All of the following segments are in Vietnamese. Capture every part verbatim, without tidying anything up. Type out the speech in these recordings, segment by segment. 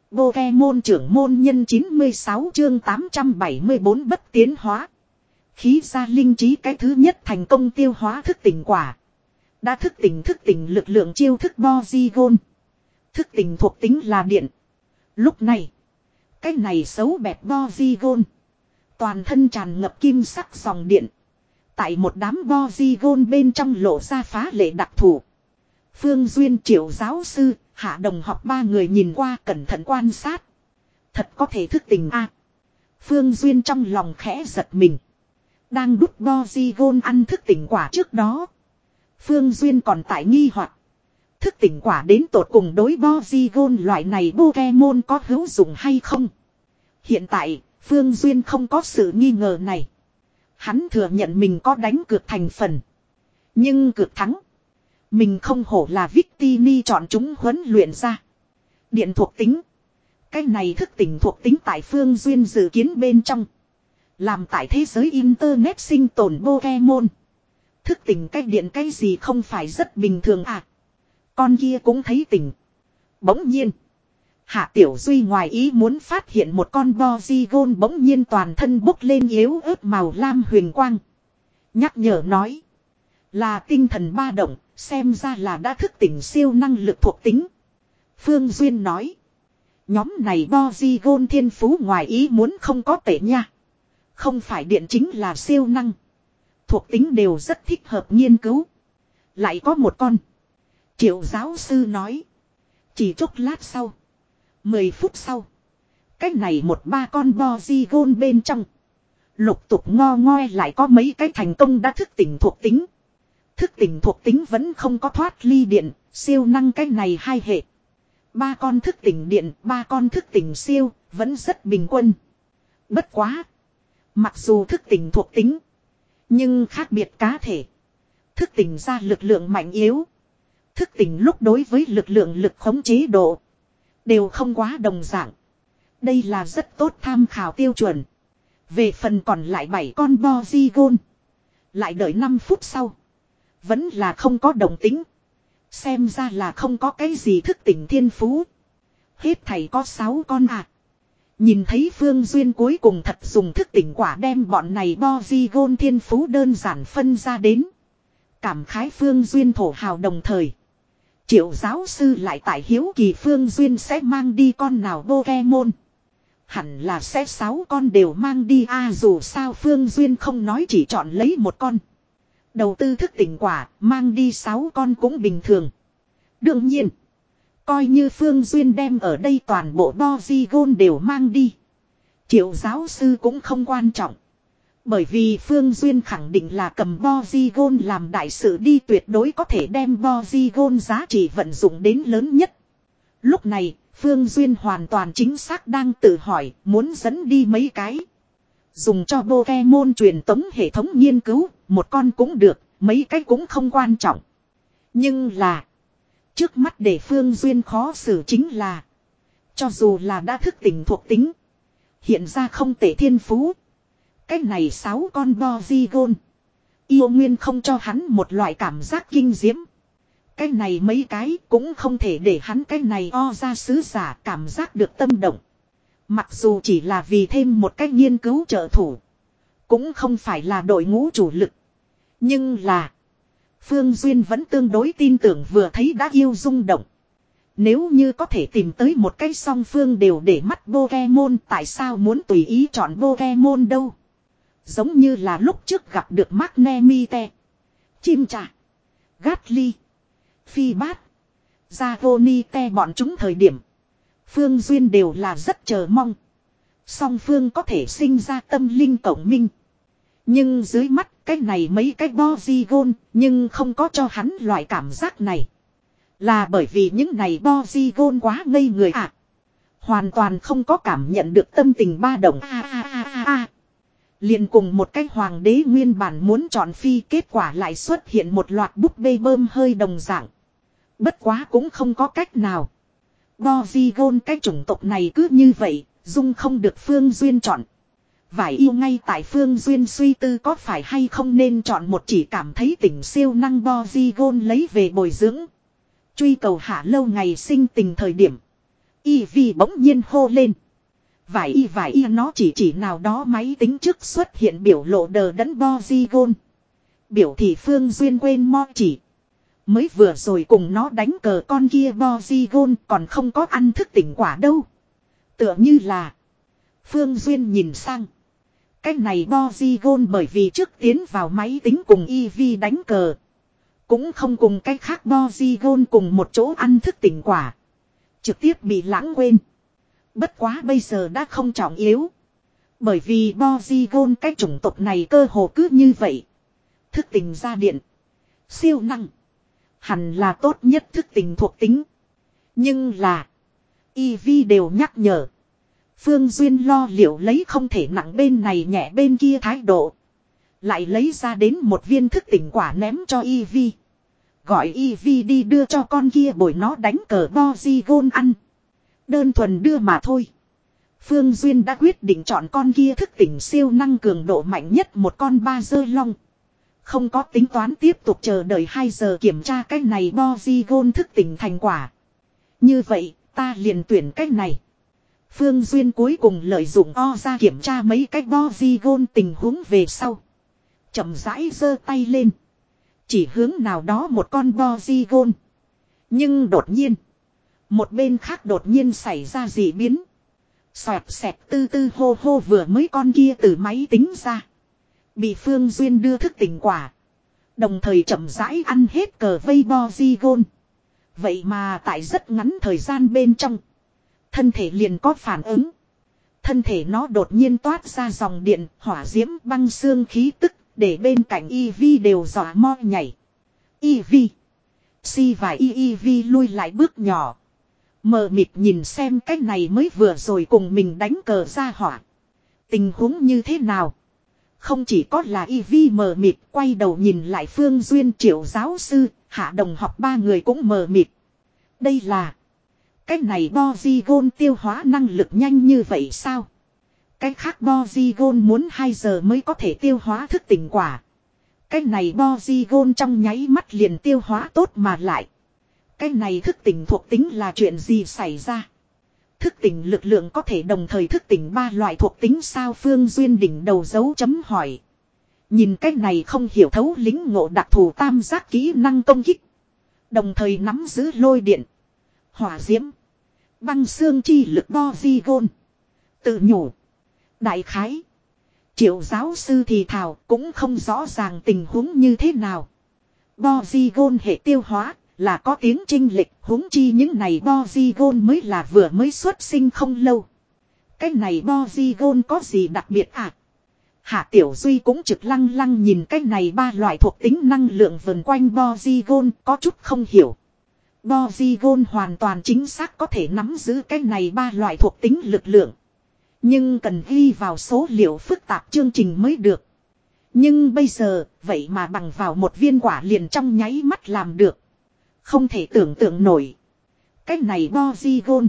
Pokemon trưởng môn nhân chín mươi sáu chương tám trăm bảy mươi bốn bất tiến hóa. Khí ra linh trí cái thứ nhất thành công tiêu hóa thức tỉnh quả. Đã thức tỉnh thức tỉnh lực lượng chiêu thức Porygon. Thức tỉnh thuộc tính là điện. Lúc này, cái này xấu bẹp Porygon. Toàn thân tràn ngập kim sắc dòng điện. Tại một đám Porygon bên trong lộ ra phá lệ đặc thù. Phương Duyên Triệu giáo sư, Hạ Đồng học ba người nhìn qua cẩn thận quan sát. Thật có thể thức tỉnh a. Phương Duyên trong lòng khẽ giật mình. Đang đút Porygon ăn thức tỉnh quả trước đó. Phương Duyên còn tại nghi hoặc. Thức tỉnh quả đến tột cùng đối Porygon loại này Pokemon có hữu dụng hay không? Hiện tại, Phương Duyên không có sự nghi ngờ này. Hắn thừa nhận mình có đánh cược thành phần. Nhưng cược thắng. Mình không hổ là Victini chọn chúng huấn luyện ra. Điện thuộc tính. Cái này thức tỉnh thuộc tính tại Phương Duyên dự kiến bên trong. Làm tại thế giới Internet sinh tồn Pokemon. Thức tỉnh cái điện cái gì không phải rất bình thường à. Con kia cũng thấy tỉnh. Bỗng nhiên. Hạ Tiểu Duy ngoài ý muốn phát hiện một con Porygon bỗng nhiên toàn thân bốc lên yếu ớt màu lam huyền quang. Nhắc nhở nói. Là tinh thần ba động, xem ra là đã thức tỉnh siêu năng lực thuộc tính. Phương Duyên nói. Nhóm này Porygon thiên phú ngoài ý muốn không có tệ nha. Không phải điện chính là siêu năng. Thuộc tính đều rất thích hợp nghiên cứu. Lại có một con. Triệu giáo sư nói. Chỉ chốc lát sau. Mười phút sau. Cách này một ba con Porygon bên trong. Lục tục ngo ngoe lại có mấy cái thành công đã thức tỉnh thuộc tính. Thức tỉnh thuộc tính vẫn không có thoát ly điện, siêu năng cái này hai hệ. Ba con thức tỉnh điện, ba con thức tỉnh siêu, vẫn rất bình quân. Bất quá. Mặc dù thức tỉnh thuộc tính. Nhưng khác biệt cá thể. Thức tỉnh ra lực lượng mạnh yếu. Thức tỉnh lúc đối với lực lượng lực khống chế độ. Đều không quá đồng dạng. Đây là rất tốt tham khảo tiêu chuẩn. Về phần còn lại bảy con Porygon. Lại đợi năm phút sau. Vẫn là không có đồng tính. Xem ra là không có cái gì thức tỉnh thiên phú. Hết thảy có sáu con à. Nhìn thấy Phương Duyên cuối cùng thật dùng thức tỉnh quả đem bọn này Porygon thiên phú đơn giản phân ra đến. Cảm khái Phương Duyên thổ hào đồng thời. Triệu giáo sư lại tại hiếu kỳ Phương Duyên sẽ mang đi con nào Pokemon. Hẳn là sẽ sáu con đều mang đi a à, dù sao Phương Duyên không nói chỉ chọn lấy một con. Đầu tư thức tỉnh quả mang đi sáu con cũng bình thường. Đương nhiên. Coi như Phương Duyên đem ở đây toàn bộ Porygon đều mang đi. Triệu giáo sư cũng không quan trọng. Bởi vì Phương Duyên khẳng định là cầm Porygon làm đại sự đi tuyệt đối có thể đem Porygon giá trị vận dụng đến lớn nhất. Lúc này, Phương Duyên hoàn toàn chính xác đang tự hỏi muốn dẫn đi mấy cái. Dùng cho Pokemon truyền tống hệ thống nghiên cứu, một con cũng được, mấy cái cũng không quan trọng. Nhưng là, trước mắt để Phương Duyên khó xử chính là, cho dù là đã thức tỉnh thuộc tính, hiện ra không tệ thiên phú. Cái này sáu con Porygon, yêu nguyên không cho hắn một loại cảm giác kinh diễm. Cái này mấy cái cũng không thể để hắn cái này o ra sứ giả cảm giác được tâm động. Mặc dù chỉ là vì thêm một cái nghiên cứu trợ thủ. Cũng không phải là đội ngũ chủ lực. Nhưng là. Phương Duyên vẫn tương đối tin tưởng vừa thấy đã yêu rung động. Nếu như có thể tìm tới một cái song phương đều để mắt Pokemon, tại sao muốn tùy ý chọn Pokemon đâu. Giống như là lúc trước gặp được Magnemite, Chim Chà, Gatly, Phi Bát, Dragonite bọn chúng thời điểm. Phương Duyên đều là rất chờ mong. Song phương có thể sinh ra tâm linh cộng minh. Nhưng dưới mắt cái này mấy cái Porygon nhưng không có cho hắn loại cảm giác này. Là bởi vì những này Porygon quá ngây người ạ. À. Hoàn toàn không có cảm nhận được tâm tình ba động. A a a a a. Liền cùng một cái hoàng đế nguyên bản muốn chọn phi kết quả lại xuất hiện một loạt búp bê bơm hơi đồng dạng. Bất quá cũng không có cách nào. Porygon cái chủng tộc này cứ như vậy, dung không được Phương Duyên chọn. Vải yêu ngay tại Phương Duyên suy tư có phải hay không nên chọn một chỉ cảm thấy tỉnh siêu năng Porygon lấy về bồi dưỡng. Truy cầu hạ lâu ngày sinh tình thời điểm. Y Vi bỗng nhiên hô lên. Vải y vải y nó chỉ chỉ nào đó máy tính trước xuất hiện biểu lộ đờ đẫn Polygon. Biểu thị Phương Duyên quên mo chỉ. Mới vừa rồi cùng nó đánh cờ con kia Polygon còn không có ăn thức tỉnh quả đâu. Tựa như là. Phương Duyên nhìn sang. Cái này Polygon bởi vì trước tiến vào máy tính cùng Y Vi đánh cờ. Cũng không cùng cái khác Polygon cùng một chỗ ăn thức tỉnh quả. Trực tiếp bị lãng quên. Bất quá bây giờ đã không trọng yếu. Bởi vì Polygon cái chủng tộc này cơ hồ cứ như vậy. Thức tỉnh ra điện. Siêu năng. Hẳn là tốt nhất thức tỉnh thuộc tính. Nhưng là. Y Vi đều nhắc nhở. Phương Duyên lo liệu lấy không thể nặng bên này nhẹ bên kia thái độ. Lại lấy ra đến một viên thức tỉnh quả ném cho Y Vi. Gọi Y Vi đi đưa cho con kia bồi nó đánh cờ Polygon ăn. Đơn thuần đưa mà thôi. Phương Duyên đã quyết định chọn con kia thức tỉnh siêu năng cường độ mạnh nhất một con ba dơ long. Không có tính toán tiếp tục chờ đợi hai giờ kiểm tra cái này Polygon thức tỉnh thành quả. Như vậy ta liền tuyển cái này. Phương Duyên cuối cùng lợi dụng o ra kiểm tra mấy cái Polygon tình huống về sau. Chậm rãi giơ tay lên. Chỉ hướng nào đó một con Polygon. Nhưng đột nhiên. Một bên khác đột nhiên xảy ra dị biến. Xoẹt xẹt tư tư hô hô vừa mới con kia từ máy tính ra. Bị Phương Duyên đưa thức tỉnh quả. Đồng thời chậm rãi ăn hết cờ vây Polygon. Vậy mà tại rất ngắn thời gian bên trong. Thân thể liền có phản ứng. Thân thể nó đột nhiên toát ra dòng điện, hỏa diễm băng xương khí tức. Để bên cạnh Y Vi đều dọa mo nhảy. Y Vi. Si và Y Y Vi lui lại bước nhỏ. Mờ mịt nhìn xem cái này mới vừa rồi cùng mình đánh cờ ra hỏa. Tình huống như thế nào? Không chỉ có là Y Vi mờ mịt, quay đầu nhìn lại Phương Duyên Triệu giáo sư, Hạ đồng học ba người cũng mờ mịt. Đây là. Cái này Polygon tiêu hóa năng lực nhanh như vậy sao? Cái khác Polygon muốn hai giờ mới có thể tiêu hóa thức tỉnh quả. Cái này Polygon trong nháy mắt liền tiêu hóa tốt mà lại. Cái này thức tỉnh thuộc tính là chuyện gì xảy ra? Thức tỉnh lực lượng có thể đồng thời thức tỉnh ba loại thuộc tính sao? Phương Duyên đỉnh đầu dấu chấm hỏi. Nhìn cái này không hiểu thấu lính ngộ đặc thù tam giác kỹ năng công kích. Đồng thời nắm giữ lôi điện. Hỏa diễm. Băng xương chi lực Polygon. Tự nhủ. Đại khái. Triệu giáo sư thì thào cũng không rõ ràng tình huống như thế nào. Polygon hệ tiêu hóa là có tiếng chênh lệch, huống chi những này Polygon mới là vừa mới xuất sinh không lâu. Cái này Polygon có gì đặc biệt à? Hạ Tiểu Duy cũng trực lăng lăng nhìn cái này ba loại thuộc tính năng lượng vần quanh Polygon có chút không hiểu. Polygon hoàn toàn chính xác có thể nắm giữ cái này ba loại thuộc tính lực lượng. Nhưng cần ghi vào số liệu phức tạp chương trình mới được. Nhưng bây giờ, vậy mà bằng vào một viên quả liền trong nháy mắt làm được. Không thể tưởng tượng nổi. Cái này Polygon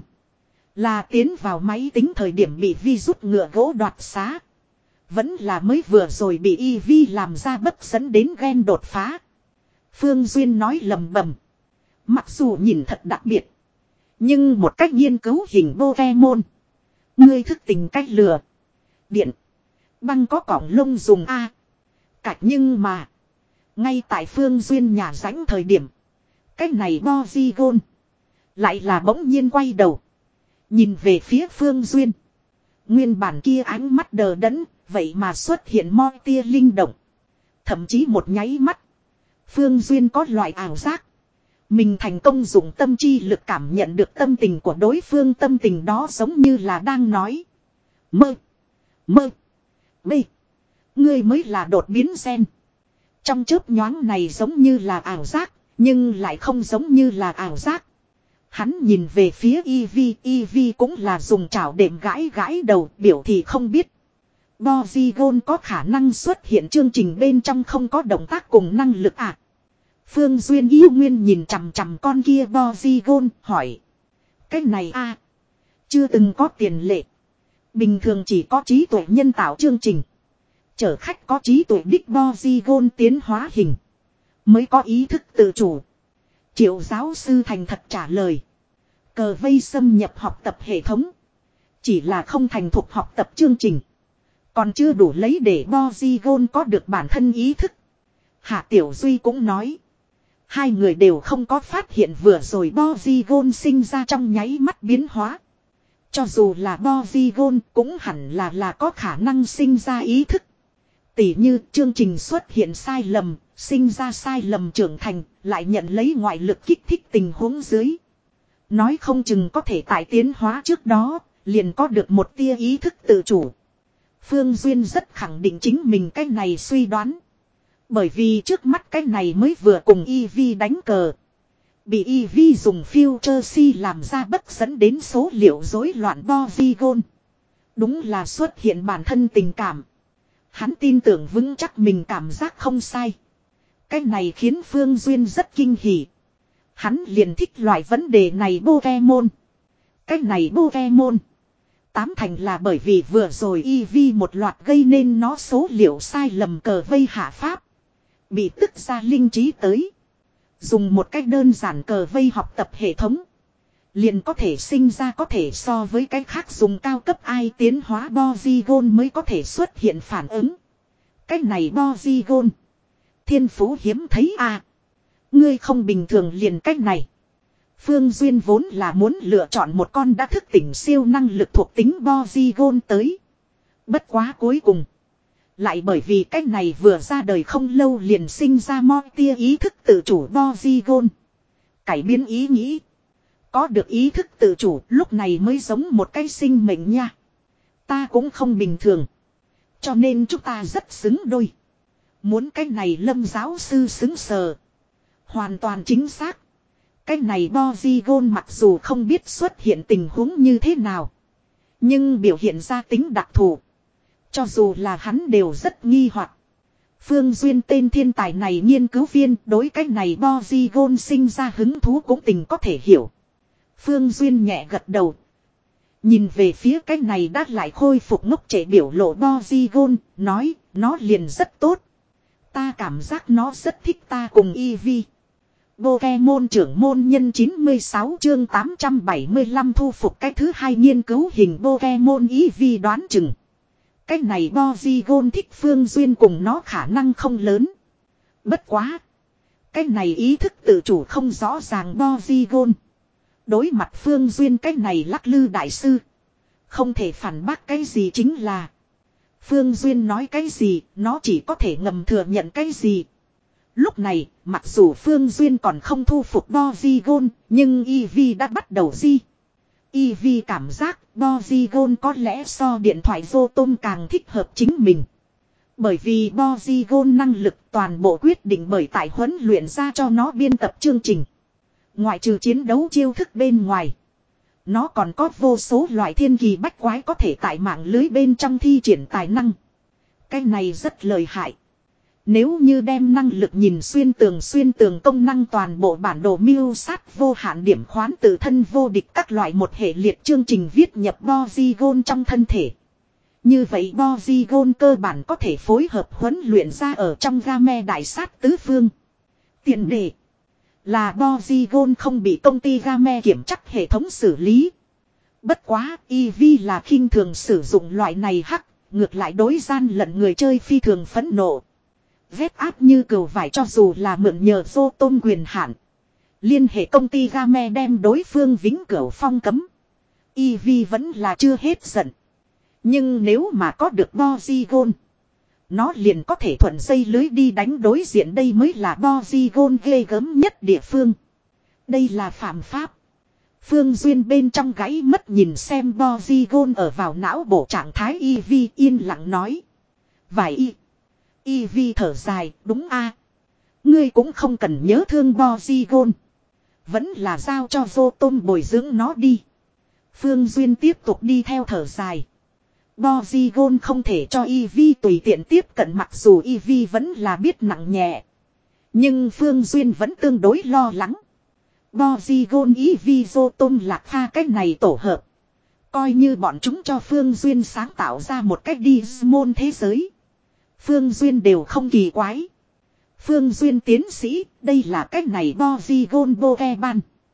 là tiến vào máy tính thời điểm bị virus ngựa gỗ đoạt xá. Vẫn là mới vừa rồi bị Y Vi làm ra bất dẫn đến gen đột phá. Phương Duyên nói lầm bầm. Mặc dù nhìn thật đặc biệt. Nhưng một cách nghiên cứu hình Pokemon. Ngươi thức tình cách lừa. Điện. Băng có cỏng lông dùng A. Cạch nhưng mà. Ngay tại Phương Duyên nhà rãnh thời điểm. Cái này Polygon. Lại là bỗng nhiên quay đầu. Nhìn về phía Phương Duyên. Nguyên bản kia ánh mắt đờ đẫn. Vậy mà xuất hiện mo tia linh động. Thậm chí một nháy mắt. Phương Duyên có loại ảo giác. Mình thành công dùng tâm chi lực cảm nhận được tâm tình của đối phương. Tâm tình đó giống như là đang nói. Mơ. Mơ. Bê. Ngươi mới là đột biến gen. Trong chớp nhoáng này giống như là ảo giác. Nhưng lại không giống như là ảo giác. Hắn nhìn về phía Y Vi. Y Vi cũng là dùng chảo đệm gãi gãi đầu biểu thị không biết. Polygon có khả năng xuất hiện chương trình bên trong không có động tác cùng năng lực à. Phương Duyên yêu nguyên nhìn chằm chằm con kia Polygon hỏi. Cái này a chưa từng có tiền lệ. Bình thường chỉ có trí tuệ nhân tạo chương trình. Chở khách có trí tuệ đích Polygon tiến hóa hình. Mới có ý thức tự chủ. Triệu giáo sư thành thật trả lời. Cờ vây xâm nhập học tập hệ thống. Chỉ là không thành thục học tập chương trình. Còn chưa đủ lấy để Polygon có được bản thân ý thức. Hạ Tiểu Duy cũng nói. Hai người đều không có phát hiện vừa rồi Polygon sinh ra trong nháy mắt biến hóa. Cho dù là Polygon cũng hẳn là là có khả năng sinh ra ý thức. Tỉ như chương trình xuất hiện sai lầm, sinh ra sai lầm trưởng thành, lại nhận lấy ngoại lực kích thích tình huống dưới. Nói không chừng có thể tại tiến hóa trước đó, liền có được một tia ý thức tự chủ. Phương Duyên rất khẳng định chính mình cái này suy đoán. Bởi vì trước mắt cái này mới vừa cùng Eevee đánh cờ. Bị Eevee dùng Future C làm ra bất dẫn đến số liệu rối loạn Polygon. Đúng là xuất hiện bản thân tình cảm. Hắn tin tưởng vững chắc mình cảm giác không sai. Cái này khiến Phương Duyên rất kinh hỉ. Hắn liền thích loại vấn đề này Pokemon. Cái này Pokemon. Tám thành là bởi vì vừa rồi Eevee một loạt gây nên nó số liệu sai lầm cờ vây hạ pháp. Bị tức ra linh trí tới. Dùng một cách đơn giản cờ vây học tập hệ thống. Liền có thể sinh ra có thể so với cái khác dùng cao cấp ai tiến hóa Polygon mới có thể xuất hiện phản ứng. Cái này Polygon. Thiên phú hiếm thấy à. Ngươi không bình thường liền cách này. Phương Duyên vốn là muốn lựa chọn một con đã thức tỉnh siêu năng lực thuộc tính Polygon tới. Bất quá cuối cùng. Lại bởi vì cách này vừa ra đời không lâu liền sinh ra mo tia ý thức tự chủ Polygon. Cải biến ý nghĩ. Có được ý thức tự chủ lúc này mới giống một cái sinh mệnh nha. Ta cũng không bình thường. Cho nên chúng ta rất xứng đôi. Muốn cái này Lâm giáo sư xứng sờ. Hoàn toàn chính xác. Cái này Polygon mặc dù không biết xuất hiện tình huống như thế nào. Nhưng biểu hiện ra tính đặc thù. Cho dù là hắn đều rất nghi hoặc. Phương Duyên tên thiên tài này nghiên cứu viên đối cái này Polygon sinh ra hứng thú cũng tình có thể hiểu. Phương Duyên nhẹ gật đầu. Nhìn về phía cái này đã lại khôi phục ngốc trẻ biểu lộ Polygon, nói, nó liền rất tốt. Ta cảm giác nó rất thích ta cùng Eevee. Pokemon trưởng môn nhân chín mươi sáu chương tám trăm bảy mươi lăm thu phục cái thứ hai nghiên cứu hình Pokemon Eevee đoán chừng. Cái này Polygon thích Phương Duyên cùng nó khả năng không lớn. Bất quá. Cái này ý thức tự chủ không rõ ràng Polygon. Đối mặt Phương Duyên cái này lắc lư đại sư. Không thể phản bác cái gì chính là. Phương Duyên nói cái gì, nó chỉ có thể ngầm thừa nhận cái gì. Lúc này, mặc dù Phương Duyên còn không thu phục Polygon, nhưng Eevee đã bắt đầu di. Eevee cảm giác Polygon có lẽ so điện thoại Rotom càng thích hợp chính mình. Bởi vì Polygon năng lực toàn bộ quyết định bởi tại huấn luyện ra cho nó biên tập chương trình. Ngoại trừ chiến đấu chiêu thức bên ngoài. Nó còn có vô số loại thiên kỳ bách quái có thể tại mạng lưới bên trong thi triển tài năng. Cái này rất lợi hại. Nếu như đem năng lực nhìn xuyên tường xuyên tường công năng toàn bộ bản đồ mưu sát vô hạn điểm khoán tự thân vô địch các loại một hệ liệt chương trình viết nhập Polygon trong thân thể. Như vậy Polygon cơ bản có thể phối hợp huấn luyện ra ở trong game đại sát tứ phương. Tiền đề là Polygon không bị công ty game kiểm chắc hệ thống xử lý. Bất quá Eevee là khinh thường sử dụng loại này hắc, ngược lại đối gian lận người chơi phi thường phẫn nộ. Vét áp như cừu vải cho dù là mượn nhờ vô tôn quyền hạn. Liên hệ công ty game đem đối phương vĩnh cửu phong cấm. Eevee vẫn là chưa hết giận. Nhưng nếu mà có được Polygon, nó liền có thể thuận dây lưới đi đánh đối diện, đây mới là Polygon ghê gớm nhất địa phương. Đây là phạm pháp. Phương Duyên bên trong gáy mất nhìn xem Polygon ở vào não bộ trạng thái Eevee yên lặng nói. Vài y. Eevee thở dài, đúng a. Ngươi cũng không cần nhớ thương Polygon. Vẫn là giao cho Rotom bồi dưỡng nó đi. Phương Duyên tiếp tục đi theo thở dài. Polygon không thể cho Eevee tùy tiện tiếp cận, mặc dù Eevee vẫn là biết nặng nhẹ. Nhưng Phương Duyên vẫn tương đối lo lắng. Polygon Eevee Rotom Lạc Pha cách này tổ hợp. Coi như bọn chúng cho Phương Duyên sáng tạo ra một cách Digimon thế giới. Phương Duyên đều không kỳ quái. Phương Duyên tiến sĩ, đây là cách này Polygon Pokemon.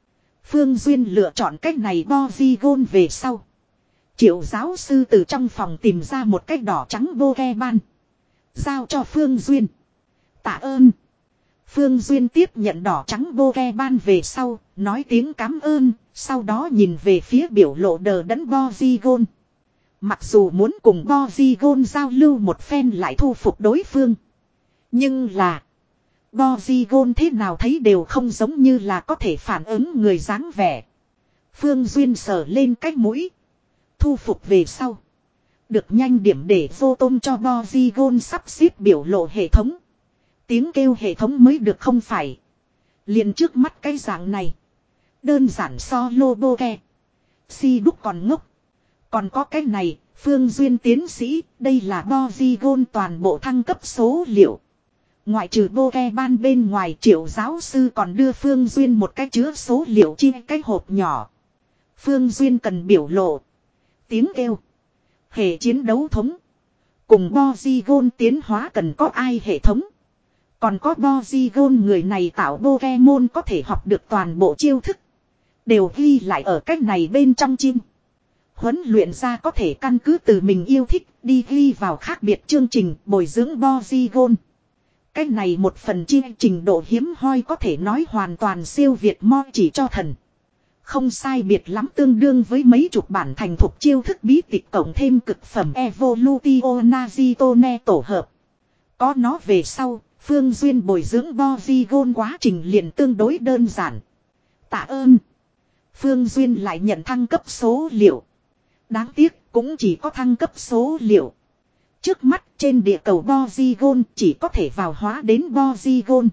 Phương Duyên lựa chọn cách này Polygon về sau. Triệu giáo sư từ trong phòng tìm ra một cái đỏ trắng Pokemon. Giao cho Phương Duyên. Tạ ơn. Phương Duyên tiếp nhận đỏ trắng Pokemon về sau, nói tiếng cảm ơn, sau đó nhìn về phía biểu lộ đờ đẫn Polygon. Mặc dù muốn cùng Polygon giao lưu một phen lại thu phục đối phương. Nhưng là Polygon thế nào thấy đều không giống như là có thể phản ứng người dáng vẻ. Phương Duyên sờ lên cái mũi. Thu phục về sau. Được nhanh điểm để vô tôm cho Polygon sắp xếp biểu lộ hệ thống. Tiếng kêu hệ thống mới được không phải. Liền trước mắt cái dạng này. Đơn giản so lô bô ke. Si đúc còn ngốc. Còn có cái này, Phương Duyên tiến sĩ, đây là Polygon toàn bộ thăng cấp số liệu. Ngoại trừ Pokemon bên ngoài Triệu giáo sư còn đưa Phương Duyên một cái chứa số liệu chi cái hộp nhỏ. Phương Duyên cần biểu lộ. Tiếng kêu. Hệ chiến đấu thống. Cùng Polygon tiến hóa cần có ai hệ thống. Còn có Polygon người này tạo Pokemon có thể học được toàn bộ chiêu thức. Đều ghi lại ở cách này bên trong chim. Huấn luyện ra có thể căn cứ từ mình yêu thích đi ghi vào khác biệt chương trình bồi dưỡng Polygon. Cách này một phần chi trình độ hiếm hoi có thể nói hoàn toàn siêu việt mo chỉ cho thần. Không sai biệt lắm tương đương với mấy chục bản thành thục chiêu thức bí tịch cộng thêm cực phẩm Evolutio Nazitone tổ hợp. Có nó về sau, Phương Duyên bồi dưỡng Polygon quá trình liền tương đối đơn giản. Tạ ơn. Phương Duyên lại nhận thăng cấp số liệu. Đáng tiếc cũng chỉ có thăng cấp số liệu. Trước mắt trên địa cầu Polygon chỉ có thể vào hóa đến Polygon.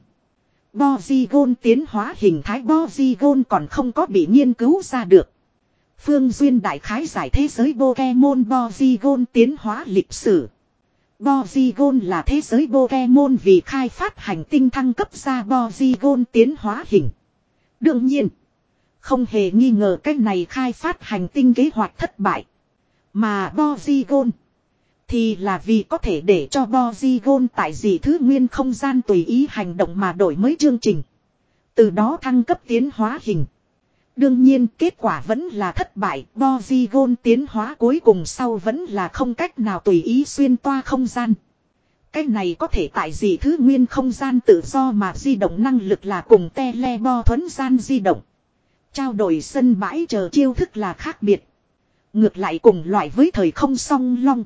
Polygon tiến hóa hình thái Polygon còn không có bị nghiên cứu ra được. Phương Duyên đại khái giải thế giới Pokemon Polygon tiến hóa lịch sử. Polygon là thế giới Pokemon vì khai phát hành tinh thăng cấp ra Polygon tiến hóa hình. Đương nhiên, không hề nghi ngờ cách này khai phát hành tinh kế hoạch thất bại. Mà Polygon thì là vì có thể để cho Polygon tại dị thứ nguyên không gian tùy ý hành động mà đổi mới chương trình. Từ đó thăng cấp tiến hóa hình. Đương nhiên kết quả vẫn là thất bại. Polygon tiến hóa cuối cùng sau vẫn là không cách nào tùy ý xuyên toa không gian. Cái này có thể tại dị thứ nguyên không gian tự do mà di động năng lực là cùng telebo thuấn gian di động. Trao đổi sân bãi chờ chiêu thức là khác biệt. Ngược lại cùng loại với thời không song long.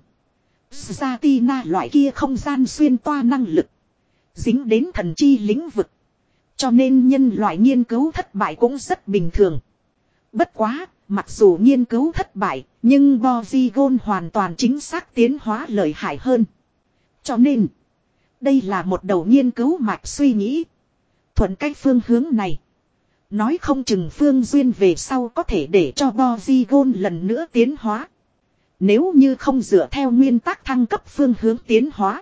Zatina loại kia không gian xuyên toa năng lực. Dính đến thần chi lĩnh vực. Cho nên nhân loại nghiên cứu thất bại cũng rất bình thường. Bất quá, mặc dù nghiên cứu thất bại, nhưng Polygon hoàn toàn chính xác tiến hóa lợi hại hơn. Cho nên, đây là một đầu nghiên cứu mạch suy nghĩ. Thuận cách phương hướng này. Nói không chừng Phương Duyên về sau có thể để cho Polygon lần nữa tiến hóa. Nếu như không dựa theo nguyên tắc thăng cấp phương hướng tiến hóa.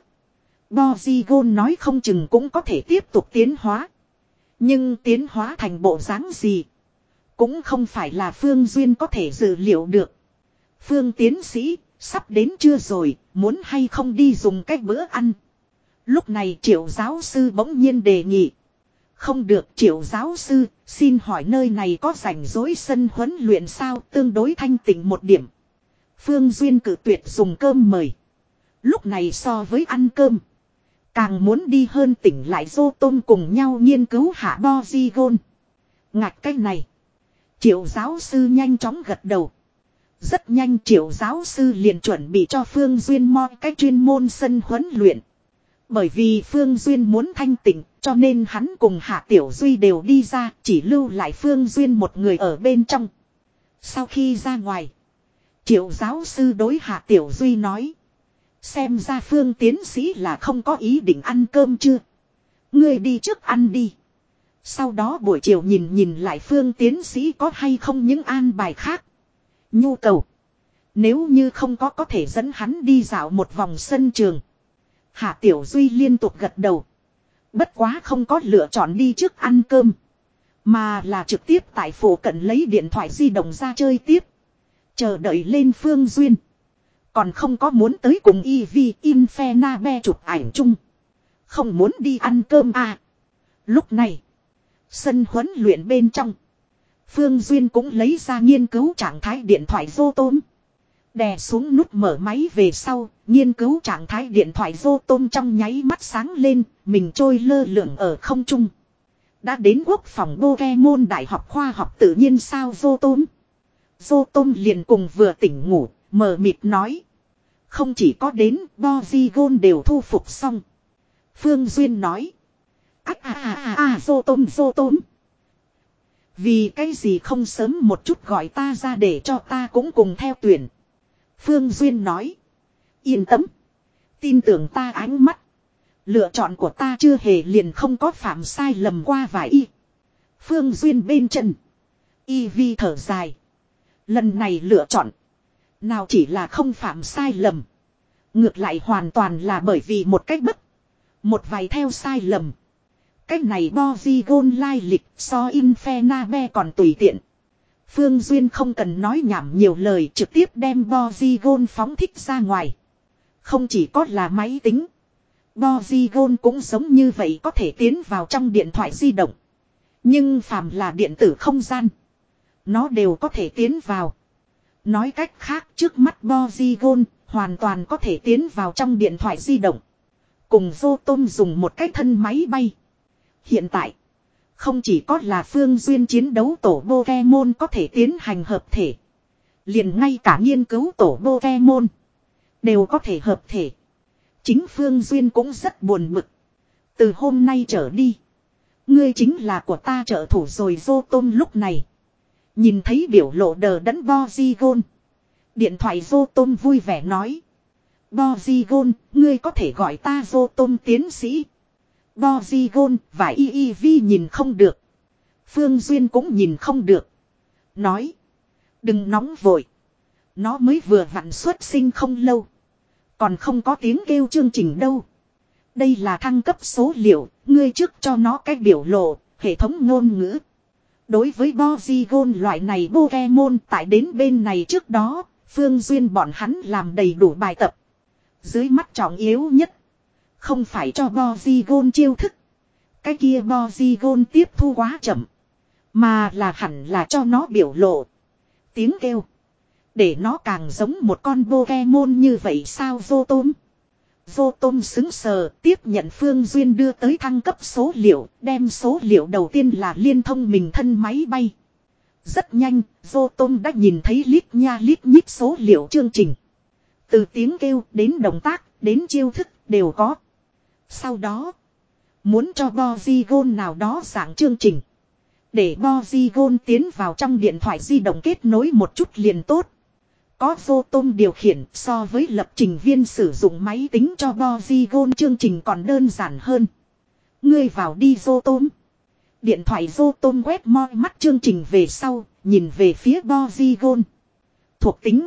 Polygon nói không chừng cũng có thể tiếp tục tiến hóa. Nhưng tiến hóa thành bộ dáng gì. Cũng không phải là Phương Duyên có thể dự liệu được. Phương tiến sĩ, sắp đến chưa rồi, muốn hay không đi dùng cái bữa ăn. Lúc này Triệu giáo sư bỗng nhiên đề nghị. Không được Triệu giáo sư, xin hỏi nơi này có rảnh rỗi sân huấn luyện sao tương đối thanh tịnh một điểm. Phương Duyên cử tuyệt dùng cơm mời. Lúc này so với ăn cơm. Càng muốn đi hơn tỉnh lại dô tôm cùng nhau nghiên cứu hạ Polygon. Ngạch cách này. Triệu giáo sư nhanh chóng gật đầu. Rất nhanh Triệu giáo sư liền chuẩn bị cho Phương Duyên mo cái chuyên môn sân huấn luyện. Bởi vì Phương Duyên muốn thanh tịnh cho nên hắn cùng Hạ Tiểu Duy đều đi ra chỉ lưu lại Phương Duyên một người ở bên trong. Sau khi ra ngoài. Triệu giáo sư đối Hạ Tiểu Duy nói. Xem ra Phương tiến sĩ là không có ý định ăn cơm chưa. Ngươi đi trước ăn đi. Sau đó buổi chiều nhìn nhìn lại Phương tiến sĩ có hay không những an bài khác. Nhu cầu. Nếu như không có có thể dẫn hắn đi dạo một vòng sân trường. Hạ Tiểu Duy liên tục gật đầu. Bất quá không có lựa chọn đi trước ăn cơm. Mà là trực tiếp tại phủ cận lấy điện thoại di động ra chơi tiếp. Chờ đợi lên Phương Duyên. Còn không có muốn tới cùng Eevee Infernabe chụp ảnh chung. Không muốn đi ăn cơm à. Lúc này. Sân huấn luyện bên trong. Phương Duyên cũng lấy ra nghiên cứu trạng thái điện thoại Rotom. Đè xuống nút mở máy về sau, nghiên cứu trạng thái điện thoại Rotom trong nháy mắt sáng lên, mình trôi lơ lửng ở không trung. Đã đến quốc phòng Pokemon Đại học Khoa học Tự nhiên sao Rotom? Rotom liền cùng vừa tỉnh ngủ, mờ mịt nói. Không chỉ có đến, Porygon đều thu phục xong. Phương Duyên nói. À à à à à Rotom Rotom. Vì cái gì không sớm một chút gọi ta ra để cho ta cũng cùng theo tuyển. Phương Duyên nói. Yên tâm. Tin tưởng ta ánh mắt. Lựa chọn của ta chưa hề liền không có phạm sai lầm qua vài y. Phương Duyên bên chân. Y vi thở dài. Lần này lựa chọn. Nào chỉ là không phạm sai lầm. Ngược lại hoàn toàn là bởi vì một cách bất. Một vài theo sai lầm. Cách này Porygon lai lịch so Infernape còn tùy tiện. Phương Duyên không cần nói nhảm nhiều lời trực tiếp đem Porygon phóng thích ra ngoài. Không chỉ có là máy tính. Porygon cũng giống như vậy có thể tiến vào trong điện thoại di động. Nhưng phàm là điện tử không gian. Nó đều có thể tiến vào. Nói cách khác trước mắt Porygon hoàn toàn có thể tiến vào trong điện thoại di động. Cùng Rotom dùng một cái thân máy bay. Hiện tại, không chỉ có là Phương Duyên chiến đấu tổ Pokemon có thể tiến hành hợp thể. Liền ngay cả nghiên cứu tổ Pokemon đều có thể hợp thể. Chính Phương Duyên cũng rất buồn bực. Từ hôm nay trở đi, ngươi chính là của ta trợ thủ rồi Rotom lúc này. Nhìn thấy biểu lộ đờ đẫn Porygon. Điện thoại Rotom vui vẻ nói. Porygon, ngươi có thể gọi ta Rotom tiến sĩ. Porygon và i i vi nhìn không được. Phương Duyên cũng nhìn không được. Nói. Đừng nóng vội. Nó mới vừa vặn xuất sinh không lâu. Còn không có tiếng kêu chương trình đâu. Đây là thăng cấp số liệu. Ngươi trước cho nó cái biểu lộ. Hệ thống ngôn ngữ. Đối với Porygon loại này Pokemon tại đến bên này trước đó. Phương Duyên bọn hắn làm đầy đủ bài tập. Dưới mắt trọng yếu nhất. Không phải cho Porygon chiêu thức. Cái kia Porygon tiếp thu quá chậm. Mà là hẳn là cho nó biểu lộ. Tiếng kêu. Để nó càng giống một con Pokemon như vậy sao Rotom. Rotom xứng sờ tiếp nhận Phương Duyên đưa tới thăng cấp số liệu. Đem số liệu đầu tiên là liên thông mình thân máy bay. Rất nhanh, Rotom đã nhìn thấy lít nha lít nhít số liệu chương trình. Từ tiếng kêu đến động tác, đến chiêu thức đều có. Sau đó, muốn cho Porygon nào đó dạng chương trình. Để Porygon tiến vào trong điện thoại di động kết nối một chút liền tốt. Có Rotom điều khiển so với lập trình viên sử dụng máy tính cho Porygon chương trình còn đơn giản hơn. Ngươi vào đi Rotom. Điện thoại Rotom quét moi mắt chương trình về sau, nhìn về phía Porygon. Thuộc tính,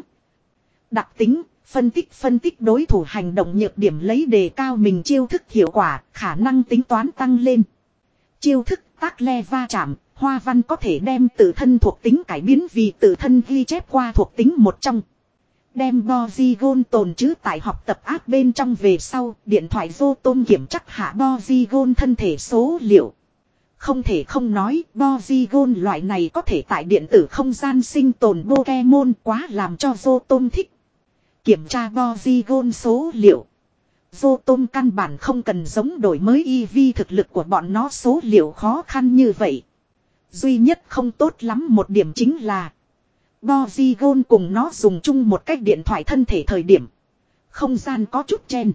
đặc tính, phân tích phân tích đối thủ hành động nhược điểm lấy đề cao mình chiêu thức hiệu quả, khả năng tính toán tăng lên. Chiêu thức tác le va chạm, hoa văn có thể đem tự thân thuộc tính cải biến vì tự thân ghi chép qua thuộc tính một trong. Đem Porygon tồn trữ tại học tập app bên trong về sau, điện thoại Rotom kiểm chắc hạ Porygon thân thể số liệu. Không thể không nói, Porygon loại này có thể tại điện tử không gian sinh tồn Pokemon quá làm cho Rotom thích. Kiểm tra Porygon số liệu. Rotom căn bản không cần giống đổi mới i vê thực lực của bọn nó số liệu khó khăn như vậy. Duy nhất không tốt lắm một điểm chính là Porygon cùng nó dùng chung một cách điện thoại thân thể thời điểm. Không gian có chút chen.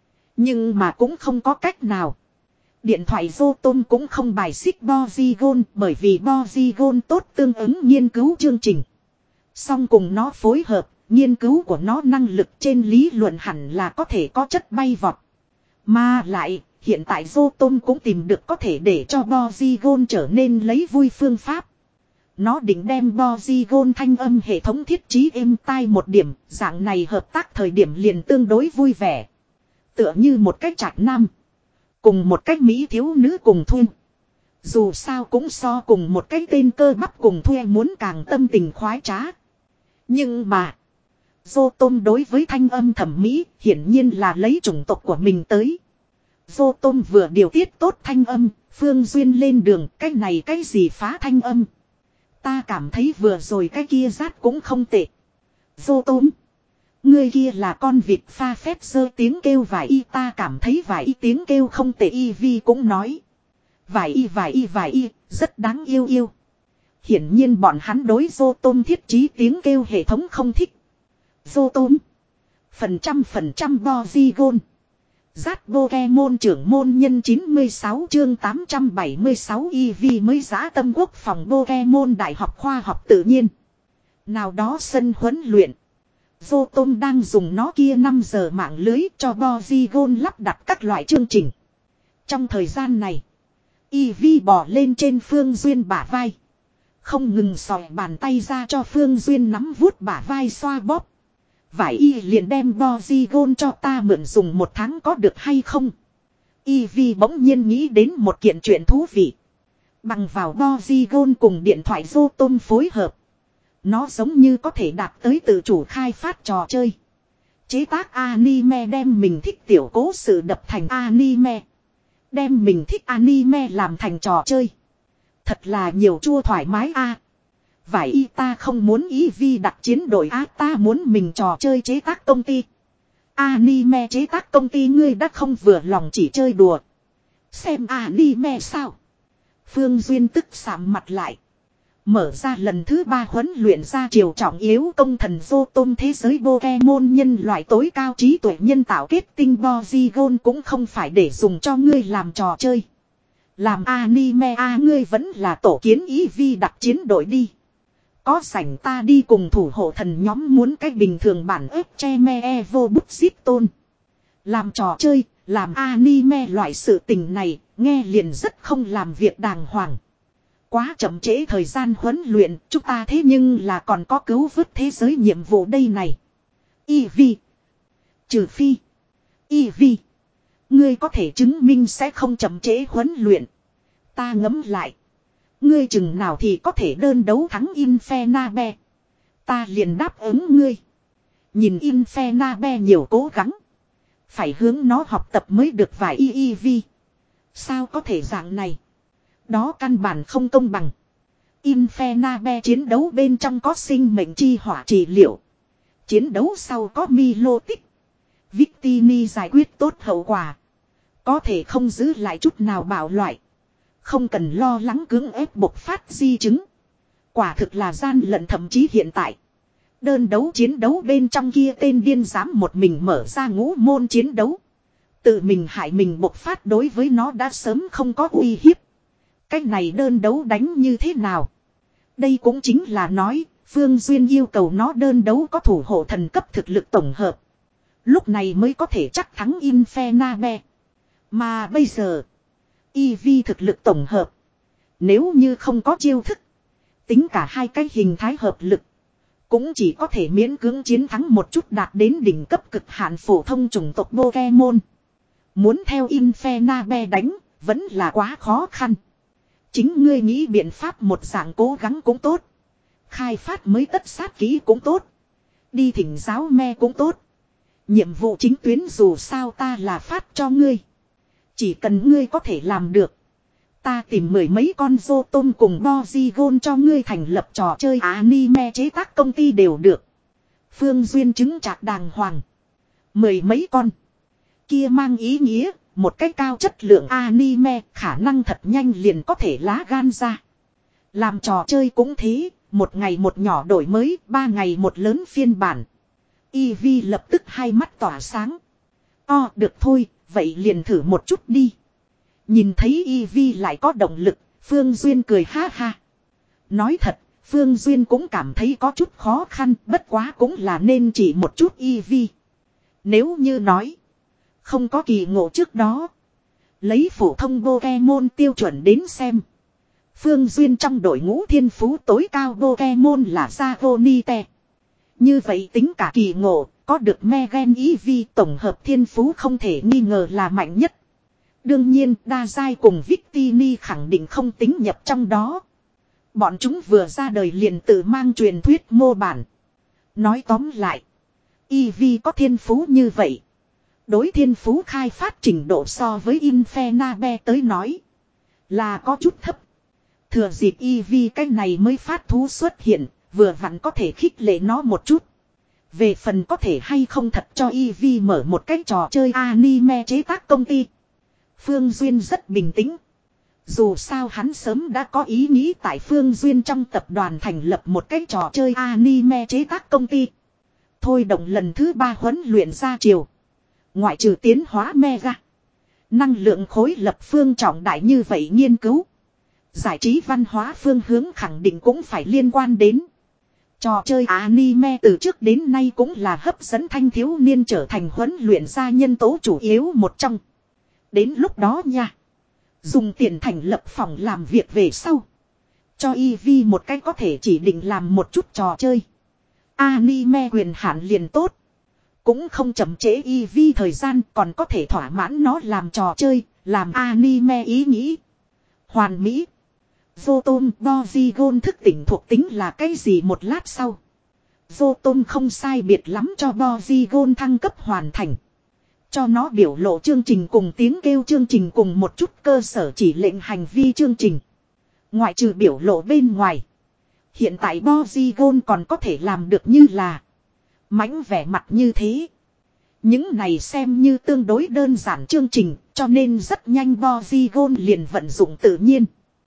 Nhưng mà cũng không có cách nào. Điện thoại Rotom cũng không bài xích Porygon bởi vì Porygon tốt tương ứng nghiên cứu chương trình. Song cùng nó phối hợp, nghiên cứu của nó năng lực trên lý luận hẳn là có thể có chất bay vọt. Mà lại, hiện tại Rotom cũng tìm được có thể để cho Porygon trở nên lấy vui phương pháp. Nó định đem Porygon thanh âm hệ thống thiết trí êm tai một điểm, dạng này hợp tác thời điểm liền tương đối vui vẻ. Tựa như một cách trạch nam. Cùng một cách Mỹ thiếu nữ cùng thuê. Dù sao cũng so cùng một cái tên cơ bắp cùng thuê muốn càng tâm tình khoái trá. Nhưng mà, Rotom đối với thanh âm thẩm mỹ hiển nhiên là lấy chủng tộc của mình tới. Rotom vừa điều tiết tốt thanh âm, Phương Duyên lên đường, cái này cái gì phá thanh âm. Ta cảm thấy vừa rồi cái kia rát cũng không tệ. Vô tôm. Ngươi kia là con vịt pha phép sơ tiếng kêu vải y, ta cảm thấy vải y tiếng kêu không tệ. Y Vi cũng nói. Vải y vải y vải y, rất đáng yêu yêu. Hiển nhiên bọn hắn đối vô tôm thiết trí tiếng kêu hệ thống không thích. Vô tôm. Phần trăm phần trăm Polygon. Zat Pokemon trưởng môn nhân chín mươi sáu chương tám trăm bảy mươi sáu E V mới giã tâm quốc phòng Pokemon Đại học Khoa học Tự nhiên. Nào đó sân huấn luyện. Vô tôm đang dùng nó kia năm giờ mạng lưới cho Polygon lắp đặt các loại chương trình. Trong thời gian này, E V bò lên trên Phương Duyên bả vai. Không ngừng sòi bàn tay ra cho Phương Duyên nắm vuốt bả vai xoa bóp. Vải y liền đem Polygon cho ta mượn dùng một tháng có được hay không? Y Vi bỗng nhiên nghĩ đến một kiện chuyện thú vị. Bằng vào Polygon cùng điện thoại Zotom phối hợp. Nó giống như có thể đạt tới tự chủ khai phát trò chơi. Chế tác anime đem mình thích tiểu cố sự đập thành anime. Đem mình thích anime làm thành trò chơi. Thật là nhiều chua thoải mái a. À. Vải y ta không muốn Y Vi đặt chiến đội á, ta muốn mình trò chơi chế tác công ty. Anime chế tác công ty ngươi đã không vừa lòng chỉ chơi đùa. Xem anime sao? Phương Duyên tức sạm mặt lại. Mở ra lần thứ ba huấn luyện ra chiều trọng yếu công thần vô tôm thế giới Pokemon nhân loại tối cao trí tuệ nhân tạo kết tinh Polygon cũng không phải để dùng cho ngươi làm trò chơi. Làm anime a à, ngươi vẫn là tổ kiến Y Vi đặt chiến đội đi. Có sảnh ta đi cùng thủ hộ thần nhóm muốn cách bình thường bản ếp che me evo bút xít tôn. Làm trò chơi, làm anime loại sự tình này, nghe liền rất không làm việc đàng hoàng. Quá chậm trễ thời gian huấn luyện, chúng ta thế nhưng là còn có cứu vớt thế giới nhiệm vụ đây này. Y Vi. Trừ phi. Y Vi. Ngươi có thể chứng minh sẽ không chậm trễ huấn luyện. Ta ngẫm lại. Ngươi chừng nào thì có thể đơn đấu thắng Infernape. Ta liền đáp ứng ngươi. Nhìn Infernape nhiều cố gắng. Phải hướng nó học tập mới được vài y y vi. Sao có thể dạng này? Đó căn bản không công bằng. Infernape chiến đấu bên trong có sinh mệnh chi hỏa trị liệu. Chiến đấu sau có Milotic. Victini giải quyết tốt hậu quả. Có thể không giữ lại chút nào bảo loại. Không cần lo lắng cưỡng ép bộc phát di chứng. Quả thực là gian lận thậm chí hiện tại. Đơn đấu chiến đấu bên trong kia tên điên dám một mình mở ra ngũ môn chiến đấu. Tự mình hại mình bộc phát đối với nó đã sớm không có uy hiếp. Cách này đơn đấu đánh như thế nào? Đây cũng chính là nói, Phương Duyên yêu cầu nó đơn đấu có thủ hộ thần cấp thực lực tổng hợp. Lúc này mới có thể chắc thắng Infernape. Mà bây giờ, Y Vi thực lực tổng hợp. Nếu như không có chiêu thức, tính cả hai cái hình thái hợp lực. Cũng chỉ có thể miễn cưỡng chiến thắng một chút đạt đến đỉnh cấp cực hạn phổ thông chủng tộc Pokemon. Muốn theo Infernape đánh, vẫn là quá khó khăn. Chính ngươi nghĩ biện pháp một dạng cố gắng cũng tốt. Khai phát mới tất sát kỹ cũng tốt. Đi thỉnh giáo me cũng tốt. Nhiệm vụ chính tuyến dù sao ta là phát cho ngươi. Chỉ cần ngươi có thể làm được. Ta tìm mười mấy con rô tôm cùng Polygon cho ngươi thành lập trò chơi anime chế tác công ty đều được. Phương Duyên chứng trạc đàng hoàng. Mười mấy con. Kia mang ý nghĩa, một cái cao chất lượng anime khả năng thật nhanh liền có thể lá gan ra. Làm trò chơi cũng thế, một ngày một nhỏ đổi mới, ba ngày một lớn phiên bản. Y Vi lập tức hai mắt tỏa sáng. O, được thôi, vậy liền thử một chút đi. Nhìn thấy Y Vi lại có động lực, Phương Duyên cười ha ha. Nói thật, Phương Duyên cũng cảm thấy có chút khó khăn, bất quá cũng là nên chỉ một chút Y Vi. Nếu như nói, không có kỳ ngộ trước đó. Lấy phổ thông Pokemon tiêu chuẩn đến xem. Phương Duyên trong đội ngũ thiên phú tối cao Pokemon là Dragonite. Như vậy tính cả kỳ ngộ, có được Megan Eevee tổng hợp thiên phú không thể nghi ngờ là mạnh nhất. Đương nhiên, đa giai cùng Victini khẳng định không tính nhập trong đó. Bọn chúng vừa ra đời liền tự mang truyền thuyết mô bản. Nói tóm lại, Eevee có thiên phú như vậy. Đối thiên phú khai phát trình độ so với Infernape tới nói là có chút thấp. Thừa dịp Eevee cái này mới phát thú xuất hiện, vừa vặn có thể khích lệ nó một chút. Về phần có thể hay không thật cho Eevee mở một cái trò chơi anime chế tác công ty. Phương Duyên rất bình tĩnh. Dù sao hắn sớm đã có ý nghĩ tại Phương Duyên trong tập đoàn thành lập một cái trò chơi anime chế tác công ty. Thôi động lần thứ ba huấn luyện ra chiều. Ngoại trừ tiến hóa mega. Năng lượng khối lập phương trọng đại như vậy nghiên cứu. Giải trí văn hóa phương hướng khẳng định cũng phải liên quan đến. Trò chơi anime từ trước đến nay cũng là hấp dẫn thanh thiếu niên trở thành huấn luyện ra nhân tố chủ yếu một trong. Đến lúc đó nha. Dùng tiền thành lập phòng làm việc về sau. Cho Eevee một cách có thể chỉ định làm một chút trò chơi. Anime quyền hạn liền tốt. Cũng không chậm trễ Eevee thời gian còn có thể thỏa mãn nó làm trò chơi, làm anime ý nghĩ. Hoàn mỹ. Zotom Bozygon thức tỉnh thuộc tính là cái gì một lát sau. Zotom không sai biệt lắm cho Bozygon thăng cấp hoàn thành. Cho nó biểu lộ chương trình cùng tiếng kêu chương trình cùng một chút cơ sở chỉ lệnh hành vi chương trình. Ngoại trừ biểu lộ bên ngoài. Hiện tại Bozygon còn có thể làm được như là mãnh vẻ mặt như thế. Những này xem như tương đối đơn giản chương trình cho nên rất nhanh Bozygon liền vận dụng tự nhiên.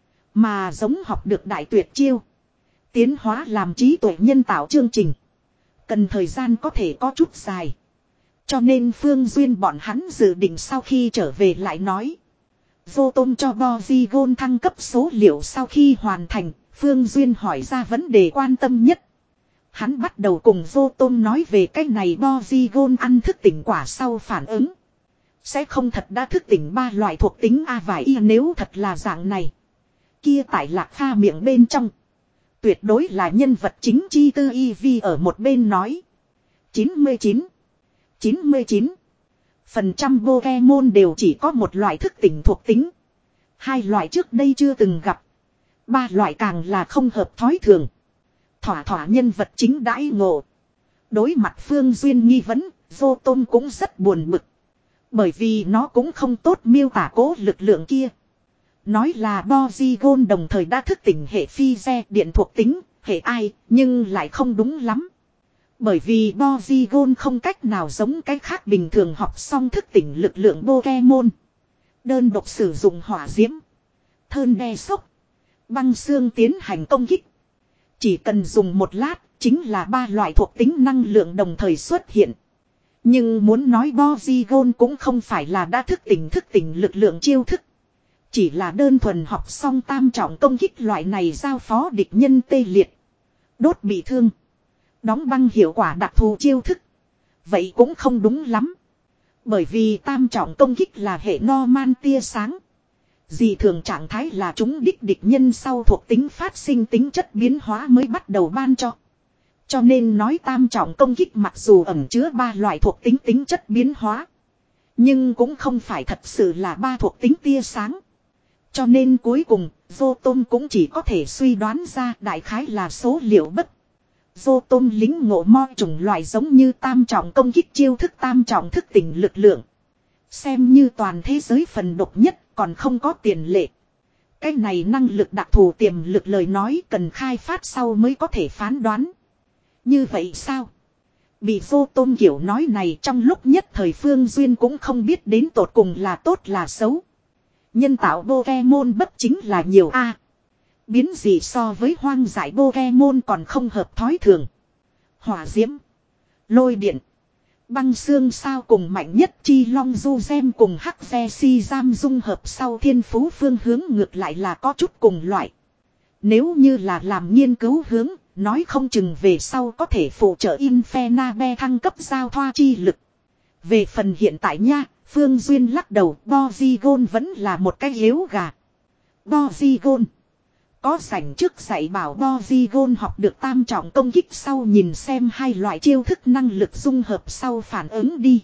Mà giống học được đại tuyệt chiêu. Tiến hóa làm trí tuệ nhân tạo chương trình. Cần thời gian có thể có chút dài. Cho nên Phương Duyên bọn hắn dự định sau khi trở về lại nói. Zotom cho Bozygon thăng cấp số liệu sau khi hoàn thành. Phương Duyên hỏi ra vấn đề quan tâm nhất. Hắn bắt đầu cùng Zotom nói về cái này Bozygon ăn thức tỉnh quả sau phản ứng. Sẽ không thật đã thức tỉnh ba loại thuộc tính A và Y nếu thật là dạng này. Kia tại Lạc Kha miệng bên trong. Tuyệt đối là nhân vật chính chi tư Eevee ở một bên nói. chín mươi chín. chín mươi chín. Phần trăm Pokemon đều chỉ có một loại thức tỉnh thuộc tính. Hai loại trước đây chưa từng gặp. Ba loại càng là không hợp thói thường. Thỏa thỏa nhân vật chính đãi ngộ. Đối mặt Phương Duyên nghi vấn, Zotom cũng rất buồn bực. Bởi vì nó cũng không tốt miêu tả cố lực lượng kia. Nói là Bozygon đồng thời đã thức tỉnh hệ phi xe điện thuộc tính, hệ ai, nhưng lại không đúng lắm. Bởi vì Bozygon không cách nào giống cái khác bình thường học xong thức tỉnh lực lượng Pokemon. Đơn độc sử dụng hỏa diễm, thơn đe sốc, băng xương tiến hành công kích. Chỉ cần dùng một lát, chính là ba loại thuộc tính năng lượng đồng thời xuất hiện. Nhưng muốn nói Bozygon cũng không phải là đã thức tỉnh thức tỉnh lực lượng chiêu thức. Chỉ là đơn thuần học xong tam trọng công kích loại này giao phó địch nhân tê liệt. Đốt bị thương. Đóng băng hiệu quả đặc thù chiêu thức. Vậy cũng không đúng lắm. Bởi vì tam trọng công kích là hệ Norman tia sáng. Dị thường trạng thái là chúng đích địch nhân sau thuộc tính phát sinh tính chất biến hóa mới bắt đầu ban cho. Cho nên nói tam trọng công kích mặc dù ẩn chứa ba loại thuộc tính tính chất biến hóa. Nhưng cũng không phải thật sự là ba thuộc tính tia sáng. Cho nên cuối cùng, Zotom cũng chỉ có thể suy đoán ra đại khái là số liệu bất. Zotom lính ngộ moi chủng loại giống như tam trọng công kích chiêu thức tam trọng thức tỉnh lực lượng. Xem như toàn thế giới phần độc nhất còn không có tiền lệ. Cái này năng lực đặc thù tiềm lực lời nói cần khai phát sau mới có thể phán đoán. Như vậy sao? Bị Zotom kiểu nói này trong lúc nhất thời Phương Duyên cũng không biết đến tột cùng là tốt là xấu. Nhân tạo Pokemon bất chính là nhiều a. Biến gì so với hoang dại Pokemon còn không hợp thói thường. Hỏa diễm, lôi điện, băng xương sao cùng mạnh nhất chi long du gem cùng hắc ve si giam dung hợp sau thiên phú phương hướng ngược lại là có chút cùng loại. Nếu như là làm nghiên cứu hướng, nói không chừng về sau có thể phụ trợ Infernape thăng cấp giao thoa chi lực. Về phần hiện tại nha, Phương Duyên lắc đầu, Bozygon vẫn là một cái yếu gà. Bozygon. Có rảnh trước dạy bảo Bozygon học được tam trọng công kích sau nhìn xem hai loại chiêu thức năng lực dung hợp sau phản ứng đi.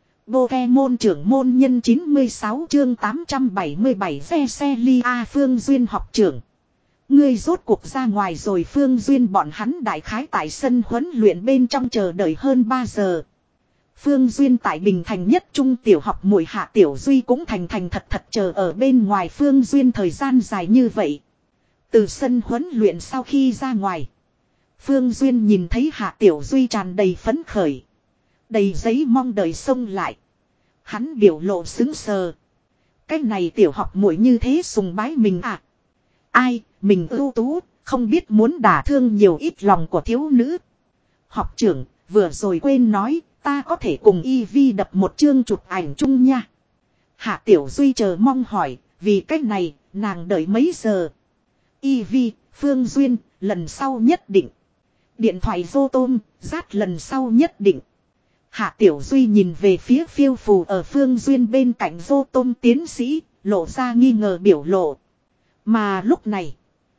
Pokemon trưởng môn nhân chín mươi sáu chương tám trăm bảy mươi bảy Vesselia Phương Duyên học trưởng. Ngươi rốt cuộc ra ngoài rồi Phương Duyên bọn hắn đại khái tại sân huấn luyện bên trong chờ đợi hơn ba giờ. Phương Duyên tại Bình Thành nhất trung tiểu học muội Hạ Tiểu Duy cũng thành thành thật thật chờ ở bên ngoài Phương Duyên thời gian dài như vậy. Từ sân huấn luyện sau khi ra ngoài. Phương Duyên nhìn thấy Hạ Tiểu Duy tràn đầy phấn khởi. Đầy giấy mong đợi xông lại. Hắn biểu lộ sững sờ. Cái này tiểu học muội như thế sùng bái mình à? Ai, mình ưu tú, không biết muốn đả thương nhiều ít lòng của thiếu nữ. Học trưởng, vừa rồi quên nói, ta có thể cùng Y Vi đập một chương chụp ảnh chung nha. Hạ Tiểu Duy chờ mong hỏi, vì cách này, nàng đợi mấy giờ? Y Vi, Phương Duyên, lần sau nhất định. Điện thoại vô tôm, rát lần sau nhất định. Hạ Tiểu Duy nhìn về phía phiêu phù ở Phương Duyên bên cạnh vô tôm tiến sĩ, lộ ra nghi ngờ biểu lộ. Mà lúc này,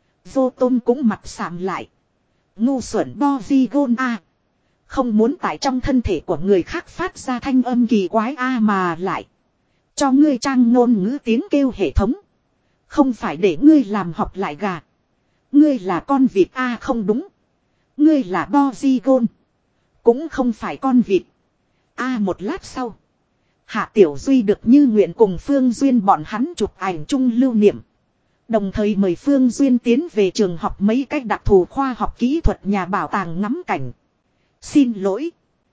vô tôm cũng mặt sạm lại. Ngu xuẩn bo vi gôn a. Không muốn tại trong thân thể của người khác phát ra thanh âm kỳ quái a mà lại. Cho ngươi trang ngôn ngữ tiếng kêu hệ thống. Không phải để ngươi làm học lại gà. Ngươi là con vịt a không đúng. Ngươi là bo vi gôn. Cũng không phải con vịt. A một lát sau. Hạ Tiểu Duy được như nguyện cùng Phương Duyên bọn hắn chụp ảnh chung lưu niệm. Đồng thời mời Phương Duyên tiến về trường học mấy cách đặc thù khoa học kỹ thuật nhà bảo tàng ngắm cảnh. Xin lỗi.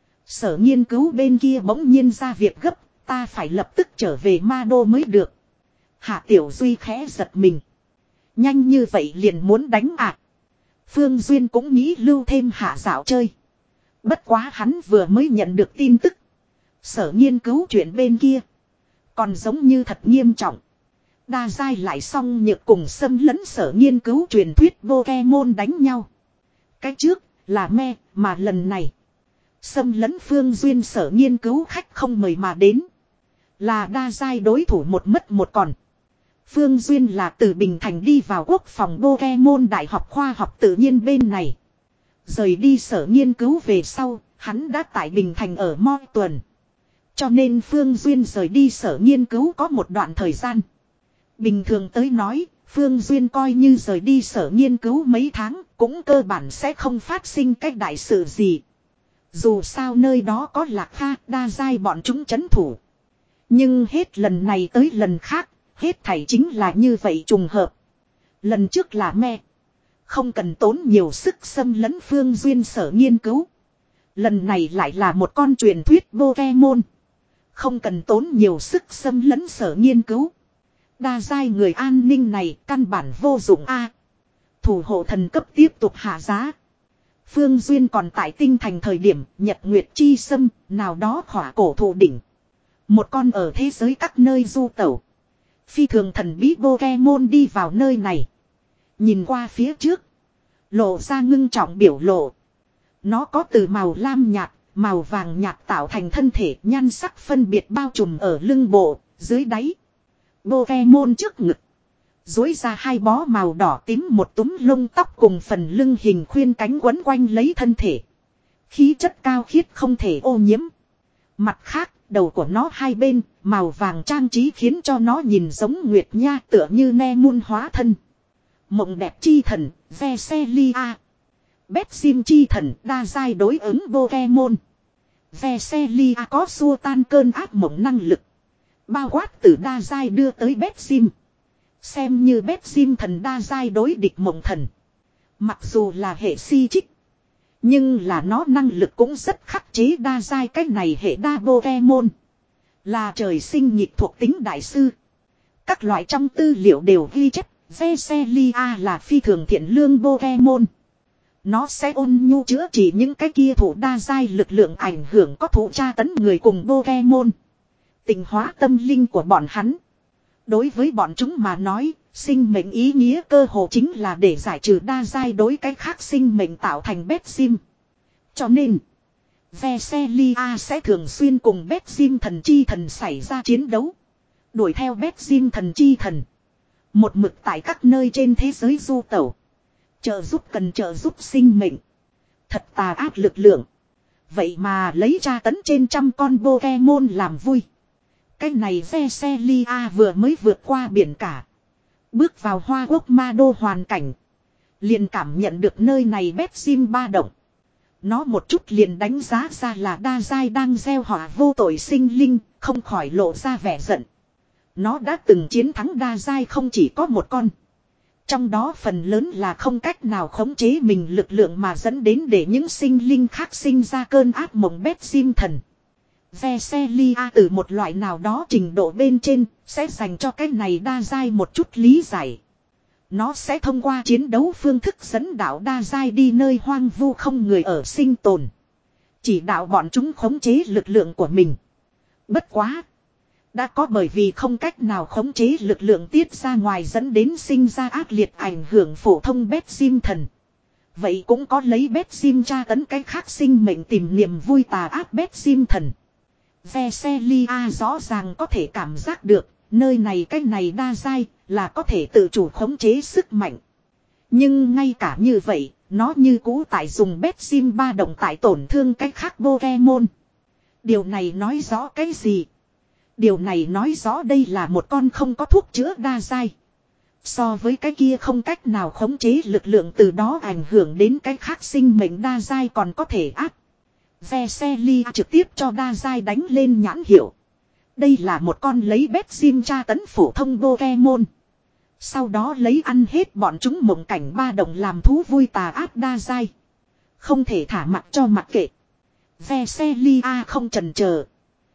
Sở nghiên cứu bên kia bỗng nhiên ra việc gấp, ta phải lập tức trở về Ma Đô mới được. Hạ Tiểu Duy khẽ giật mình. Nhanh như vậy liền muốn đánh à. Phương Duyên cũng nghĩ lưu thêm hạ dạo chơi. Bất quá hắn vừa mới nhận được tin tức. Sở nghiên cứu chuyện bên kia. Còn giống như thật nghiêm trọng. Đa giai lại xong nhược cùng xâm lấn sở nghiên cứu truyền thuyết Pokemon đánh nhau. Cái trước là me mà lần này. Xâm lấn Phương Duyên sở nghiên cứu khách không mời mà đến. Là đa giai đối thủ một mất một còn. Phương Duyên là từ Bình Thành đi vào quốc phòng Pokemon Đại học Khoa học Tự nhiên bên này. Rời đi sở nghiên cứu về sau, hắn đã tại Bình Thành ở Mo tuần. Cho nên Phương Duyên rời đi sở nghiên cứu có một đoạn thời gian. Bình thường tới nói, Phương Duyên coi như rời đi sở nghiên cứu mấy tháng, cũng cơ bản sẽ không phát sinh cách đại sự gì. Dù sao nơi đó có Lạc Kha, đa giai bọn chúng chấn thủ. Nhưng hết lần này tới lần khác, hết thảy chính là như vậy trùng hợp. Lần trước là me. Không cần tốn nhiều sức xâm lấn Phương Duyên sở nghiên cứu. Lần này lại là một con truyền thuyết Pokemon. Không cần tốn nhiều sức xâm lấn sở nghiên cứu. Đa giai người an ninh này căn bản vô dụng a. Thủ hộ thần cấp tiếp tục hạ giá. Phương Duyên còn tại tinh thành thời điểm Nhật Nguyệt Chi Sâm, nào đó khỏa cổ thụ đỉnh. Một con ở thế giới các nơi du tẩu. Phi thường thần bí Pokemon đi vào nơi này. Nhìn qua phía trước. Lộ ra ngưng trọng biểu lộ. Nó có từ màu lam nhạt, màu vàng nhạt tạo thành thân thể nhan sắc phân biệt bao trùm ở lưng bộ, dưới đáy. Pokemon trước ngực. Dối ra hai bó màu đỏ tím một túm lông tóc cùng phần lưng hình khuyên cánh quấn quanh lấy thân thể. Khí chất cao khiết không thể ô nhiễm. Mặt khác, đầu của nó hai bên, màu vàng trang trí khiến cho nó nhìn giống Nguyệt Nha tựa như Nemun hóa thân. Mộng đẹp chi thần, Vesselia. Betsim chi thần, đa giai đối ứng Pokemon. Vesselia có xua tan cơn ác mộng năng lực. Bao quát từ đa giai đưa tới Betsim. Xem như Betsim thần đa giai đối địch mộng thần. Mặc dù là hệ si trích. Nhưng là nó năng lực cũng rất khắc chế đa giai cách này hệ đa Pokemon. Là trời sinh nhịp thuộc tính đại sư. Các loại trong tư liệu đều ghi chép. Vesselia là phi thường thiện lương Pokemon. Nó sẽ ôn nhu chữa trị những cái kia thủ đa giai lực lượng ảnh hưởng có thủ tra tấn người cùng Pokemon. Tình hóa tâm linh của bọn hắn. Đối với bọn chúng mà nói, sinh mệnh ý nghĩa cơ hồ chính là để giải trừ đa giai đối cái khác sinh mệnh tạo thành Betsim. Cho nên, Vesselia sẽ thường xuyên cùng Betsim thần chi thần xảy ra chiến đấu. Đuổi theo Betsim thần chi thần. Một mực tại các nơi trên thế giới du tẩu. Trợ giúp cần trợ giúp sinh mệnh. Thật tà ác lực lượng. Vậy mà lấy tra tấn trên trăm con Pokemon làm vui. Cái này Vesselia vừa mới vượt qua biển cả. Bước vào Hoa Quốc Ma Đô hoàn cảnh. Liền cảm nhận được nơi này Betsim ba động. Nó một chút liền đánh giá ra là đa giai đang gieo họa vô tội sinh linh, không khỏi lộ ra vẻ giận. Nó đã từng chiến thắng đa giai không chỉ có một con. Trong đó phần lớn là không cách nào khống chế mình lực lượng mà dẫn đến để những sinh linh khác sinh ra cơn ác mộng bét sim thần. Vesselia từ một loại nào đó trình độ bên trên sẽ dành cho cái này đa giai một chút lý giải. Nó sẽ thông qua chiến đấu phương thức dẫn đạo đa giai đi nơi hoang vu không người ở sinh tồn. Chỉ đạo bọn chúng khống chế lực lượng của mình. Bất quá. Đã có bởi vì không cách nào khống chế lực lượng tiết ra ngoài dẫn đến sinh ra ác liệt ảnh hưởng phổ thông bét sim thần. Vậy cũng có lấy bét sim tra tấn cái khác sinh mệnh tìm niềm vui tà ác bét sim thần. Vesselia rõ ràng có thể cảm giác được, nơi này cái này đa giai là có thể tự chủ khống chế sức mạnh. Nhưng ngay cả như vậy, nó như cũ tại dùng bét sim ba động tại tổn thương cái khác Pokemon. Điều này nói rõ cái gì? Điều này nói rõ đây là một con không có thuốc chữa đa giai. So với cái kia không cách nào khống chế lực lượng từ đó ảnh hưởng đến cái khác sinh mệnh đa giai còn có thể áp. Vesselia trực tiếp cho đa giai đánh lên nhãn hiệu. Đây là một con lấy bét sim tra tấn phổ thông Pokemon. Sau đó lấy ăn hết bọn chúng mộng cảnh ba động làm thú vui tà ác đa giai. Không thể thả mặc cho mặc kệ. Vesselia không chần chờ.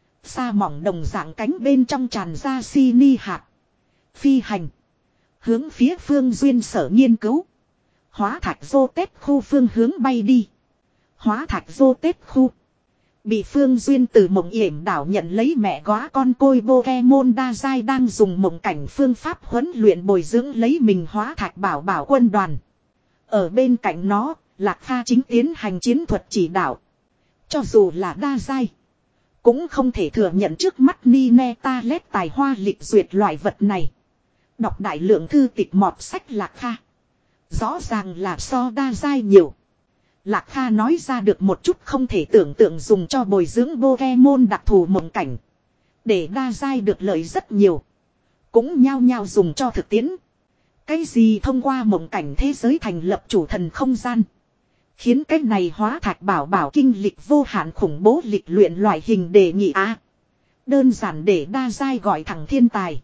Sa mỏng đồng dạng cánh bên trong tràn ra si ni hạt. Phi hành. Hướng phía phương duyên sở nghiên cứu. Hóa thạch vô tết khu phương hướng bay đi. Hóa thạch vô tết khu. Bị phương duyên từ mộng yểm đảo nhận lấy mẹ góa con côi Pokemon đa giai đang dùng mộng cảnh phương pháp huấn luyện bồi dưỡng lấy mình hóa thạch bảo bảo quân đoàn. Ở bên cạnh nó, Lạc Pha chính tiến hành chiến thuật chỉ đạo. Cho dù là đa giai. Cũng không thể thừa nhận trước mắt Nine Talet tài hoa lịch duyệt loại vật này. Đọc đại lượng thư tịch mọt sách Lạc Kha. Rõ ràng là so đa giai nhiều. Lạc Kha nói ra được một chút không thể tưởng tượng dùng cho bồi dưỡng Pokemon đặc thù mộng cảnh. Để đa giai được lợi rất nhiều. Cũng nhao nhao dùng cho thực tiễn. Cái gì thông qua mộng cảnh thế giới thành lập chủ thần không gian. Khiến cái này hóa thạch bảo bảo kinh lịch vô hạn khủng bố lịch luyện loại hình đề nghị á. Đơn giản để đa giai gọi thẳng thiên tài.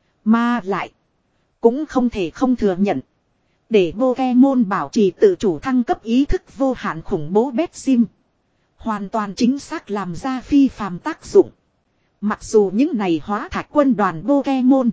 Mà lại. Cũng không thể không thừa nhận. Để Pokemon bảo trì tự chủ thăng cấp ý thức vô hạn khủng bố bét sim. Hoàn toàn chính xác làm ra phi phàm tác dụng. Mặc dù những này hóa thạch quân đoàn Pokemon.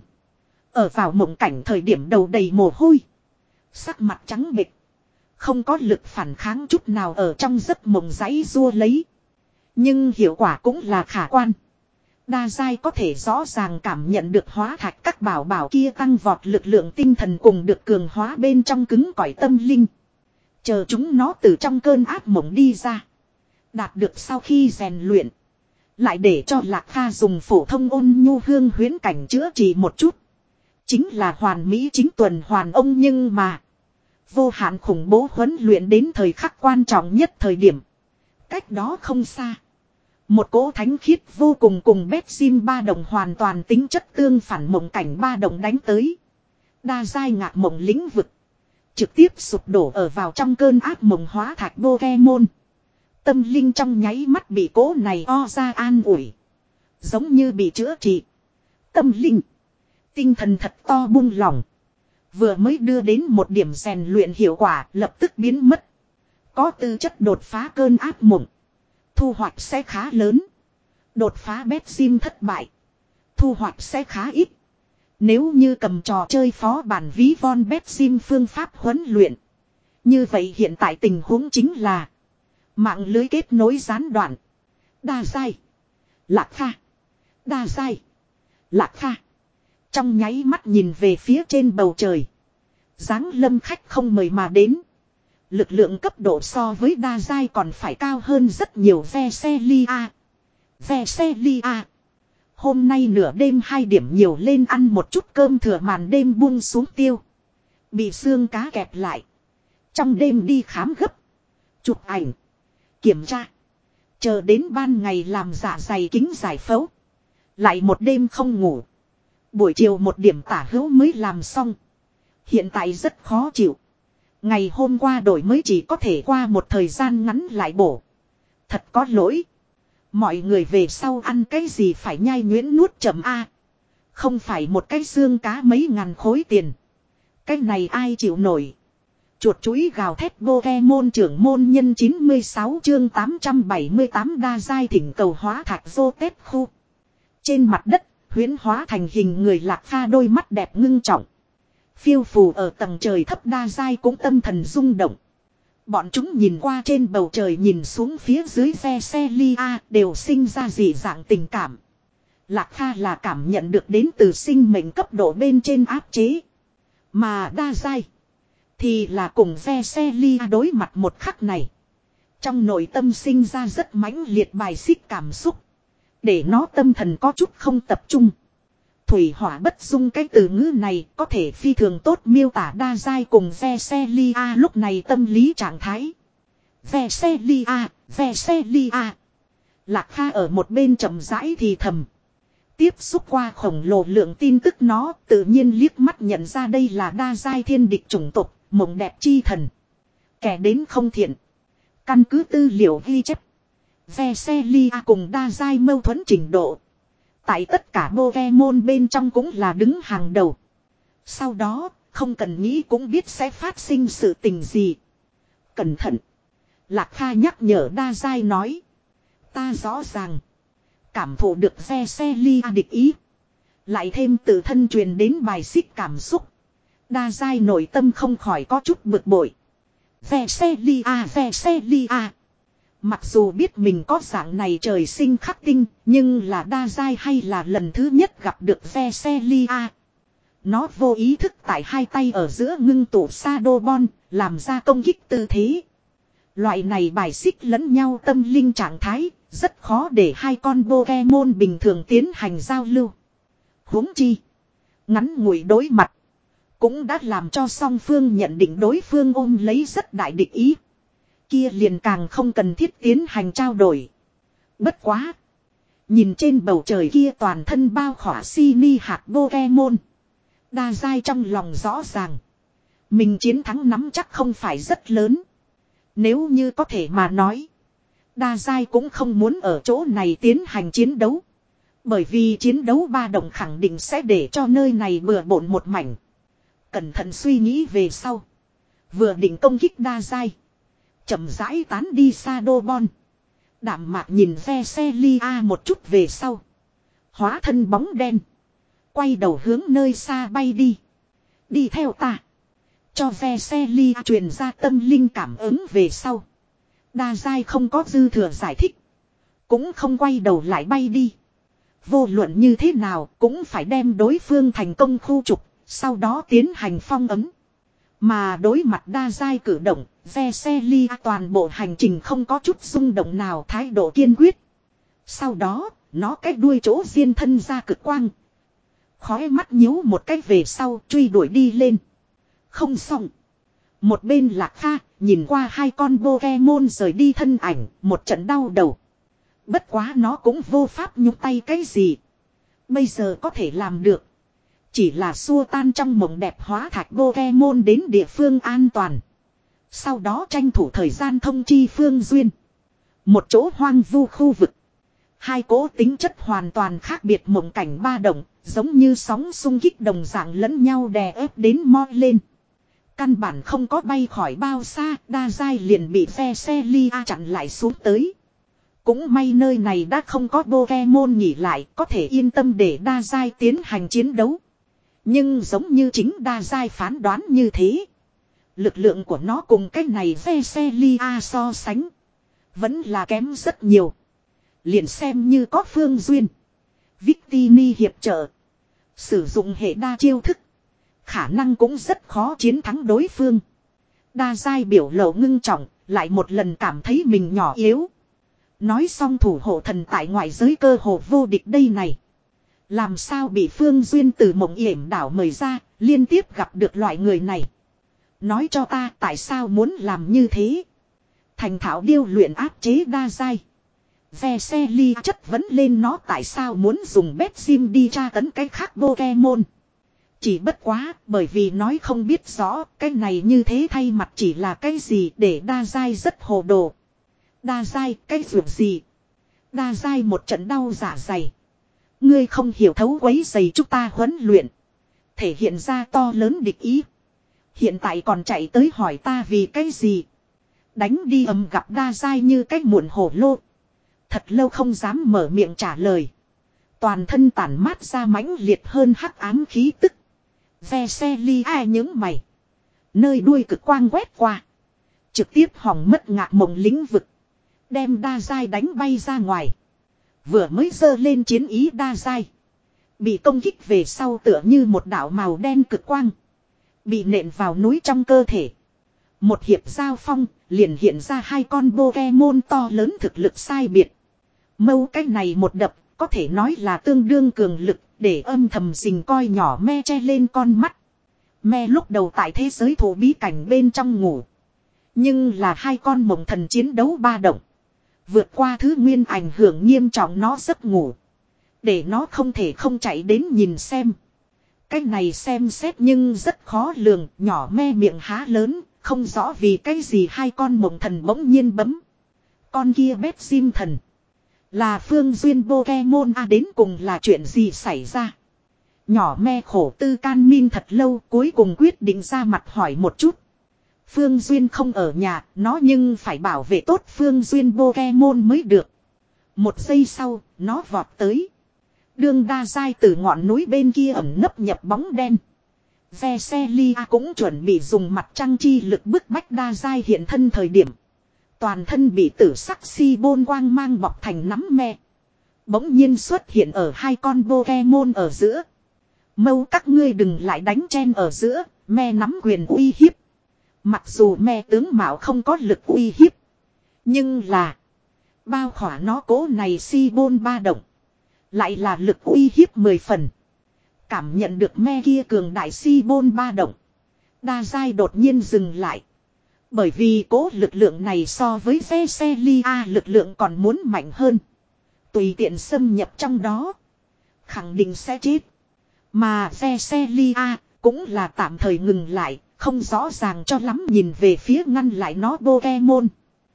Ở vào mộng cảnh thời điểm đầu đầy mồ hôi. Sắc mặt trắng bệch. Không có lực phản kháng chút nào ở trong giấc mộng giãy rua lấy. Nhưng hiệu quả cũng là khả quan. Đa giai có thể rõ ràng cảm nhận được hóa thạch các bảo bảo kia tăng vọt lực lượng tinh thần cùng được cường hóa bên trong cứng cỏi tâm linh. Chờ chúng nó từ trong cơn ác mộng đi ra. Đạt được sau khi rèn luyện. Lại để cho Lạc Kha dùng phổ thông ôn nhu hương huyễn cảnh chữa trị một chút. Chính là hoàn mỹ chính tuần hoàn ông nhưng mà. Vô hạn khủng bố huấn luyện đến thời khắc quan trọng nhất thời điểm. Cách đó không xa. Một cỗ thánh khiết vô cùng cùng bét sim ba đồng hoàn toàn tính chất tương phản mộng cảnh ba đồng đánh tới. Đa giai ngạc mộng lĩnh vực. Trực tiếp sụp đổ ở vào trong cơn ác mộng hóa thạch Pokemon. Tâm linh trong nháy mắt bị cỗ này o ra an ủi. Giống như bị chữa trị. Tâm linh. Tinh thần thật to buông lỏng. Vừa mới đưa đến một điểm rèn luyện hiệu quả lập tức biến mất. Có tư chất đột phá cơn ác mộng. Thu hoạch sẽ khá lớn. Đột phá bét sim thất bại. Thu hoạch sẽ khá ít. Nếu như cầm trò chơi phó bản ví von bét sim phương pháp huấn luyện. Như vậy hiện tại tình huống chính là. Mạng lưới kết nối gián đoạn. Đa giai. Lạc Kha. Đa giai. Lạc Kha. Trong nháy mắt nhìn về phía trên bầu trời. Giáng lâm khách không mời mà đến. Lực lượng cấp độ so với đa giai còn phải cao hơn rất nhiều. Vesselia. Vesselia. Hôm nay nửa đêm hai điểm nhiều lên ăn một chút cơm thừa màn đêm buông xuống tiêu. Bị xương cá kẹp lại. Trong đêm đi khám gấp. Chụp ảnh. Kiểm tra. Chờ đến ban ngày làm dạ dày kính giải phẫu. Lại một đêm không ngủ. Buổi chiều một điểm tả hữu mới làm xong. Hiện tại rất khó chịu. Ngày hôm qua đổi mới chỉ có thể qua một thời gian ngắn lại bổ. Thật có lỗi. Mọi người về sau ăn cái gì phải nhai nhuyễn nuốt chậm a. Không phải một cái xương cá mấy ngàn khối tiền. Cái này ai chịu nổi. Chuột chuối gào thét Pokemon trưởng môn nhân chín mươi sáu chương tám trăm bảy mươi tám đa giai thỉnh cầu hóa thạch dô tết khu. Trên mặt đất, huyễn hóa thành hình người Lạc Pha đôi mắt đẹp ngưng trọng. Phiêu phù ở tầng trời thấp đa giai cũng tâm thần rung động. Bọn chúng nhìn qua trên bầu trời nhìn xuống phía dưới Vesselia đều sinh ra dị dạng tình cảm. Lạc Pha là cảm nhận được đến từ sinh mệnh cấp độ bên trên áp chế. Mà đa giai thì là cùng Vesselia đối mặt một khắc này. Trong nội tâm sinh ra rất mãnh liệt bài xích cảm xúc. Để nó tâm thần có chút không tập trung. Thủy hỏa bất dung cái từ ngữ này có thể phi thường tốt miêu tả đa giai cùng Vesselia lúc này tâm lý trạng thái. Vesselia, Vesselia. Lạc Kha ở một bên chậm rãi thì thầm. Tiếp xúc qua khổng lồ lượng tin tức nó tự nhiên liếc mắt nhận ra đây là đa giai thiên địch chủng tộc, mộng đẹp chi thần. Kẻ đến không thiện. Căn cứ tư liệu ghi chép. Vesselia cùng đa giai mâu thuẫn trình độ. Tại tất cả Pokemon bên trong cũng là đứng hàng đầu. Sau đó, không cần nghĩ cũng biết sẽ phát sinh sự tình gì. Cẩn thận. Lạc Kha nhắc nhở đa giai nói. Ta rõ ràng. Cảm thụ được Vesselia địch ý. Lại thêm tự thân truyền đến bài xích cảm xúc. Đa giai nội tâm không khỏi có chút bực bội. Vesselia, Vesselia. Mặc dù biết mình có dạng này trời sinh khắc tinh, nhưng là đa giai hay là lần thứ nhất gặp được Vesselia. Nó vô ý thức tại hai tay ở giữa ngưng tụ Shadowball, làm ra công kích tư thế. Loại này bài xích lẫn nhau tâm linh trạng thái, rất khó để hai con Pokemon bình thường tiến hành giao lưu. Huống chi, ngắn ngủi đối mặt, cũng đã làm cho song phương nhận định đối phương ôm lấy rất đại địch ý. Kia liền càng không cần thiết tiến hành trao đổi. Bất quá. Nhìn trên bầu trời kia toàn thân bao khỏa si ni hạt Pokemon. Đa giai trong lòng rõ ràng. Mình chiến thắng nắm chắc không phải rất lớn. Nếu như có thể mà nói. Đa giai cũng không muốn ở chỗ này tiến hành chiến đấu. Bởi vì chiến đấu ba động khẳng định sẽ để cho nơi này bừa bộn một mảnh. Cẩn thận suy nghĩ về sau. Vừa định công kích đa giai. Chậm rãi tán đi Shadowball. Đạm mạc nhìn Vesselia một chút về sau. Hóa thân bóng đen. Quay đầu hướng nơi xa bay đi. Đi theo ta. Cho Vesselia truyền ra tâm linh cảm ứng về sau. Đa giai không có dư thừa giải thích. Cũng không quay đầu lại bay đi. Vô luận như thế nào cũng phải đem đối phương thành công khu trục. Sau đó tiến hành phong ấm. Mà đối mặt đa giai cử động, Vesselia toàn bộ hành trình không có chút rung động nào thái độ kiên quyết. Sau đó, nó cái đuôi chỗ diên thân ra cực quang. Khói mắt nhíu một cái về sau truy đuổi đi lên. Không xong. Một bên Lạc Kha, nhìn qua hai con Pokemon rời đi thân ảnh, một trận đau đầu. Bất quá nó cũng vô pháp nhúc tay cái gì. Bây giờ có thể làm được. Chỉ là xua tan trong mộng đẹp hóa thạch Pokemon đến địa phương an toàn. Sau đó tranh thủ thời gian thông chi Phương Duyên. Một chỗ hoang vu khu vực. Hai cỗ tính chất hoàn toàn khác biệt mộng cảnh ba động, giống như sóng xung kích đồng dạng lẫn nhau đè ép đến mo lên. Căn bản không có bay khỏi bao xa, đa giai liền bị Vesselia chặn lại xuống tới. Cũng may nơi này đã không có Pokemon nghỉ lại, có thể yên tâm để đa giai tiến hành chiến đấu. Nhưng giống như chính đa giai phán đoán như thế. Lực lượng của nó cùng cái này Vesselia so sánh. Vẫn là kém rất nhiều. Liền xem như có Phương Duyên. Victini hiệp trợ. Sử dụng hệ đa chiêu thức. Khả năng cũng rất khó chiến thắng đối phương. Đa giai biểu lộ ngưng trọng. Lại một lần cảm thấy mình nhỏ yếu. Nói xong thủ hộ thần tại ngoại giới cơ hồ vô địch đây này. Làm sao bị Phương Duyên từ mộng yểm đảo mời ra, liên tiếp gặp được loại người này. Nói cho ta tại sao muốn làm như thế. Thành thạo điêu luyện áp chế đa giai. Vesselia chất vấn lên nó tại sao muốn dùng bét sim đi tra tấn cái khác Pokemon. Chỉ bất quá bởi vì nói không biết rõ cái này như thế thay mặt chỉ là cái gì để đa giai rất hồ đồ. Đa giai cái việc gì. Đa giai một trận đau dạ dày. Ngươi không hiểu thấu quấy giày chúng ta huấn luyện. Thể hiện ra to lớn địch ý. Hiện tại còn chạy tới hỏi ta vì cái gì. Đánh đi ầm gặp đa dai như cái muộn hổ lô. Thật lâu không dám mở miệng trả lời. Toàn thân tản mát ra mãnh liệt hơn hắc ám khí tức. Ve xe ly ai những mày. Nơi đuôi cực quang quét qua. Trực tiếp hỏng mất ngạc mộng lĩnh vực. Đem đa dai đánh bay ra ngoài. Vừa mới dơ lên chiến ý đa dai. Bị công kích về sau tựa như một đạo màu đen cực quang. Bị nện vào núi trong cơ thể. Một hiệp giao phong liền hiện ra hai con Pokemon to lớn thực lực sai biệt. Mâu cái này một đập có thể nói là tương đương cường lực để âm thầm rình coi nhỏ me che lên con mắt. Me lúc đầu tại thế giới thổ bí cảnh bên trong ngủ. Nhưng là hai con mộng thần chiến đấu ba động. Vượt qua thứ nguyên ảnh hưởng nghiêm trọng nó giấc ngủ. Để nó không thể không chạy đến nhìn xem. Cái này xem xét nhưng rất khó lường, nhỏ me miệng há lớn, không rõ vì cái gì hai con mộng thần bỗng nhiên bấm. Con kia bét sim thần. Là Phương Duyên Pokemon A đến cùng là chuyện gì xảy ra. Nhỏ me khổ tư can min thật lâu cuối cùng quyết định ra mặt hỏi một chút. Phương Duyên không ở nhà, nó nhưng phải bảo vệ tốt Phương Duyên Pokemon mới được. Một giây sau, nó vọt tới. Đường đa dai từ ngọn núi bên kia ẩn nấp nhập bóng đen. Vesselia cũng chuẩn bị dùng mặt trăng chi lực bức bách đa dai hiện thân thời điểm. Toàn thân bị tử sắc si bôn quang mang bọc thành nắm me. Bỗng nhiên xuất hiện ở hai con Pokemon ở giữa. Mâu các ngươi đừng lại đánh chen ở giữa, me nắm quyền uy hiếp. Mặc dù me tướng mạo không có lực uy hiếp. Nhưng là bao khỏa nó cố này si bôn ba động. Lại là lực uy hiếp mười phần. Cảm nhận được me kia cường đại si bôn ba động. Đa dai đột nhiên dừng lại. Bởi vì cố lực lượng này so với Vesselia lực lượng còn muốn mạnh hơn. Tùy tiện xâm nhập trong đó. Khẳng định sẽ chết. Mà Vesselia cũng là tạm thời ngừng lại. Không rõ ràng cho lắm nhìn về phía ngăn lại nó Pokemon.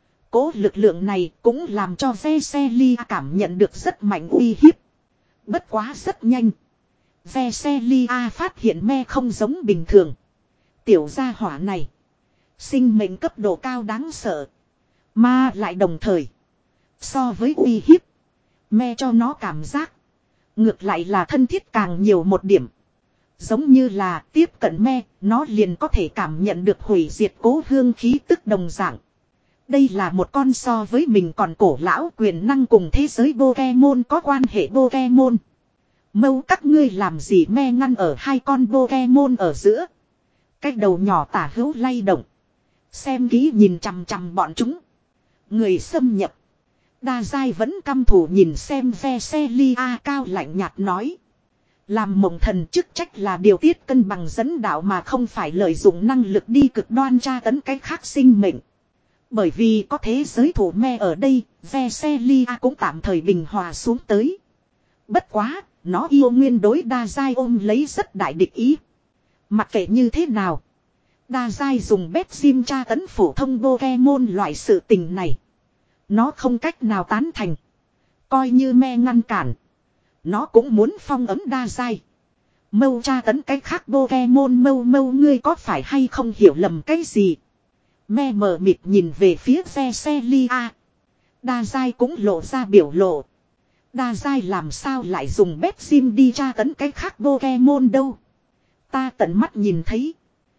Cố lực lượng này cũng làm cho Vesselia cảm nhận được rất mạnh uy hiếp. Bất quá rất nhanh. Vesselia phát hiện me không giống bình thường. Tiểu gia hỏa này. Sinh mệnh cấp độ cao đáng sợ. Mà lại đồng thời. So với uy hiếp. Me cho nó cảm giác. Ngược lại là thân thiết càng nhiều một điểm. Giống như là tiếp cận me. Nó liền có thể cảm nhận được hủy diệt cố hương khí tức đồng dạng. Đây là một con so với mình còn cổ lão quyền năng cùng thế giới Pokemon có quan hệ Pokemon. Mâu các ngươi làm gì me ngăn ở hai con Pokemon ở giữa. Cái đầu nhỏ tả hữu lay động. Xem kỹ nhìn chằm chằm bọn chúng. Người xâm nhập. Đa dai vẫn căm thù nhìn xem Vesselia cao lạnh nhạt nói. Làm mộng thần chức trách là điều tiết cân bằng dẫn đạo mà không phải lợi dụng năng lực đi cực đoan tra tấn cái khác sinh mệnh. Bởi vì có thế giới thủ me ở đây, Vesselia cũng tạm thời bình hòa xuống tới. Bất quá, nó yêu nguyên đối đa dai ôm lấy rất đại địch ý. Mặc kệ như thế nào. Đa dai dùng bét sim tra tấn phổ thông Pokemon loại sự tình này. Nó không cách nào tán thành. Coi như me ngăn cản. Nó cũng muốn phong ấm đa dai. Mâu tra tấn cái khác Pokemon mâu mâu ngươi có phải hay không hiểu lầm cái gì. Me mờ mịt nhìn về phía Vesselia. Đa dai cũng lộ ra biểu lộ. Đa dai làm sao lại dùng bét sim đi tra tấn cái khác Pokemon đâu. Ta tận mắt nhìn thấy.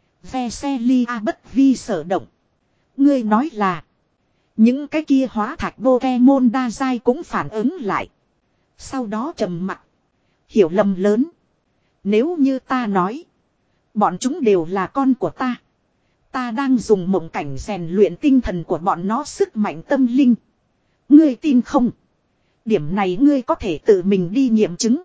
Vesselia bất vi sở động. Ngươi nói là. Những cái kia hóa thạch Pokemon đa dai cũng phản ứng lại. Sau đó trầm mặc. Hiểu lầm lớn. Nếu như ta nói. Bọn chúng đều là con của ta. Ta đang dùng mộng cảnh rèn luyện tinh thần của bọn nó sức mạnh tâm linh. Ngươi tin không? Điểm này ngươi có thể tự mình đi nghiệm chứng.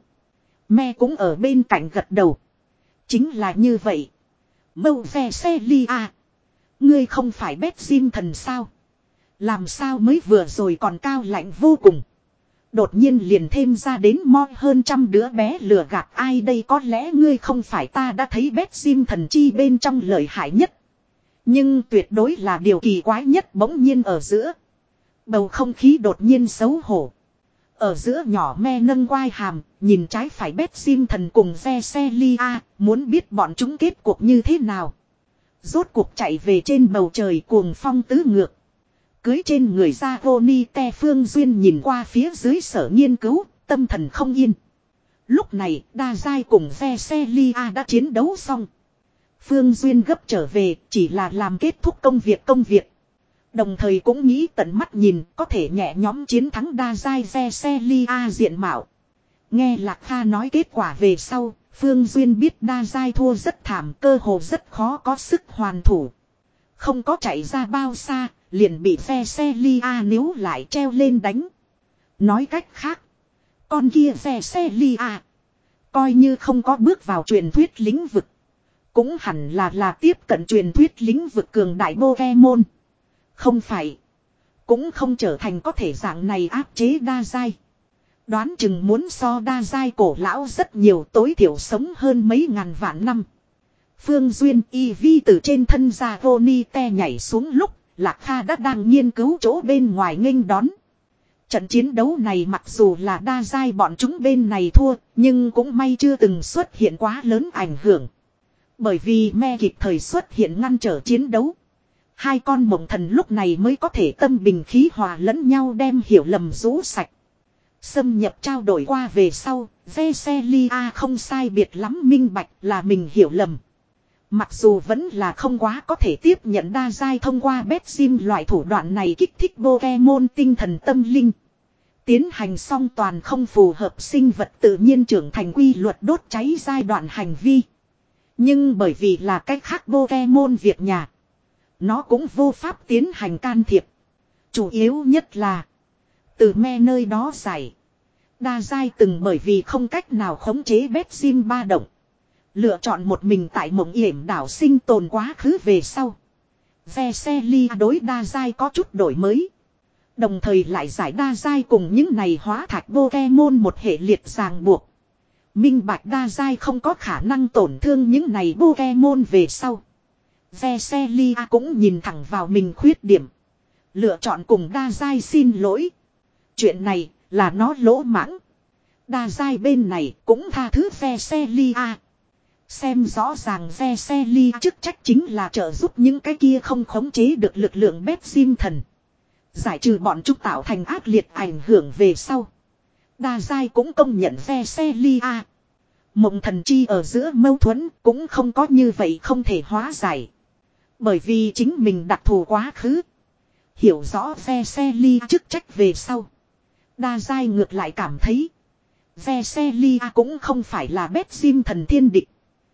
Me cũng ở bên cạnh gật đầu. Chính là như vậy. Mâu Vesselia. Ngươi không phải bét sim thần sao? Làm sao mới vừa rồi còn cao lạnh vô cùng. Đột nhiên liền thêm ra đến mo hơn trăm đứa bé lừa gạt ai đây có lẽ ngươi không phải ta đã thấy bét sim thần chi bên trong lợi hại nhất. Nhưng tuyệt đối là điều kỳ quái nhất bỗng nhiên ở giữa. Bầu không khí đột nhiên xấu hổ. Ở giữa nhỏ me nâng quai hàm, nhìn trái phải bét sim thần cùng Vesselia, muốn biết bọn chúng kết cuộc như thế nào. Rốt cuộc chạy về trên bầu trời cuồng phong tứ ngược. Cưới trên người ra Roni te Phương Duyên nhìn qua phía dưới sở nghiên cứu, tâm thần không yên. Lúc này, Đa Giai cùng Veselia đã chiến đấu xong. Phương Duyên gấp trở về, chỉ là làm kết thúc công việc công việc. Đồng thời cũng nghĩ tận mắt nhìn, có thể nhẹ nhõm chiến thắng Đa Giai Veselia diện mạo. Nghe Lạc Kha nói kết quả về sau, Phương Duyên biết Đa Giai thua rất thảm, cơ hồ rất khó có sức hoàn thủ. Không có chạy ra bao xa, liền bị Veselia níu lại treo lên đánh. Nói cách khác, con kia Veselia, coi như không có bước vào truyền thuyết lĩnh vực, cũng hẳn là là tiếp cận truyền thuyết lĩnh vực cường đại Pokemon. Không phải, cũng không trở thành có thể dạng này áp chế Đa Giai. Đoán chừng muốn so Đa Giai cổ lão rất nhiều, tối thiểu sống hơn mấy ngàn vạn năm. Phương Duyên y vi từ trên thân ra Roni te nhảy xuống lúc, Lạc Kha đã đang nghiên cứu chỗ bên ngoài nghênh đón. Trận chiến đấu này mặc dù là Đa Giai bọn chúng bên này thua, nhưng cũng may chưa từng xuất hiện quá lớn ảnh hưởng. Bởi vì me kịp thời xuất hiện ngăn trở chiến đấu. Hai con mộng thần lúc này mới có thể tâm bình khí hòa lẫn nhau đem hiểu lầm rũ sạch. Xâm nhập trao đổi qua về sau, Veselia không sai biệt lắm minh bạch là mình hiểu lầm. Mặc dù vẫn là không quá có thể tiếp nhận Đa Giai thông qua bét sim loại thủ đoạn này kích thích Pokemon tinh thần tâm linh. Tiến hành song toàn không phù hợp sinh vật tự nhiên trưởng thành quy luật đốt cháy giai đoạn hành vi. Nhưng bởi vì là cách khác Pokemon việc nhà, nó cũng vô pháp tiến hành can thiệp. Chủ yếu nhất là từ me nơi đó giải, Đa Giai từng bởi vì không cách nào khống chế bét sim ba động, lựa chọn một mình tại mộng yểm đảo sinh tồn quá khứ về sau. Veselia đối Đa Giai có chút đổi mới. Đồng thời lại giải Đa Giai cùng những này hóa thạch Pokemon một hệ liệt ràng buộc. Minh bạch Đa Giai không có khả năng tổn thương những này Pokemon về sau. Veselia cũng nhìn thẳng vào mình khuyết điểm, lựa chọn cùng Đa Giai xin lỗi. Chuyện này là nó lỗ mãng. Đa Giai bên này cũng tha thứ Veselia. Xem rõ ràng Veselia chức trách chính là trợ giúp những cái kia không khống chế được lực lượng bét sim thần, giải trừ bọn chúng tạo thành ác liệt ảnh hưởng về sau. Đa Giai cũng công nhận Veselia. Mộng thần chi ở giữa mâu thuẫn cũng không có như vậy không thể hóa giải. Bởi vì chính mình đặc thù quá khứ. Hiểu rõ Veselia chức trách về sau, Đa Giai ngược lại cảm thấy Veselia cũng không phải là bét sim thần thiên địch,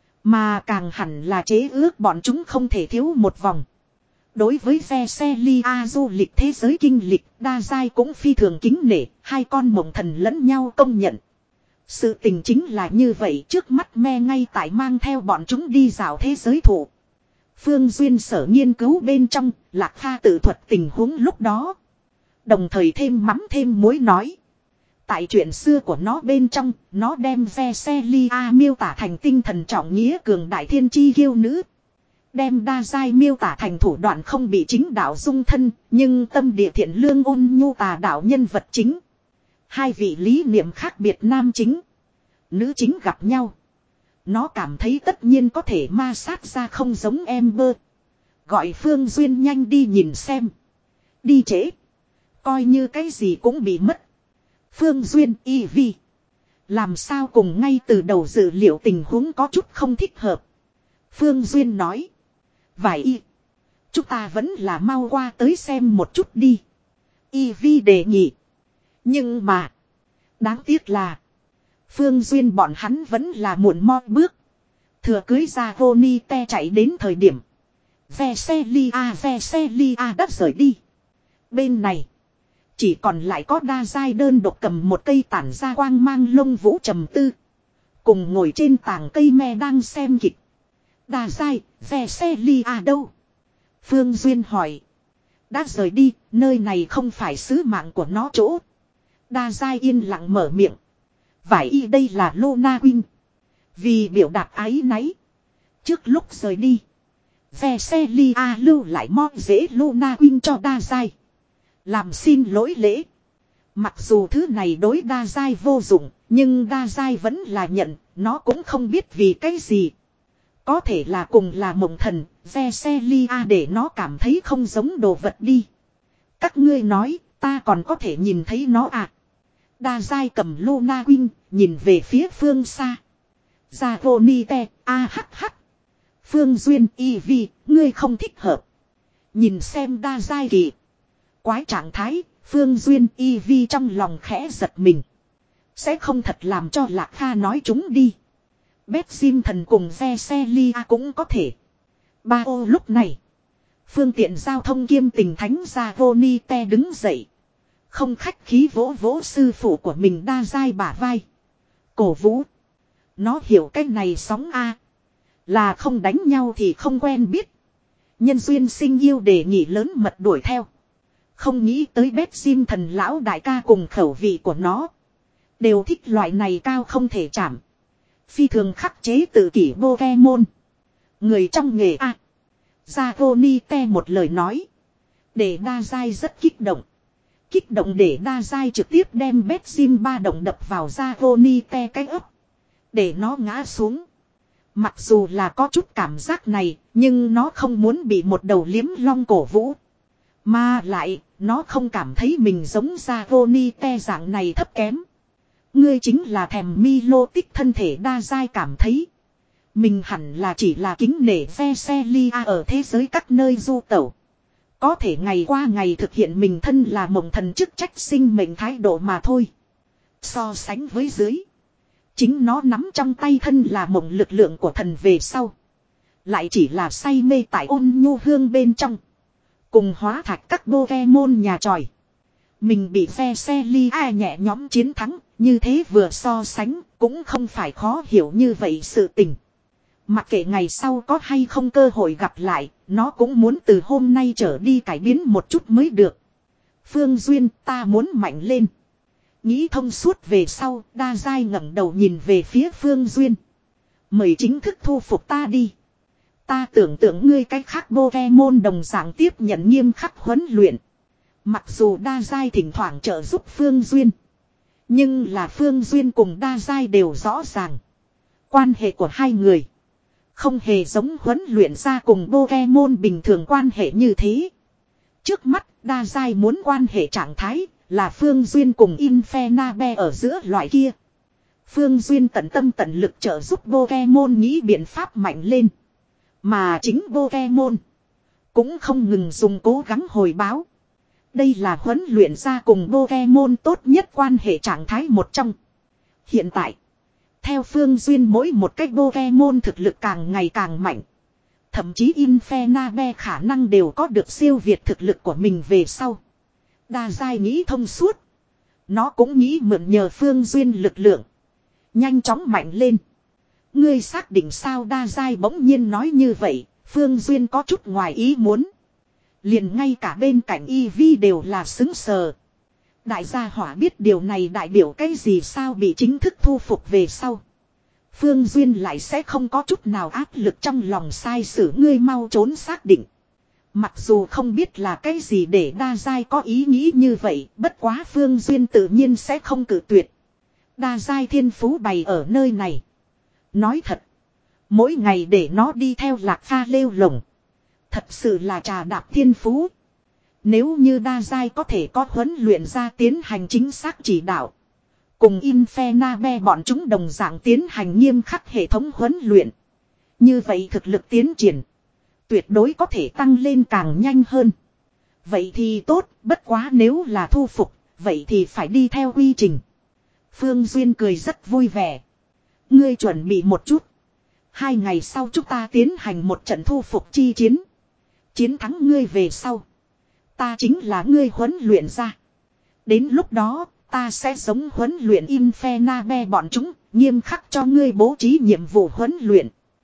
mà càng hẳn là chế ước bọn chúng không thể thiếu một vòng. Đối với Veselia du lịch thế giới kinh lịch, Đa Giai cũng phi thường kính nể, hai con mộng thần lẫn nhau công nhận. Sự tình chính là như vậy, trước mắt me ngay tại mang theo bọn chúng đi dạo thế giới thụ. Phương Duyên sở nghiên cứu bên trong, Lạc Kha tự thuật tình huống lúc đó. Đồng thời thêm mắm thêm muối nói. Tại chuyện xưa của nó bên trong, nó đem Veselia miêu tả thành tinh thần trọng nghĩa cường đại thiên chi kiêu nữ. Đem Đa Giai miêu tả thành thủ đoạn không bị chính đạo dung thân, nhưng tâm địa thiện lương ôn nhu tà đạo nhân vật chính. Hai vị lý niệm khác biệt nam chính, nữ chính gặp nhau. Nó cảm thấy tất nhiên có thể ma sát ra không giống Ember. Gọi Phương Duyên nhanh đi nhìn xem. Đi trễ, coi như cái gì cũng bị mất. Phương Duyên y vi, làm sao cùng ngay từ đầu dự liệu tình huống có chút không thích hợp. Phương Duyên nói. Vài y, chúng ta vẫn là mau qua tới xem một chút đi. Y vi đề nghị. Nhưng mà, đáng tiếc là Phương Duyên bọn hắn vẫn là muộn mo bước. Thừa cưới ra Roni te chạy đến thời điểm, Veselia Veselia đã rời đi. Bên này chỉ còn lại có Đa Giai đơn độc cầm một cây tản ra quang mang lông vũ trầm tư, cùng ngồi trên tảng cây me đang xem kịch. Đa Giai, Veselia đâu? Phương Duyên hỏi. Đã rời đi, nơi này không phải sứ mạng của nó chỗ. Đa Giai yên lặng mở miệng. Vải y đây là Luna Wing. Vì biểu đạt ái náy, trước lúc rời đi, Veselia lưu lại mo dễ Luna Wing cho Đa Giai, làm xin lỗi lễ. Mặc dù thứ này đối Đa Giai vô dụng, nhưng Đa Giai vẫn là nhận, nó cũng không biết vì cái gì. Có thể là cùng là mộng thần, Veselia để nó cảm thấy không giống đồ vật đi. Các ngươi nói, ta còn có thể nhìn thấy nó à? Đa giai cầm Luna Wing, nhìn về phía phương xa. Zagonite, a hắc hắc. Phương Duyên y vi, ngươi không thích hợp. Nhìn xem đa giai kỳ. Quái trạng thái, Phương Duyên y vi trong lòng khẽ giật mình. Sẽ không thật làm cho Lạc Kha nói chúng đi. Bét Sim thần cùng Veselia cũng có thể. Ba ô lúc này. Phương tiện giao thông kiêm tình thánh Zagonite đứng dậy. Không khách khí vỗ vỗ sư phụ của mình đa giai bả vai. Cổ vũ. Nó hiểu cái này sóng A. Là không đánh nhau thì không quen biết. Nhân duyên sinh yêu đề nghị lớn mật đuổi theo. Không nghĩ tới bét sim thần lão đại ca cùng khẩu vị của nó. Đều thích loại này cao không thể chạm. Phi thường khắc chế tự kỷ Pokemon. Người trong nghề A. Zagonite một lời nói. Để đa giai rất kích động. Kích động để đa giai trực tiếp đem bét sim ba động đập vào Zagonite cái ấp. Để nó ngã xuống. Mặc dù là có chút cảm giác này, nhưng nó không muốn bị một đầu liếm long cổ vũ. Mà lại, nó không cảm thấy mình giống Zagonite dạng này thấp kém. Ngươi chính là thèm Milo tích thân thể đa giai cảm thấy. Mình hẳn là chỉ là kính nể Veselia ở thế giới các nơi du tẩu. Có thể ngày qua ngày thực hiện mình thân là mộng thần chức trách sinh mệnh thái độ mà thôi. So sánh với dưới. Chính nó nắm trong tay thân là mộng lực lượng của thần về sau. Lại chỉ là say mê tại ôn nhu hương bên trong. Cùng hóa thạch các Pokemon nhà tròi. Mình bị Veselia nhẹ nhõm chiến thắng. Như thế vừa so sánh cũng không phải khó hiểu như vậy sự tình. Mặc kệ ngày sau có hay không cơ hội gặp lại, nó cũng muốn từ hôm nay trở đi cải biến một chút mới được. Phương Duyên, ta muốn mạnh lên. Nghĩ thông suốt về sau, đa giai ngẩng đầu nhìn về phía Phương Duyên. Mời chính thức thu phục ta đi. Ta tưởng tượng ngươi cách khác Pokemon đồng dạng tiếp nhận nghiêm khắc huấn luyện. Mặc dù đa giai thỉnh thoảng trợ giúp Phương Duyên. Nhưng là Phương Duyên cùng đa giai đều rõ ràng. Quan hệ của hai người. Không hề giống huấn luyện ra cùng Pokemon bình thường quan hệ như thế. Trước mắt, đa giai muốn quan hệ trạng thái là Phương Duyên cùng Infernabe ở giữa loại kia. Phương Duyên tận tâm tận lực trợ giúp Pokemon nghĩ biện pháp mạnh lên. Mà chính Pokemon cũng không ngừng dùng cố gắng hồi báo. Đây là huấn luyện ra cùng Pokemon tốt nhất quan hệ trạng thái một trong. Hiện tại, theo Phương Duyên mỗi một cách Pokemon thực lực càng ngày càng mạnh. Thậm chí Infernabe khả năng đều có được siêu việt thực lực của mình về sau. Đa giai nghĩ thông suốt. Nó cũng nghĩ mượn nhờ Phương Duyên lực lượng. Nhanh chóng mạnh lên. Ngươi xác định sao đa giai bỗng nhiên nói như vậy. Phương Duyên có chút ngoài ý muốn. Liền ngay cả bên cạnh y vi đều là xứng sờ. Đại gia hỏa biết điều này đại biểu cái gì sao bị chính thức thu phục về sau. Phương Duyên lại sẽ không có chút nào áp lực trong lòng sai sử ngươi mau trốn xác định. Mặc dù không biết là cái gì để đa giai có ý nghĩ như vậy, bất quá Phương Duyên tự nhiên sẽ không cự tuyệt. Đa giai thiên phú bày ở nơi này. Nói thật, mỗi ngày để nó đi theo Lạc Kha lêu lồng. Thật sự là trà đạp thiên phú. Nếu như đa giai có thể có huấn luyện ra tiến hành chính xác chỉ đạo. Cùng Infernabe bọn chúng đồng dạng tiến hành nghiêm khắc hệ thống huấn luyện. Như vậy thực lực tiến triển. Tuyệt đối có thể tăng lên càng nhanh hơn. Vậy thì tốt, bất quá nếu là thu phục, vậy thì phải đi theo quy trình. Phương Duyên cười rất vui vẻ. Ngươi chuẩn bị một chút. Hai ngày sau chúng ta tiến hành một trận thu phục chi chiến. Chiến thắng ngươi về sau. Ta chính là ngươi huấn luyện ra. Đến lúc đó, ta sẽ giống huấn luyện Infernabe bọn chúng, nghiêm khắc cho ngươi bố trí nhiệm vụ huấn luyện.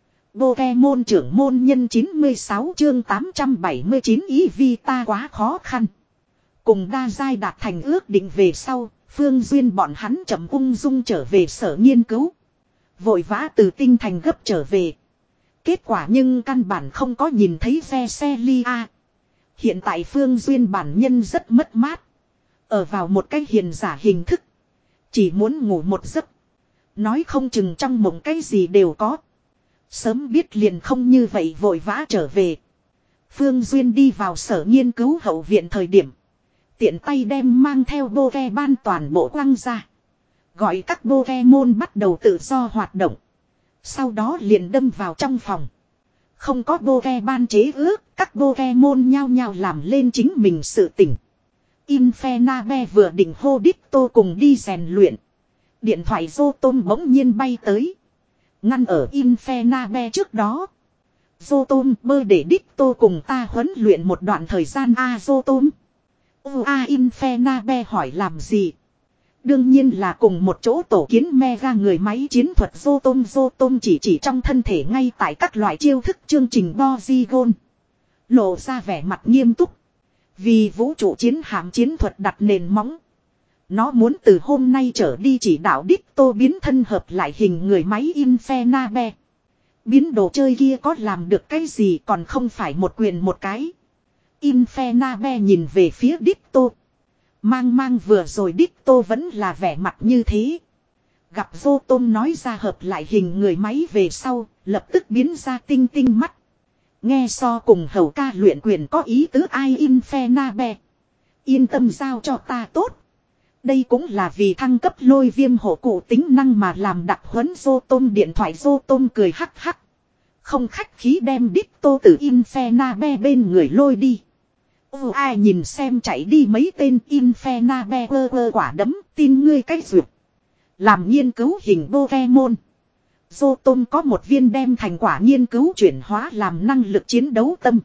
Pokemon trưởng môn nhân chín mươi sáu chương tám trăm bảy mươi chín ý vì ta quá khó khăn. Cùng đa giai đạt thành ước định về sau, Phương Duyên bọn hắn chậm ung dung trở về sở nghiên cứu. Vội vã từ tinh thành gấp trở về. Kết quả nhưng căn bản không có nhìn thấy Veselia. Hiện tại Phương Duyên bản nhân rất mất mát. Ở vào một cái hiền giả hình thức. Chỉ muốn ngủ một giấc. Nói không chừng trong mộng cái gì đều có. Sớm biết liền không như vậy vội vã trở về. Phương Duyên đi vào sở nghiên cứu hậu viện thời điểm. Tiện tay đem mang theo bô ve ban toàn bộ quăng ra. Gọi các bô ve môn bắt đầu tự do hoạt động. Sau đó liền đâm vào trong phòng. Không có bô ve ban chế ước, các bô ve môn nhao nhao làm lên chính mình sự tỉnh. Infernabe vừa định hô Ditto cùng đi rèn luyện. Điện thoại Zotom bỗng nhiên bay tới. Ngăn ở Infernabe trước đó. Zotom bơ để Ditto cùng ta huấn luyện một đoạn thời gian a à, Zotom. Ua à, Infernabe hỏi làm gì? Đương nhiên là cùng một chỗ tổ kiến mega người máy chiến thuật Zotom. Zotom chỉ chỉ trong thân thể ngay tại các loại chiêu thức chương trình Polygon. Lộ ra vẻ mặt nghiêm túc. Vì vũ trụ chiến hạm chiến thuật đặt nền móng. Nó muốn từ hôm nay trở đi chỉ đạo Ditto biến thân hợp lại hình người máy Infernabe. Biến đồ chơi kia có làm được cái gì còn không phải một quyền một cái. Infernabe nhìn về phía Ditto. Mang mang vừa rồi Ditto vẫn là vẻ mặt như thế. Gặp Zotom nói ra hợp lại hình người máy về sau, lập tức biến ra tinh tinh mắt. Nghe so cùng hầu ca luyện quyền có ý tứ ai Infernabe. Yên tâm giao cho ta tốt. Đây cũng là vì thăng cấp lôi viêm hộ cụ tính năng mà làm đặc huấn Zotom điện thoại Zotom cười hắc hắc. Không khách khí đem Ditto từ Infernabe bên người lôi đi. Ô ai nhìn xem chạy đi mấy tên Infernabe quơ quơ quả đấm tin ngươi cách duyệt. Làm nghiên cứu hình Pokemon. Zotom có một viên đem thành quả nghiên cứu chuyển hóa làm năng lực chiến đấu tâm.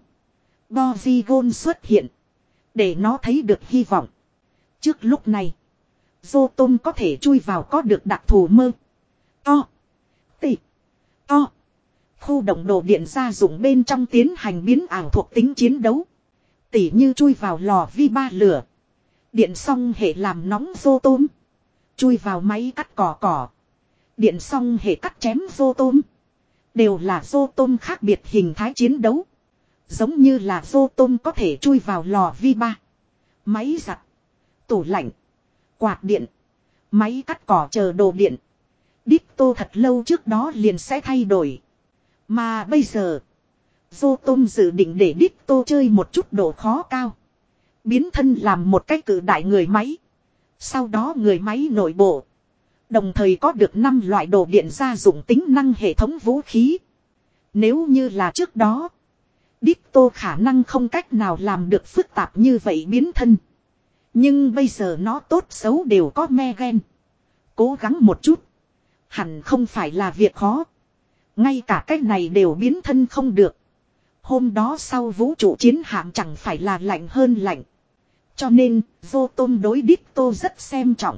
Polygon xuất hiện. Để nó thấy được hy vọng. Trước lúc này. Zotom có thể chui vào có được đặc thù mơ. To. Tị. To. Khu động đồ điện gia dụng bên trong tiến hành biến ảo thuộc tính chiến đấu. Tỉ như chui vào lò vi ba lửa. Điện xong hệ làm nóng Zotom. Chui vào máy cắt cỏ cỏ. Điện xong hệ cắt chém Zotom. Đều là Zotom khác biệt hình thái chiến đấu. Giống như là Zotom có thể chui vào lò vi ba. Máy giặt. Tủ lạnh. Quạt điện. Máy cắt cỏ chờ đồ điện. Ditto thật lâu trước đó liền sẽ thay đổi. Mà bây giờ. Zotom dự định để Ditto chơi một chút độ khó cao. Biến thân làm một cái cự đại người máy. Sau đó người máy nội bộ. Đồng thời có được năm loại đồ điện gia dụng tính năng hệ thống vũ khí. Nếu như là trước đó. Ditto khả năng không cách nào làm được phức tạp như vậy biến thân. Nhưng bây giờ nó tốt xấu đều có me gen. Cố gắng một chút. Hẳn không phải là việc khó. Ngay cả cái này đều biến thân không được. Hôm đó sau vũ trụ chiến hạm chẳng phải là lạnh hơn lạnh. Cho nên, Zotom đối Ditto rất xem trọng.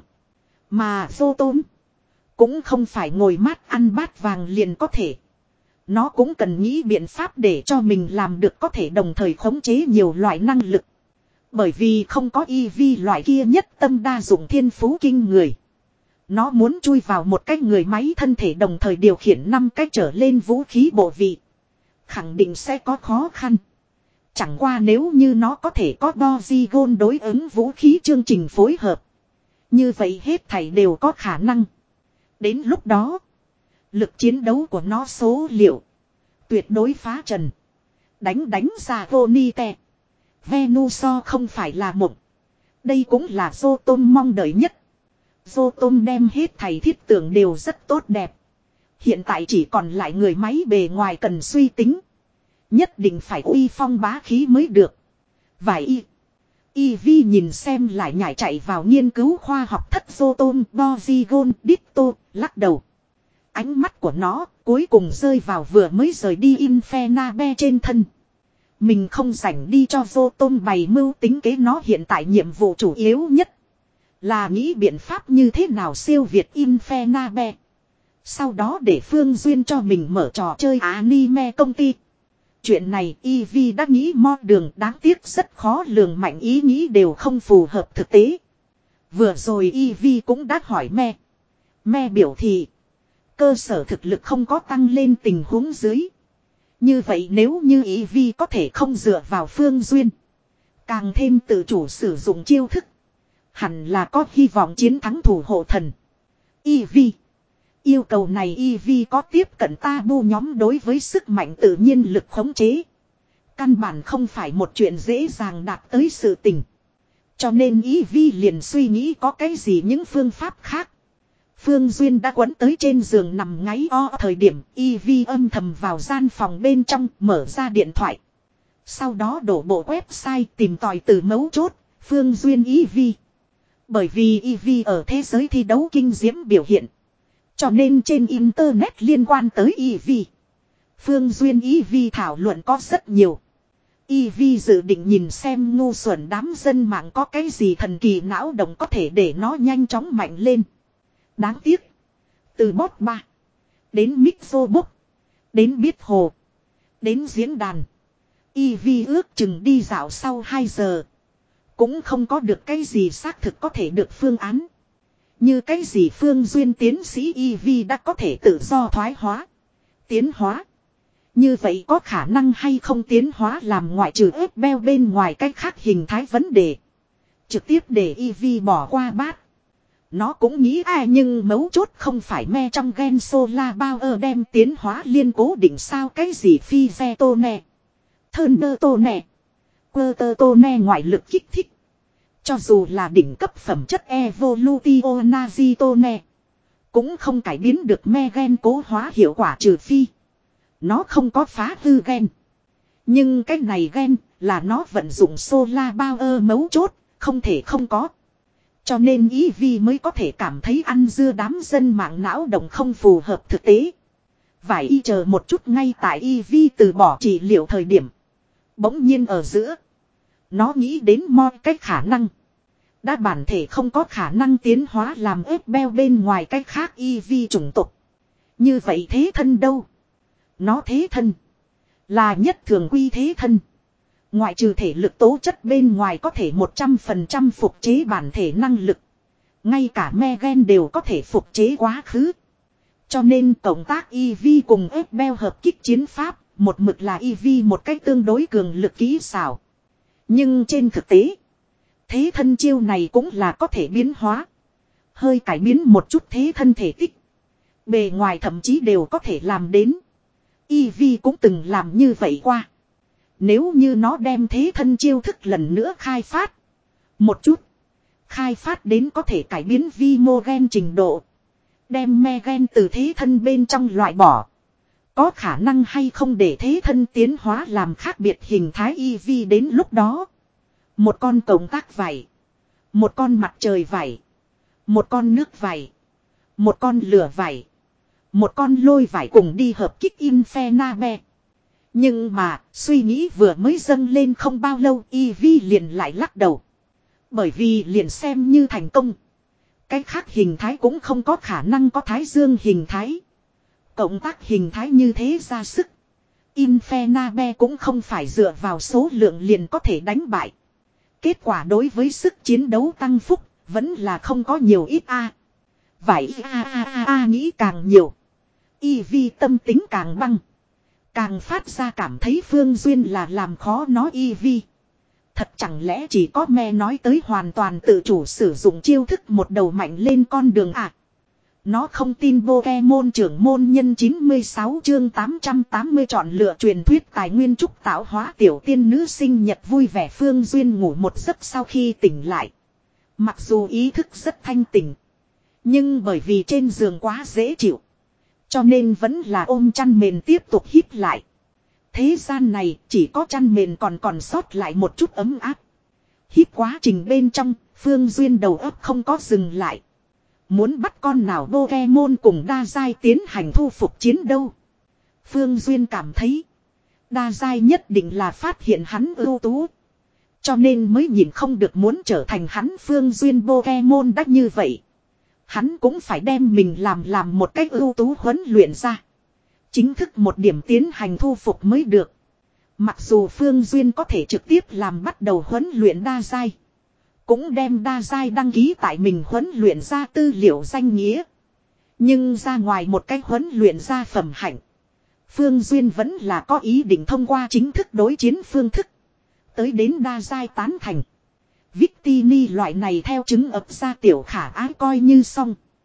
Mà Zotom cũng không phải ngồi mát ăn bát vàng liền có thể. Nó cũng cần nghĩ biện pháp để cho mình làm được có thể đồng thời khống chế nhiều loại năng lực. Bởi vì không có e vê loại kia nhất tâm đa dụng thiên phú kinh người. Nó muốn chui vào một cái người máy thân thể đồng thời điều khiển năm cái trở lên vũ khí bộ vị. Khẳng định sẽ có khó khăn. Chẳng qua nếu như nó có thể có Polygon đối ứng vũ khí chương trình phối hợp. Như vậy hết thảy đều có khả năng. Đến lúc đó. Lực chiến đấu của nó số liệu. Tuyệt đối phá trần. Đánh đánh ra Vonite. Venuso không phải là mộng. Đây cũng là Zotom mong đợi nhất. Zotom đem hết thảy thiết tưởng đều rất tốt đẹp. Hiện tại chỉ còn lại người máy bề ngoài cần suy tính. Nhất định phải uy phong bá khí mới được. Vài y. Y Vi nhìn xem lại nhảy chạy vào nghiên cứu khoa học thất Zotom, Polygon, Ditto, lắc đầu. Ánh mắt của nó cuối cùng rơi vào vừa mới rời đi Infernabe trên thân. Mình không rảnh đi cho Zotom bày mưu tính kế nó hiện tại nhiệm vụ chủ yếu nhất. Là nghĩ biện pháp như thế nào siêu việt Infernabe. Sau đó để Phương Duyên cho mình mở trò chơi anime công ty. Chuyện này Eevee đã nghĩ mo đường đáng tiếc rất khó lường mạnh ý nghĩ đều không phù hợp thực tế. Vừa rồi Eevee cũng đã hỏi me. Me biểu thị. Cơ sở thực lực không có tăng lên tình huống dưới. Như vậy nếu như Eevee có thể không dựa vào Phương Duyên. Càng thêm tự chủ sử dụng chiêu thức. Hẳn là có hy vọng chiến thắng thủ hộ thần. Eevee. Yêu cầu này Eevee có tiếp cận tabu nhóm đối với sức mạnh tự nhiên lực khống chế. Căn bản không phải một chuyện dễ dàng đạt tới sự tình. Cho nên Eevee liền suy nghĩ có cái gì những phương pháp khác. Phương Duyên đã quấn tới trên giường nằm ngáy o thời điểm Eevee âm thầm vào gian phòng bên trong mở ra điện thoại. Sau đó đổ bộ website tìm tòi từ mấu chốt, Phương Duyên Eevee. Bởi vì Eevee ở thế giới thi đấu kinh diễm biểu hiện. Cho nên trên internet liên quan tới Eevee. Phương Duyên Eevee thảo luận có rất nhiều. Eevee dự định nhìn xem ngu xuẩn đám dân mạng có cái gì thần kỳ não động có thể để nó nhanh chóng mạnh lên. Đáng tiếc. Từ bot ba. Đến Mixobox. Đến biết hồ. Đến diễn đàn. Eevee ước chừng đi dạo sau hai giờ. Cũng không có được cái gì xác thực có thể được phương án. Như cái gì Phương Duyên tiến sĩ Eevee đã có thể tự do thoái hóa. Tiến hóa. Như vậy có khả năng hay không tiến hóa làm ngoại trừ ép beo bên ngoài cách khác hình thái vấn đề. Trực tiếp để Eevee bỏ qua bát. Nó cũng nghĩ ai nhưng mấu chốt không phải me trong gen Solar Power đem tiến hóa liên cố định sao cái gì phi xe tô nè. Thunder tô nè. Quơ tô nè ngoại lực kích thích. Cho dù là đỉnh cấp phẩm chất Evolutio Nazitone. Cũng không cải biến được me gen cố hóa hiệu quả trừ phi. Nó không có phá hư gen. Nhưng cái này gen là nó vận dụng Solar Power mấu chốt. Không thể không có. Cho nên Eevee mới có thể cảm thấy ăn dưa đám dân mạng não động không phù hợp thực tế. Vài y chờ một chút ngay tại Eevee từ bỏ trị liệu thời điểm. Bỗng nhiên ở giữa. Nó nghĩ đến mọi cách khả năng. Đã bản thể không có khả năng tiến hóa làm ép beo bên ngoài cách khác Eevee chủng tộc. Như vậy thế thân đâu? Nó thế thân. Là nhất thường quy thế thân. Ngoại trừ thể lực tố chất bên ngoài có thể một trăm phần trăm phục chế bản thể năng lực. Ngay cả me gen đều có thể phục chế quá khứ. Cho nên cộng tác Eevee cùng ép beo hợp kích chiến pháp. Một mực là Eevee một cách tương đối cường lực kỹ xảo. Nhưng trên thực tế. Thế thân chiêu này cũng là có thể biến hóa. Hơi cải biến một chút thế thân thể tích. Bề ngoài thậm chí đều có thể làm đến. Eevee cũng từng làm như vậy qua. Nếu như nó đem thế thân chiêu thức lần nữa khai phát. Một chút. Khai phát đến có thể cải biến vi mô gen trình độ. Đem me gen từ thế thân bên trong loại bỏ. Có khả năng hay không để thế thân tiến hóa làm khác biệt hình thái Eevee đến lúc đó. Một con cộng tác vảy. Một con mặt trời vảy. Một con nước vảy. Một con lửa vảy. Một con lôi vảy cùng đi hợp kích Infernape. Nhưng mà suy nghĩ vừa mới dâng lên không bao lâu Eevee liền lại lắc đầu. Bởi vì liền xem như thành công. Cái khác hình thái cũng không có khả năng có thái dương hình thái. Cộng tác hình thái như thế ra sức. Infernape cũng không phải dựa vào số lượng liền có thể đánh bại. Kết quả đối với sức chiến đấu tăng phúc vẫn là không có nhiều ít a. À. Vậy a a a a nghĩ càng nhiều. Eevee tâm tính càng băng. Càng phát ra cảm thấy Phương Duyên là làm khó nó Eevee. Thật chẳng lẽ chỉ có me nói tới hoàn toàn tự chủ sử dụng chiêu thức một đầu mạnh lên con đường à. Nó không tin Pokemon trưởng môn nhân chín mươi sáu chương tám trăm tám mươi chọn lựa truyền thuyết tài nguyên trúc tạo hóa tiểu tiên nữ sinh nhật vui vẻ Phương Duyên ngủ một giấc sau khi tỉnh lại. Mặc dù ý thức rất thanh tỉnh. Nhưng bởi vì trên giường quá dễ chịu. Cho nên vẫn là ôm chăn mền tiếp tục hít lại. Thế gian này chỉ có chăn mền còn còn sót lại một chút ấm áp. Hít quá trình bên trong, Phương Duyên đầu óc không có dừng lại. Muốn bắt con nào Pokemon cùng đa giai tiến hành thu phục chiến đâu. Phương Duyên cảm thấy. Đa giai nhất định là phát hiện hắn ưu tú. Cho nên mới nhìn không được muốn trở thành hắn Phương Duyên Pokemon đắt như vậy. Hắn cũng phải đem mình làm làm một cách ưu tú huấn luyện ra. Chính thức một điểm tiến hành thu phục mới được. Mặc dù Phương Duyên có thể trực tiếp làm bắt đầu huấn luyện đa giai. Cũng đem đa giai đăng ký tại mình huấn luyện ra tư liệu danh nghĩa. Nhưng ra ngoài một cách huấn luyện ra phẩm hạnh. Phương Duyên vẫn là có ý định thông qua chính thức đối chiến phương thức. Tới đến đa giai tán thành. Victini loại này theo chứng ập ra tiểu khả ái coi như xong.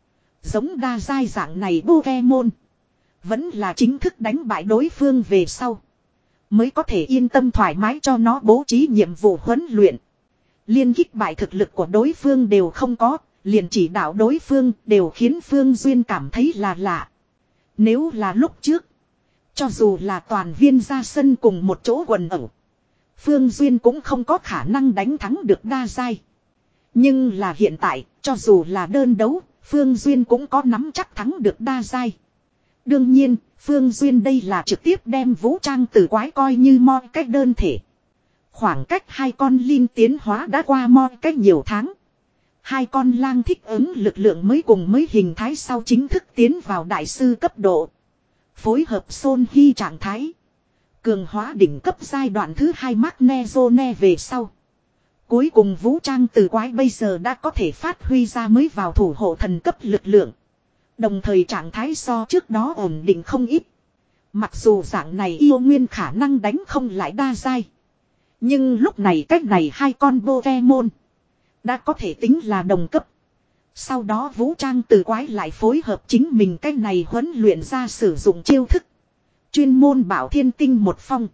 Giống đa giai dạng này Pokemon. Vẫn là chính thức đánh bại đối phương về sau. Mới có thể yên tâm thoải mái cho nó bố trí nhiệm vụ huấn luyện. Liên kích bại thực lực của đối phương đều không có. Liền chỉ đạo đối phương đều khiến Phương Duyên cảm thấy là lạ. Nếu là lúc trước. Cho dù là toàn viên ra sân cùng một chỗ quần ẩu. Phương Duyên cũng không có khả năng đánh thắng được đa giai. Nhưng là hiện tại, cho dù là đơn đấu, Phương Duyên cũng có nắm chắc thắng được đa giai. Đương nhiên, Phương Duyên đây là trực tiếp đem vũ trang tử quái coi như mo cách đơn thể. Khoảng cách hai con linh tiến hóa đã qua mo cách nhiều tháng. Hai con lang thích ứng lực lượng mới cùng mới hình thái sau chính thức tiến vào đại sư cấp độ. Phối hợp Son Hy trạng thái. Cường hóa đỉnh cấp giai đoạn thứ hai Magnezone về sau. Cuối cùng vũ trang từ quái bây giờ đã có thể phát huy ra mới vào thủ hộ thần cấp lực lượng. Đồng thời trạng thái so trước đó ổn định không ít. Mặc dù dạng này yêu nguyên khả năng đánh không lại đa giai. Nhưng lúc này cách này hai con Pokemon đã có thể tính là đồng cấp. Sau đó vũ trang từ quái lại phối hợp chính mình cách này huấn luyện ra sử dụng chiêu thức. Chuyên môn bảo thiên tinh một phong.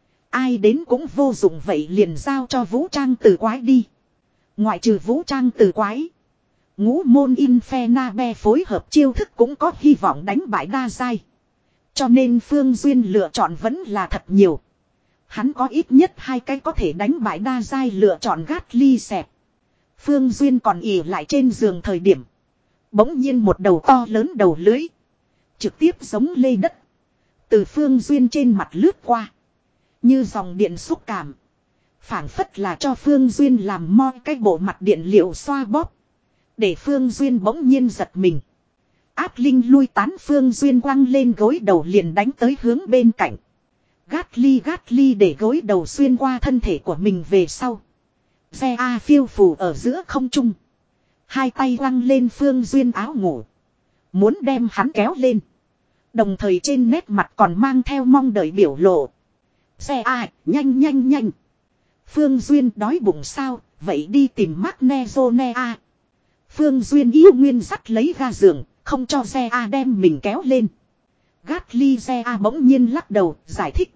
Ai đến cũng vô dụng vậy liền giao cho vũ trang từ quái đi. Ngoại trừ vũ trang từ quái. Ngũ môn Infernabe phối hợp chiêu thức cũng có hy vọng đánh bại đa giai. Cho nên Phương Duyên lựa chọn vẫn là thật nhiều. Hắn có ít nhất hai cái có thể đánh bại đa giai lựa chọn gát ly xẹp. Phương Duyên còn ỉ lại trên giường thời điểm. Bỗng nhiên một đầu to lớn đầu lưới. Trực tiếp giống lê đất. Từ Phương Duyên trên mặt lướt qua. Như dòng điện xúc cảm. Phảng phất là cho Phương Duyên làm mo cái bộ mặt điện liệu xoa bóp. Để Phương Duyên bỗng nhiên giật mình. Áp linh lui tán Phương Duyên quăng lên gối đầu liền đánh tới hướng bên cạnh. Gát ly gát ly để gối đầu xuyên qua thân thể của mình về sau. Xe A phiêu phù ở giữa không trung. Hai tay quăng lên Phương Duyên áo ngủ. Muốn đem hắn kéo lên. Đồng thời trên nét mặt còn mang theo mong đợi biểu lộ. Xe A nhanh nhanh nhanh. Phương Duyên đói bụng sao. Vậy đi tìm Magnezone A. Phương Duyên yêu nguyên dắt lấy ga giường. Không cho xe A đem mình kéo lên. Gát ly xe A bỗng nhiên lắc đầu giải thích.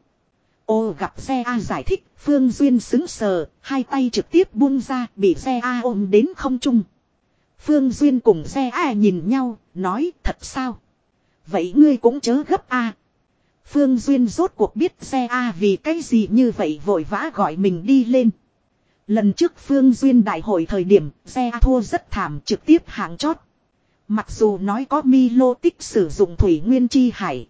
Ô gặp xe A giải thích. Phương Duyên xứng sờ. Hai tay trực tiếp buông ra bị xe A ôm đến không trung. Phương Duyên cùng xe A nhìn nhau. Nói thật sao. Vậy ngươi cũng chớ gấp A. Phương Duyên rốt cuộc biết xe A vì cái gì như vậy vội vã gọi mình đi lên. Lần trước Phương Duyên đại hội thời điểm xe A thua rất thảm trực tiếp hạng chót. Mặc dù nói có Milo tích sử dụng thủy nguyên chi hải.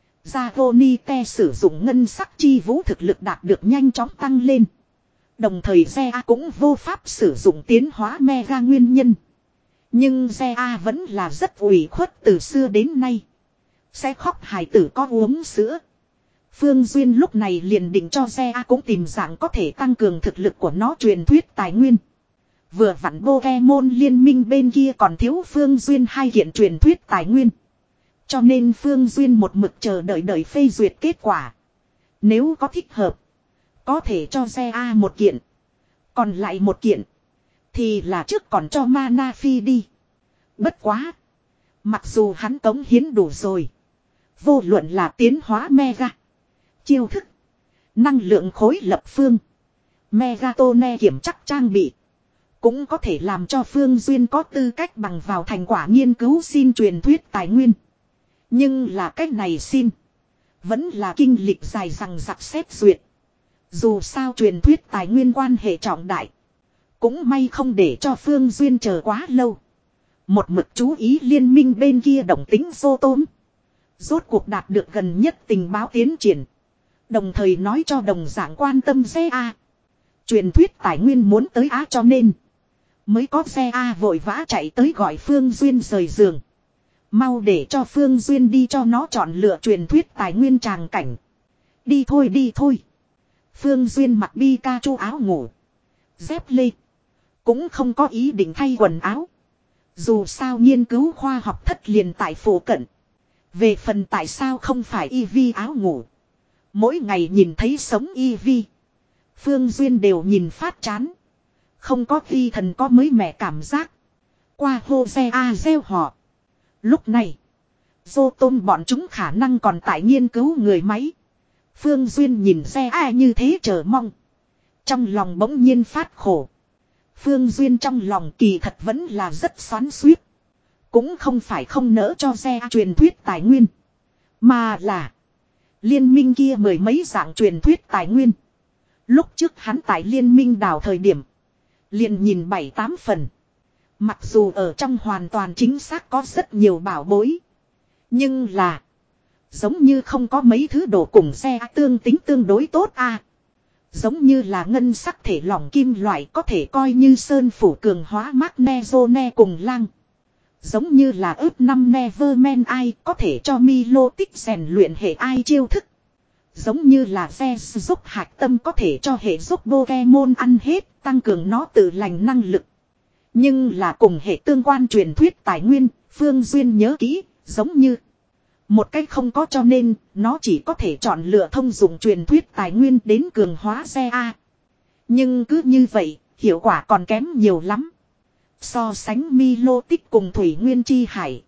Zagonite sử dụng ngân sắc chi vũ thực lực đạt được nhanh chóng tăng lên. Đồng thời xe A cũng vô pháp sử dụng tiến hóa mega nguyên nhân. Nhưng xe A vẫn là rất ủy khuất từ xưa đến nay. Sẽ khóc hài tử có uống sữa. Phương Duyên lúc này liền định cho xe A cũng tìm dạng có thể tăng cường thực lực của nó truyền thuyết tài nguyên. Vừa vặn Pokemon liên minh bên kia còn thiếu Phương Duyên hai kiện truyền thuyết tài nguyên. Cho nên Phương Duyên một mực chờ đợi đợi phê duyệt kết quả. Nếu có thích hợp. Có thể cho xe A một kiện. Còn lại một kiện. Thì là trước còn cho Mana Phi đi. Bất quá. Mặc dù hắn cống hiến đủ rồi. Vô luận là tiến hóa Mega. Chiêu thức. Năng lượng khối lập phương. Megatone kiểm chắc trang bị. Cũng có thể làm cho Phương Duyên có tư cách bằng vào thành quả nghiên cứu xin truyền thuyết tài nguyên. Nhưng là cách này xin. Vẫn là kinh lịch dài rằng giặc xét duyệt. Dù sao truyền thuyết tài nguyên quan hệ trọng đại. Cũng may không để cho Phương Duyên chờ quá lâu. Một mực chú ý liên minh bên kia động tính xô tôm. Rốt cuộc đạt được gần nhất tình báo tiến triển. Đồng thời nói cho đồng dạng quan tâm xe A. Truyền thuyết tài nguyên muốn tới Á cho nên. Mới có xe A vội vã chạy tới gọi Phương Duyên rời giường. Mau để cho Phương Duyên đi cho nó chọn lựa truyền thuyết tài nguyên tràng cảnh. Đi thôi đi thôi. Phương Duyên mặc Pikachu áo ngủ. Dép lê. Cũng không có ý định thay quần áo. Dù sao nghiên cứu khoa học thất liền tại phủ cận. Về phần tại sao không phải Eevee áo ngủ. Mỗi ngày nhìn thấy sống Eevee. Phương Duyên đều nhìn phát chán. Không có khi thần có mới mẻ cảm giác. Qua hô xe A gieo họ. Lúc này, Dô Tôm bọn chúng khả năng còn tại nghiên cứu người máy. Phương Duyên nhìn xe ai như thế chờ mong. Trong lòng bỗng nhiên phát khổ. Phương Duyên trong lòng kỳ thật vẫn là rất xoắn xuýt. Cũng không phải không nỡ cho xe truyền thuyết tài nguyên. Mà là liên minh kia mười mấy dạng truyền thuyết tài nguyên. Lúc trước hắn tại liên minh đào thời điểm. Liền nhìn bảy tám phần. Mặc dù ở trong hoàn toàn chính xác có rất nhiều bảo bối. Nhưng là giống như không có mấy thứ đồ cùng xe tương tính tương đối tốt a. Giống như là ngân sắc thể lỏng kim loại có thể coi như sơn phủ cường hóa Magnezone cùng lang. Giống như là ướp năm Neverman ai có thể cho Milo tích rèn luyện hệ ai chiêu thức. Giống như là xe giúp hạt tâm có thể cho hệ giúp Pokemon ăn hết, tăng cường nó tự lành năng lực. Nhưng là cùng hệ tương quan truyền thuyết tài nguyên, Phương Duyên nhớ kỹ, giống như một cách không có, cho nên nó chỉ có thể chọn lựa thông dụng truyền thuyết tài nguyên đến cường hóa xe A. Nhưng cứ như vậy, hiệu quả còn kém nhiều lắm. So sánh Milo tích cùng Thủy Nguyên Chi Hải,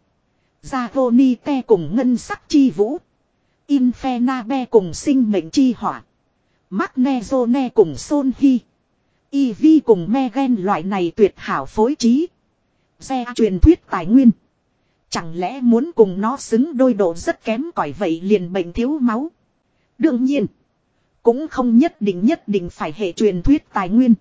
Zagonite cùng Ngân Sắc Chi Vũ, Infenabe cùng Sinh Mệnh Chi Hỏa, Magnezone cùng Son Hy, Eevee cùng Megan loại này tuyệt hảo phối trí. Xe truyền thuyết tài nguyên. Chẳng lẽ muốn cùng nó xứng đôi độ rất kém cỏi vậy liền bệnh thiếu máu. Đương nhiên, cũng không nhất định nhất định phải hệ truyền thuyết tài nguyên.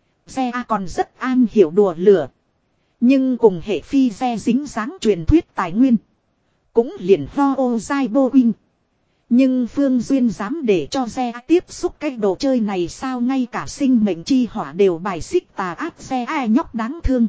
Xe còn rất an hiểu đùa lửa. Nhưng cùng hệ phi xe dính dáng truyền thuyết tài nguyên. Cũng liền ho ô dai bô wing. Nhưng Phương Duyên dám để cho xe tiếp xúc cái đồ chơi này sao, ngay cả sinh mệnh chi hỏa đều bài xích tà ác xe ai nhóc đáng thương.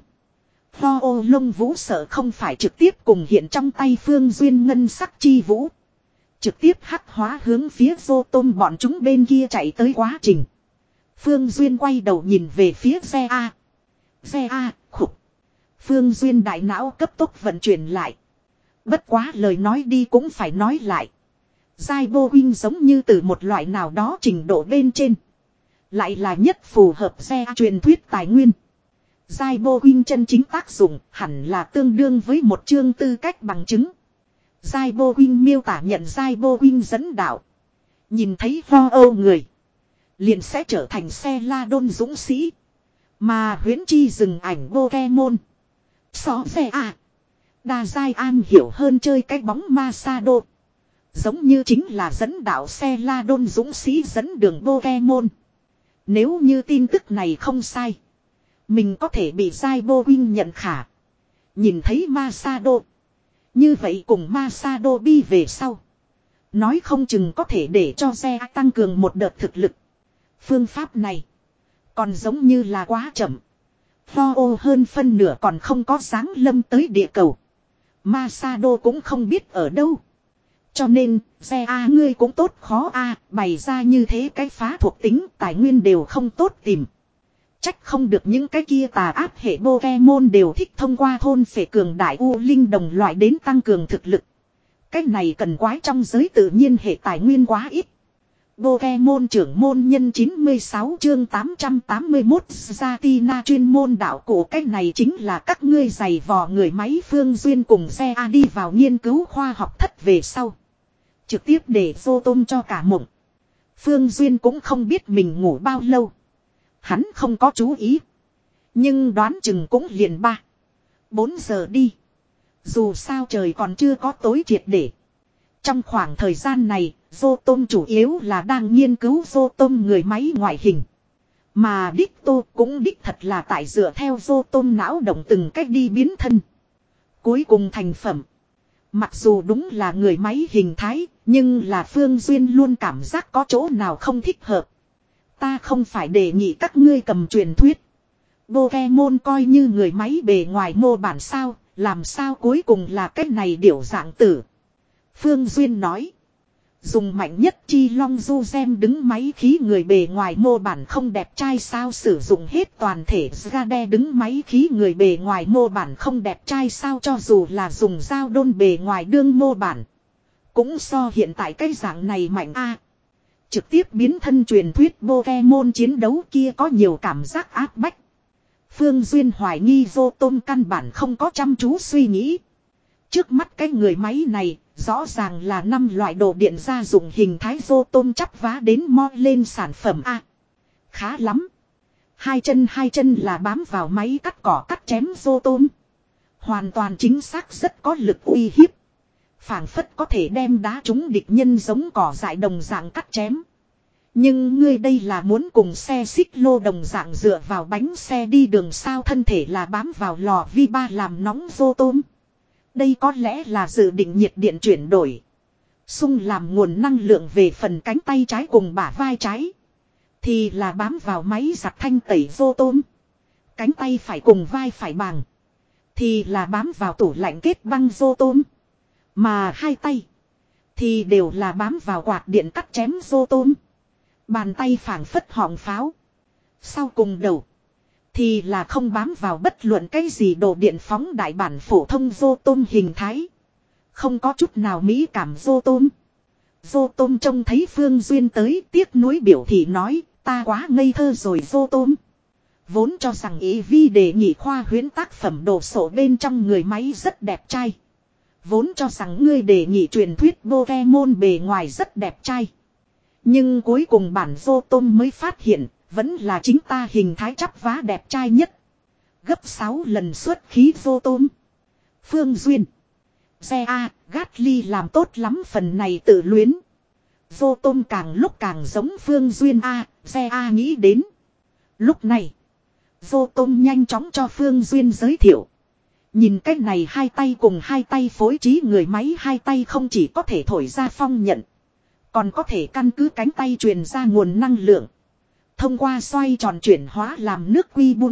Ho ô lông vũ sợ không phải trực tiếp cùng hiện trong tay Phương Duyên ngân sắc chi vũ. Trực tiếp hắc hóa hướng phía Dô Tôm bọn chúng bên kia chạy tới quá trình. Phương Duyên quay đầu nhìn về phía xe A. Xe A, khục. Phương Duyên đại não cấp tốc vận chuyển lại. Bất quá lời nói đi cũng phải nói lại. Giai Bô Wing giống như từ một loại nào đó trình độ bên trên. Lại là nhất phù hợp xe truyền thuyết tài nguyên. Giai Bô Wing chân chính tác dụng hẳn là tương đương với một chương tư cách bằng chứng. Giai Bô Wing miêu tả nhận Giai Bô Wing dẫn đạo. Nhìn thấy ho âu người. Liền sẽ trở thành xe la đôn dũng sĩ. Mà huyễn chi dừng ảnh Pokemon. So xe à. Đa Giai an hiểu hơn chơi cái bóng Masado. Giống như chính là dẫn đạo xe la đôn dũng sĩ dẫn đường Pokemon. Nếu như tin tức này không sai. Mình có thể bị Giai Bô Wing nhận khả. Nhìn thấy Masado. Như vậy cùng Masado bi về sau. Nói không chừng có thể để cho xe tăng cường một đợt thực lực. Phương pháp này. Còn giống như là quá chậm. Ho ô hơn phân nửa còn không có dáng lâm tới địa cầu. Masado cũng không biết ở đâu. Cho nên, xe A ngươi cũng tốt khó A, bày ra như thế cái phá thuộc tính tài nguyên đều không tốt tìm. Trách không được những cái kia tà áp hệ Pokemon đều thích thông qua thôn phệ cường đại U Linh đồng loại đến tăng cường thực lực. Cái này cần quái trong giới tự nhiên hệ tài nguyên quá ít. Pokemon trưởng môn nhân chín mươi sáu chương tám trăm tám mươi mốt Zatina chuyên môn đạo cổ, cái này chính là các ngươi giày vò người máy. Phương Duyên cùng xe A đi vào nghiên cứu khoa học thất về sau. Trực tiếp để Dô Tôm cho cả mộng. Phương Duyên cũng không biết mình ngủ bao lâu. Hắn không có chú ý. Nhưng đoán chừng cũng liền ba bốn giờ đi. Dù sao trời còn chưa có tối triệt để. Trong khoảng thời gian này, Dô Tôm chủ yếu là đang nghiên cứu Dô Tôm người máy ngoại hình. Mà đích tô cũng đích thật là tại dựa theo Dô Tôm não động từng cách đi biến thân. Cuối cùng thành phẩm. Mặc dù đúng là người máy hình thái, nhưng là Phương Duyên luôn cảm giác có chỗ nào không thích hợp. Ta không phải đề nghị các ngươi cầm truyền thuyết. Pokemon coi như người máy bề ngoài mô bản sao, làm sao cuối cùng là cái này điểu dạng tử. Phương Duyên nói. Dùng mạnh nhất chi long du gem đứng máy khí người bề ngoài mô bản không đẹp trai sao, sử dụng hết toàn thể Zade đứng máy khí người bề ngoài mô bản không đẹp trai sao, cho dù là dùng dao đôn bề ngoài đương mô bản. Cũng so hiện tại cái dạng này mạnh a. Trực tiếp biến thân truyền thuyết Pokemon chiến đấu kia có nhiều cảm giác áp bách. Phương Duyên hoài nghi Dô Tôm căn bản không có chăm chú suy nghĩ. Trước mắt cái người máy này, rõ ràng là năm loại đồ điện gia dụng hình thái rô tôm chắp vá đến mo lên sản phẩm A. Khá lắm. Hai chân hai chân là bám vào máy cắt cỏ cắt chém rô tôm. Hoàn toàn chính xác rất có lực uy hiếp. Phảng phất có thể đem đá trúng địch nhân giống cỏ dại đồng dạng cắt chém. Nhưng ngươi đây là muốn cùng xe xích lô đồng dạng dựa vào bánh xe đi đường sao, thân thể là bám vào lò vi ba làm nóng rô tôm. Đây có lẽ là dự định nhiệt điện chuyển đổi. Xung làm nguồn năng lượng về phần cánh tay trái cùng bả vai trái. Thì là bám vào máy giặt thanh tẩy rô tôm. Cánh tay phải cùng vai phải bằng. Thì là bám vào tủ lạnh kết băng rô tôm. Mà hai tay. Thì đều là bám vào quạt điện cắt chém rô tôm. Bàn tay phảng phất họng pháo. Sau cùng đầu. Thì là không bám vào bất luận cái gì đồ điện phóng đại bản phổ thông rô tôm hình thái. Không có chút nào mỹ cảm rô tôm. Rô tôm trông thấy Phương Duyên tới tiếc nuối biểu thị nói ta quá ngây thơ rồi rô tôm. Vốn cho rằng ý vi đề nghị khoa huyễn tác phẩm đồ sộ bên trong người máy rất đẹp trai. Vốn cho rằng ngươi đề nghị truyền thuyết Pokemon bề ngoài rất đẹp trai. Nhưng cuối cùng bản rô tôm mới phát hiện vẫn là chính ta hình thái chắp vá đẹp trai nhất. Gấp sáu lần xuất khí rô tôm. Phương Duyên. Xe A, Gatly làm tốt lắm phần này tự luyến. Rô tôm càng lúc càng giống Phương Duyên A, xe A nghĩ đến. Lúc này, rô tôm nhanh chóng cho Phương Duyên giới thiệu. Nhìn cách này hai tay cùng hai tay phối trí người máy, hai tay không chỉ có thể thổi ra phong nhận. Còn có thể căn cứ cánh tay truyền ra nguồn năng lượng. Thông qua xoay tròn chuyển hóa làm nước quy bun.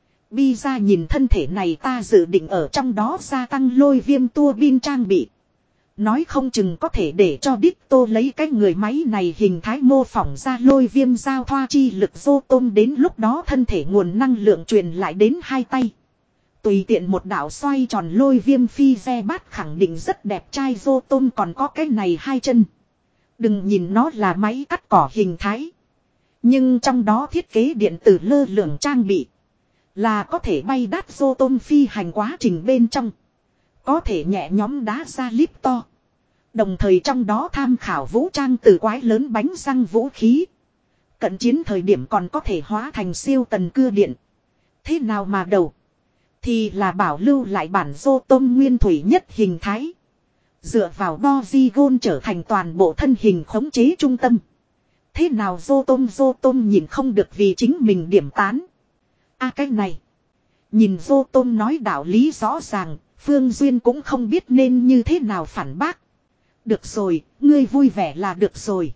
Bi ra nhìn thân thể này ta dự định ở trong đó gia tăng lôi viêm tua bin trang bị. Nói không chừng có thể để cho Ditto lấy cái người máy này hình thái mô phỏng ra lôi viêm giao thoa chi lực rô tôm, đến lúc đó thân thể nguồn năng lượng truyền lại đến hai tay. Tùy tiện một đạo xoay tròn lôi viêm phi xe bát khẳng định rất đẹp trai. Rô tôm còn có cái này hai chân. Đừng nhìn nó là máy cắt cỏ hình thái. Nhưng trong đó thiết kế điện tử lơ lửng trang bị. Là có thể bay đát rô tôm phi hành quá trình bên trong. Có thể nhẹ nhóm đá ra líp to. Đồng thời trong đó tham khảo vũ trang từ quái lớn bánh răng vũ khí. Cận chiến thời điểm còn có thể hóa thành siêu tần cưa điện. Thế nào mà đầu. Thì là bảo lưu lại bản rô tôm nguyên thủy nhất hình thái. Dựa vào Polygon trở thành toàn bộ thân hình khống chế trung tâm. Thế nào rô tôm rô tôm nhìn không được vì chính mình điểm tán. A à, cái này. Nhìn rô tôm nói đạo lý rõ ràng. Phương Duyên cũng không biết nên như thế nào phản bác. Được rồi, ngươi vui vẻ là được rồi.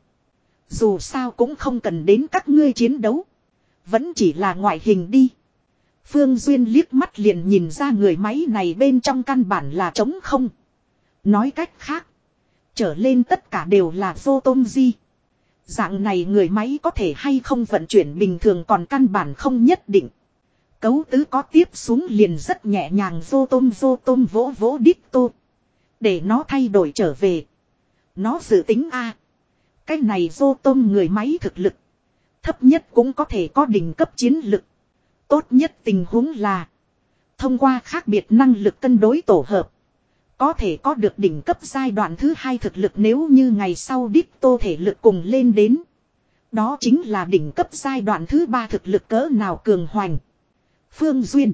Dù sao cũng không cần đến các ngươi chiến đấu. Vẫn chỉ là ngoại hình đi. Phương Duyên liếc mắt liền nhìn ra người máy này bên trong căn bản là trống không. Nói cách khác. Trở lên tất cả đều là rô tôm di. Dạng này người máy có thể hay không vận chuyển bình thường còn căn bản không nhất định. Cấu tứ có tiếp xuống liền rất nhẹ nhàng rô tôm rô tôm vỗ vỗ Ditto. Để nó thay đổi trở về. Nó dự tính A. Cái này rô tôm người máy thực lực. Thấp nhất cũng có thể có đỉnh cấp chiến lực. Tốt nhất tình huống là. Thông qua khác biệt năng lực cân đối tổ hợp. Có thể có được đỉnh cấp giai đoạn thứ hai thực lực nếu như ngày sau Ditto thể lực cùng lên đến. Đó chính là đỉnh cấp giai đoạn thứ ba thực lực cỡ nào cường hoành. Phương Duyên.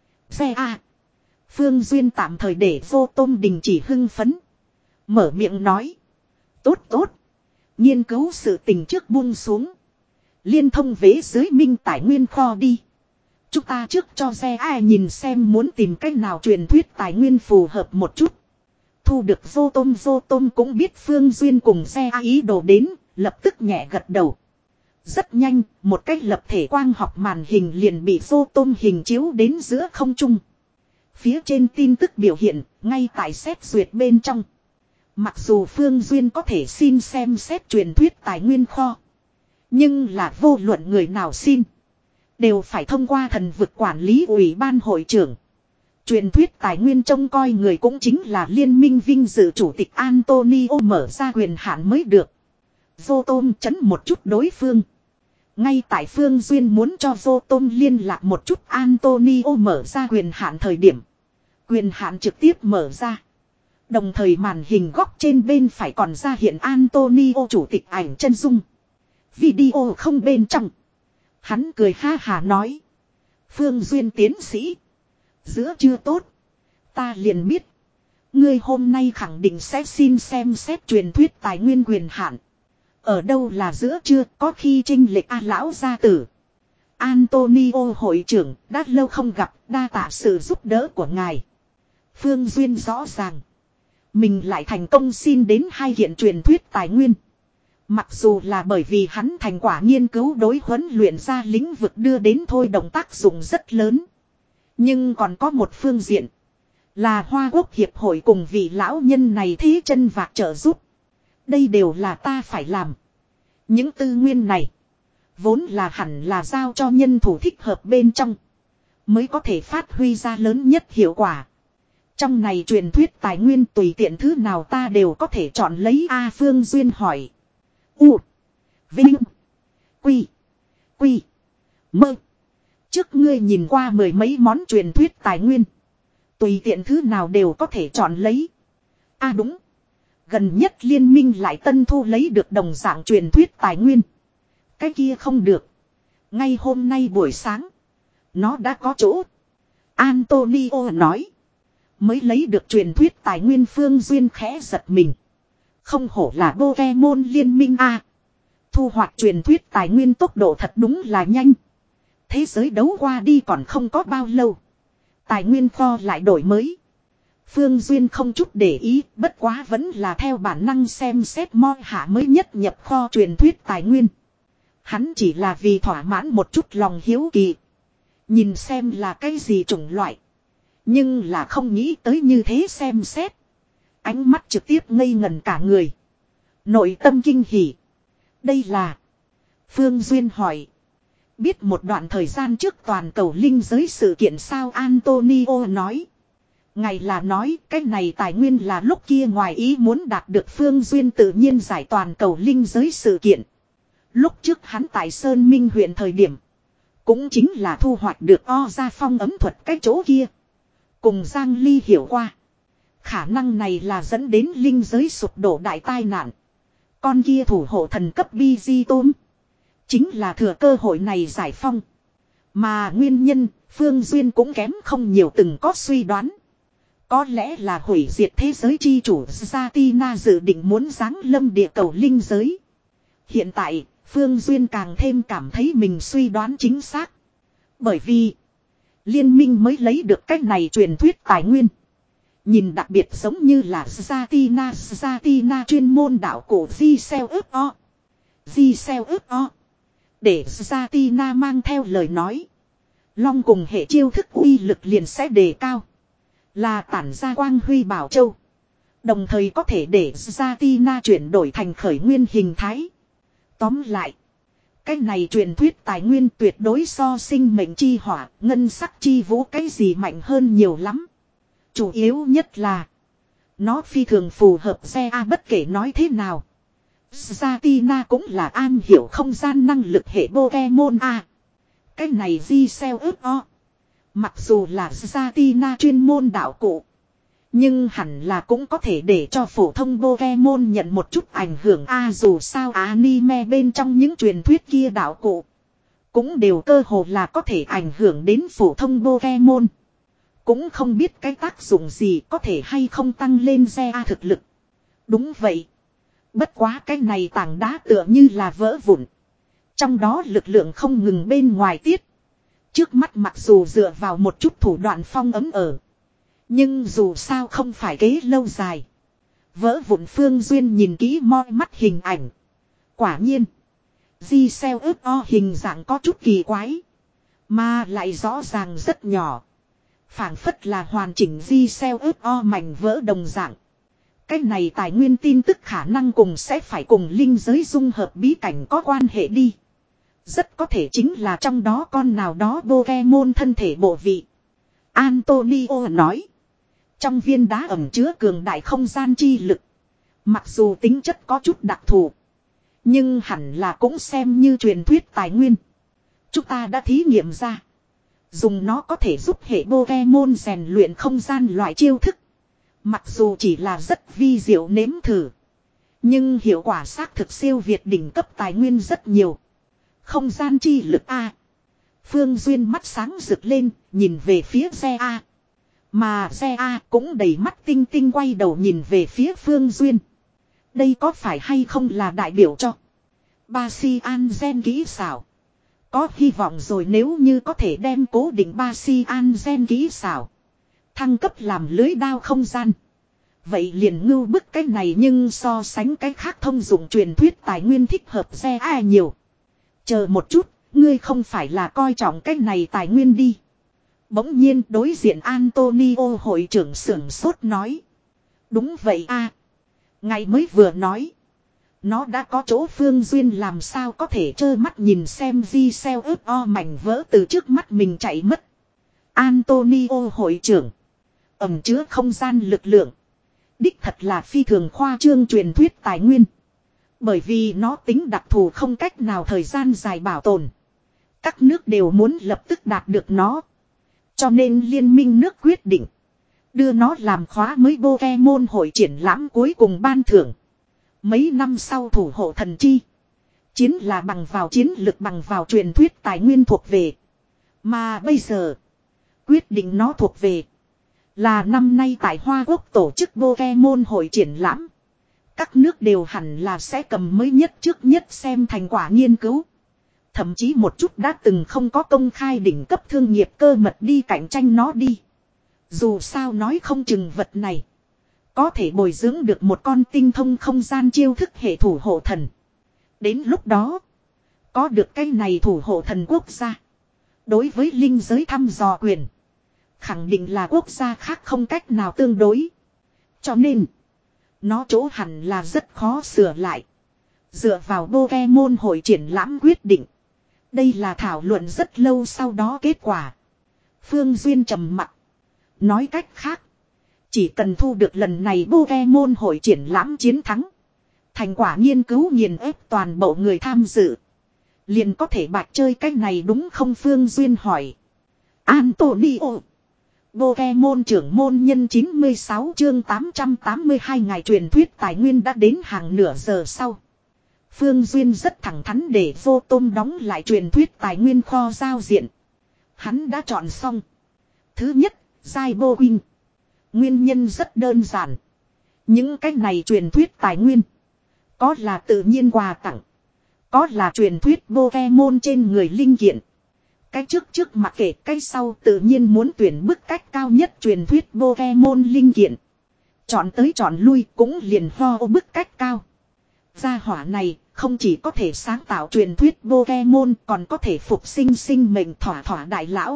Xe A. Phương Duyên tạm thời để vô tôm đình chỉ hưng phấn. Mở miệng nói. Tốt tốt. Nghiên cứu sự tình trước buông xuống. Liên thông vế dưới minh tài nguyên kho đi. Chúng ta trước cho xe A nhìn xem muốn tìm cách nào truyền thuyết tài nguyên phù hợp một chút. Thu được vô tôm vô tôm cũng biết Phương Duyên cùng xe A ý đồ đến. Lập tức nhẹ gật đầu. Rất nhanh, một cách lập thể quang học màn hình liền bị vô tôm hình chiếu đến giữa không trung. Phía trên tin tức biểu hiện, ngay tại xét duyệt bên trong. Mặc dù Phương Duyên có thể xin xem xét truyền thuyết tài nguyên kho. Nhưng là vô luận người nào xin. Đều phải thông qua thần vực quản lý ủy ban hội trưởng. Truyền thuyết tài nguyên trông coi người cũng chính là liên minh vinh dự chủ tịch Antonio mở ra quyền hạn mới được. Vô tôm chấn một chút đối phương. Ngay tại Phương Duyên muốn cho vô tôm liên lạc một chút Antonio mở ra quyền hạn thời điểm. Quyền hạn trực tiếp mở ra. Đồng thời màn hình góc trên bên phải còn ra hiện Antonio chủ tịch ảnh chân dung. Video không bên trong. Hắn cười ha hà nói. Phương Duyên tiến sĩ. Giữa chưa tốt. Ta liền biết. Ngươi hôm nay khẳng định sẽ xin xem xét truyền thuyết tài nguyên quyền hạn. Ở đâu là giữa chưa có khi chênh lệch A lão gia tử. Antonio hội trưởng đã lâu không gặp, đa tạ sự giúp đỡ của ngài. Phương Duyên rõ ràng. Mình lại thành công xin đến hai hiện truyền thuyết tài nguyên. Mặc dù là bởi vì hắn thành quả nghiên cứu đối huấn luyện ra lĩnh vực đưa đến thôi động tác dụng rất lớn. Nhưng còn có một phương diện. Là Hoa Quốc Hiệp hội cùng vị lão nhân này thế chân vạc trợ giúp. Đây đều là ta phải làm. Những tư nguyên này. Vốn là hẳn là giao cho nhân thủ thích hợp bên trong. Mới có thể phát huy ra lớn nhất hiệu quả. Trong này truyền thuyết tài nguyên tùy tiện thứ nào ta đều có thể chọn lấy. A Phương Duyên hỏi. U. Vinh. Quy. Quy. Mơ. Trước ngươi nhìn qua mười mấy món truyền thuyết tài nguyên. Tùy tiện thứ nào đều có thể chọn lấy. A à đúng. Gần nhất liên minh lại tân thu lấy được đồng dạng truyền thuyết tài nguyên. Cái kia không được. Ngay hôm nay buổi sáng. Nó đã có chỗ. Antonio nói. Mới lấy được truyền thuyết tài nguyên. Phương Duyên khẽ giật mình. Không hổ là Pokemon liên minh A. Thu hoạch truyền thuyết tài nguyên tốc độ thật đúng là nhanh. Thế giới đấu qua đi còn không có bao lâu. Tài nguyên kho lại đổi mới. Phương Duyên không chút để ý, bất quá vẫn là theo bản năng xem xét mo hạ mới nhất nhập kho truyền thuyết tài nguyên. Hắn chỉ là vì thỏa mãn một chút lòng hiếu kỳ. Nhìn xem là cái gì chủng loại. Nhưng là không nghĩ tới như thế xem xét. Ánh mắt trực tiếp ngây ngẩn cả người. Nội tâm kinh hỉ. Đây là... Phương Duyên hỏi. Biết một đoạn thời gian trước toàn cầu linh giới sự kiện sao? Antonio nói. Ngày là nói cái này tài nguyên là lúc kia ngoài ý muốn đạt được. Phương Duyên tự nhiên giải toàn cầu linh giới sự kiện. Lúc trước hắn tại Sơn Minh huyện thời điểm. Cũng chính là thu hoạch được O gia phong ấm thuật cái chỗ kia. Cùng Giang Ly hiểu qua. Khả năng này là dẫn đến linh giới sụp đổ đại tai nạn. Con kia thủ hộ thần cấp Bi Di Tôm. Chính là thừa cơ hội này giải phong. Mà nguyên nhân, Phương Duyên cũng kém không nhiều từng có suy đoán. Có lẽ là hủy diệt thế giới chi chủ Zatina dự định muốn giáng lâm địa cầu linh giới. Hiện tại, Phương Duyên càng thêm cảm thấy mình suy đoán chính xác. Bởi vì, liên minh mới lấy được cách này truyền thuyết tài nguyên. Nhìn đặc biệt giống như là Zatina Zatina chuyên môn đạo cổ Di Xeo ướp o. Di Xeo ướp o. Để Zatina mang theo lời nói. Long cùng hệ chiêu thức uy lực liền sẽ đề cao. Là tản ra quang huy bảo châu. Đồng thời có thể để Zatina chuyển đổi thành khởi nguyên hình thái. Tóm lại. Cái này truyền thuyết tài nguyên tuyệt đối so sinh mệnh chi hỏa, ngân sắc chi vũ cái gì mạnh hơn nhiều lắm. Chủ yếu nhất là. Nó phi thường phù hợp xe A bất kể nói thế nào. Zatina cũng là an hiểu không gian năng lực hệ Pokemon A. Cái này di xeo ướp o. Mặc dù là Zatina chuyên môn đạo cụ. Nhưng hẳn là cũng có thể để cho phổ thông Pokemon nhận một chút ảnh hưởng A. Dù sao anime bên trong những truyền thuyết kia đạo cụ. Cũng đều cơ hồ là có thể ảnh hưởng đến phổ thông Pokemon. Cũng không biết cái tác dụng gì có thể hay không tăng lên xe A thực lực. Đúng vậy. Bất quá cái này tảng đá tựa như là vỡ vụn. Trong đó lực lượng không ngừng bên ngoài tiết. Trước mắt mặc dù dựa vào một chút thủ đoạn phong ấm ở. Nhưng dù sao không phải kế lâu dài. Vỡ vụn Phương Duyên nhìn kỹ moi mắt hình ảnh. Quả nhiên. Di xeo ướp o hình dạng có chút kỳ quái. Mà lại rõ ràng rất nhỏ. Phảng phất là hoàn chỉnh di xeo ướp o mảnh vỡ đồng dạng. Cái này tài nguyên tin tức khả năng cùng sẽ phải cùng linh giới dung hợp bí cảnh có quan hệ đi. Rất có thể chính là trong đó con nào đó Pokemon thân thể bộ vị. Antonio nói. Trong viên đá ẩm chứa cường đại không gian chi lực. Mặc dù tính chất có chút đặc thù. Nhưng hẳn là cũng xem như truyền thuyết tài nguyên. Chúng ta đã thí nghiệm ra. Dùng nó có thể giúp hệ Pokemon rèn luyện không gian loại chiêu thức. Mặc dù chỉ là rất vi diệu nếm thử. Nhưng hiệu quả xác thực siêu việt đỉnh cấp tài nguyên rất nhiều. Không gian chi lực A. Phương Duyên mắt sáng rực lên, nhìn về phía xe A. Mà xe A cũng đầy mắt tinh tinh quay đầu nhìn về phía Phương Duyên. Đây có phải hay không là đại biểu cho Ba Si An gen kỹ xảo. Có hy vọng rồi, nếu như có thể đem cố định Ba Si An gen kỹ xảo thăng cấp làm lưới đao không gian. Vậy liền ngưu bức cái này, nhưng so sánh cái khác thông dụng truyền thuyết tài nguyên thích hợp xe A nhiều. Chờ một chút, ngươi không phải là coi trọng cái này tài nguyên đi. Bỗng nhiên đối diện Antonio hội trưởng sưởng sốt nói. Đúng vậy a, ngài mới vừa nói. Nó đã có chỗ. Phương Duyên làm sao có thể trơ mắt nhìn xem vi xeo ướp o mảnh vỡ từ trước mắt mình chạy mất. Antonio hội trưởng. Ẩm chứa không gian lực lượng. Đích thật là phi thường khoa trương truyền thuyết tài nguyên. Bởi vì nó tính đặc thù không cách nào thời gian dài bảo tồn. Các nước đều muốn lập tức đạt được nó. Cho nên liên minh nước quyết định đưa nó làm khóa mới Pokemon hội triển lãm cuối cùng ban thưởng. Mấy năm sau thủ hộ thần chi. Chiến là bằng vào chiến lực, bằng vào truyền thuyết tài nguyên thuộc về. Mà bây giờ quyết định nó thuộc về là năm nay tại Hoa Quốc tổ chức Pokemon hội triển lãm. Các nước đều hẳn là sẽ cầm mới nhất trước nhất xem thành quả nghiên cứu. Thậm chí một chút đã từng không có công khai đỉnh cấp thương nghiệp cơ mật đi cạnh tranh nó đi. Dù sao nói không chừng vật này có thể bồi dưỡng được một con tinh thông không gian chiêu thức hệ thủ hộ thần. Đến lúc đó có được cái này thủ hộ thần quốc gia, đối với linh giới thăm dò quyền khẳng định là quốc gia khác không cách nào tương đối. Cho nên nó chỗ hẳn là rất khó sửa lại. Dựa vào Pokemon hội triển lãm quyết định. Đây là thảo luận rất lâu sau đó kết quả. Phương Duyên trầm mặc. Nói cách khác, chỉ cần thu được lần này Pokemon hội triển lãm chiến thắng, thành quả nghiên cứu nghiền ép toàn bộ người tham dự, liền có thể bạc chơi cái này đúng không? Phương Duyên hỏi. Antonio. Pokemon trưởng môn nhân chín mươi sáu chương tám trăm tám mươi hai ngày truyền thuyết tài nguyên đã đến hàng nửa giờ sau. Phương Duyên rất thẳng thắn để vô tôm đóng lại truyền thuyết tài nguyên kho giao diện. Hắn đã chọn xong. Thứ nhất, Zaibo Wing. Nguyên nhân rất đơn giản. Những cái này truyền thuyết tài nguyên có là tự nhiên quà tặng, có là truyền thuyết Pokemon trên người linh kiện. Cái trước trước mặc kệ cái sau tự nhiên muốn tuyển bức cách cao nhất truyền thuyết Pokemon linh kiện. Chọn tới chọn lui cũng liền ho bức cách cao. Gia hỏa này không chỉ có thể sáng tạo truyền thuyết Pokemon, còn có thể phục sinh sinh mệnh thỏa thỏa đại lão.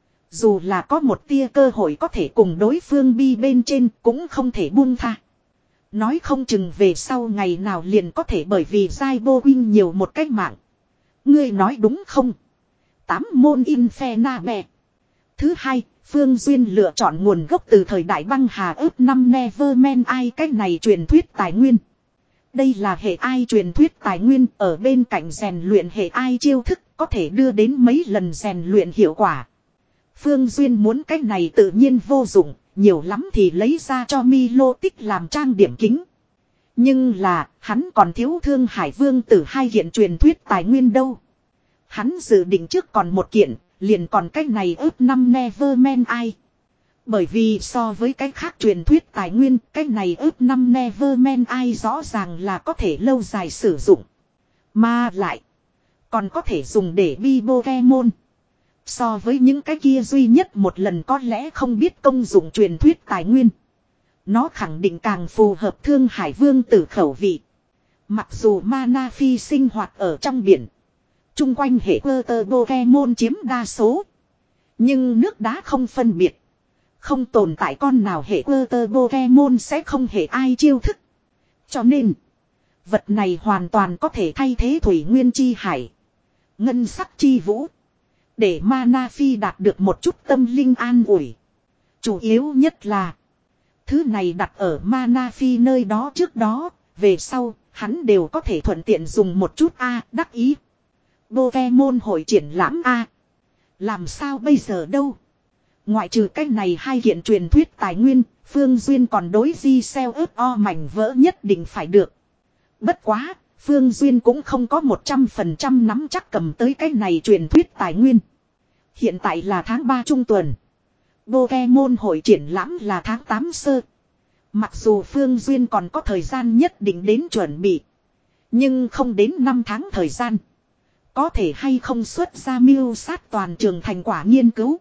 Dù là có một tia cơ hội có thể cùng đối phương bi bên trên cũng không thể buông tha. Nói không chừng về sau ngày nào liền có thể bởi vì Zaibo Wing nhiều một cách mạng. Ngươi nói đúng không? Tám môn Infernape. Thứ hai, Phương Duyên lựa chọn nguồn gốc từ thời đại băng hà ước năm Neverman ai cách này truyền thuyết tài nguyên. Đây là hệ ai truyền thuyết tài nguyên, ở bên cạnh rèn luyện hệ ai chiêu thức có thể đưa đến mấy lần rèn luyện hiệu quả. Phương Duyên muốn cách này tự nhiên vô dụng, nhiều lắm thì lấy ra cho Milo Tích làm trang điểm kính. Nhưng là, hắn còn thiếu Thương Hải Vương Tử hai kiện truyền thuyết tài nguyên đâu. Hắn dự định trước còn một kiện, liền còn cách này ước năm Neverman ai. Bởi vì so với cái khác truyền thuyết tài nguyên, cái này ước năm Neverman ai rõ ràng là có thể lâu dài sử dụng. Mà lại, còn có thể dùng để bi Pokemon. So với những cái kia duy nhất một lần có lẽ không biết công dụng truyền thuyết tài nguyên, nó khẳng định càng phù hợp Thương Hải Vương Tử khẩu vị. Mặc dù Mana Phi sinh hoạt ở trong biển, chung quanh hệ Water Pokemon chiếm đa số, nhưng nước đá không phân biệt. Không tồn tại con nào hệ Water Pokemon sẽ không hệ ai chiêu thức. Cho nên, vật này hoàn toàn có thể thay thế Thủy Nguyên Chi Hải, Ngân Sắc Chi Vũ, để Mana Phi đạt được một chút tâm linh an ủi. Chủ yếu nhất là, thứ này đặt ở Mana Phi nơi đó trước đó, về sau, hắn đều có thể thuận tiện dùng một chút a đắc ý. Pokemon hội triển lãm a. Làm sao bây giờ đâu? Ngoại trừ cái này hai kiện truyền thuyết tài nguyên, Phương Duyên còn đối di xeo ớt o mảnh vỡ nhất định phải được. Bất quá, Phương Duyên cũng không có một trăm phần trăm nắm chắc cầm tới cái này truyền thuyết tài nguyên. Hiện tại là tháng ba trung tuần. Pokemon hội triển lãm là tháng tám sơ. Mặc dù Phương Duyên còn có thời gian nhất định đến chuẩn bị. Nhưng không đến năm tháng thời gian. Có thể hay không xuất ra mưu sát toàn trường thành quả nghiên cứu.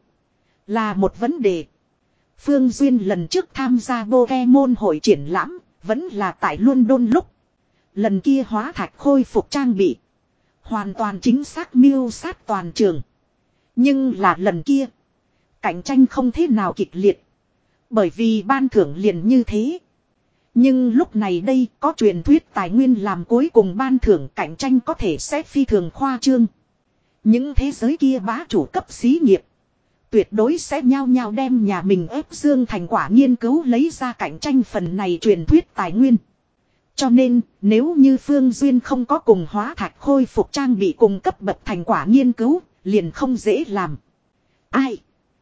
Là một vấn đề. Phương Duyên lần trước tham gia Pokemon hội triển lãm. Vẫn là tại London lúc. Lần kia hóa thạch khôi phục trang bị. Hoàn toàn chính xác mưu sát toàn trường. Nhưng là lần kia. Cạnh tranh không thế nào kịch liệt. Bởi vì ban thưởng liền như thế. Nhưng lúc này đây có truyền thuyết tài nguyên làm cuối cùng ban thưởng cạnh tranh có thể sẽ phi thường khoa trương. Những thế giới kia bá chủ cấp xí nghiệp. Tuyệt đối sẽ nhao nhao đem nhà mình ép dương thành quả nghiên cứu lấy ra cạnh tranh phần này truyền thuyết tài nguyên. Cho nên nếu như Phương Duyên không có cùng hóa thạch khôi phục trang bị cùng cấp bậc thành quả nghiên cứu liền không dễ làm. Ai?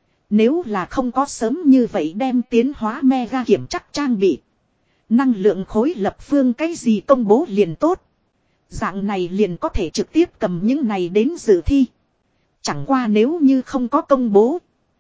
Nếu là không có sớm như vậy đem tiến hóa mega kiểm chắc trang bị. Năng lượng khối lập phương cái gì công bố liền tốt. Dạng này liền có thể trực tiếp cầm những này đến dự thi. Chẳng qua nếu như không có công bố.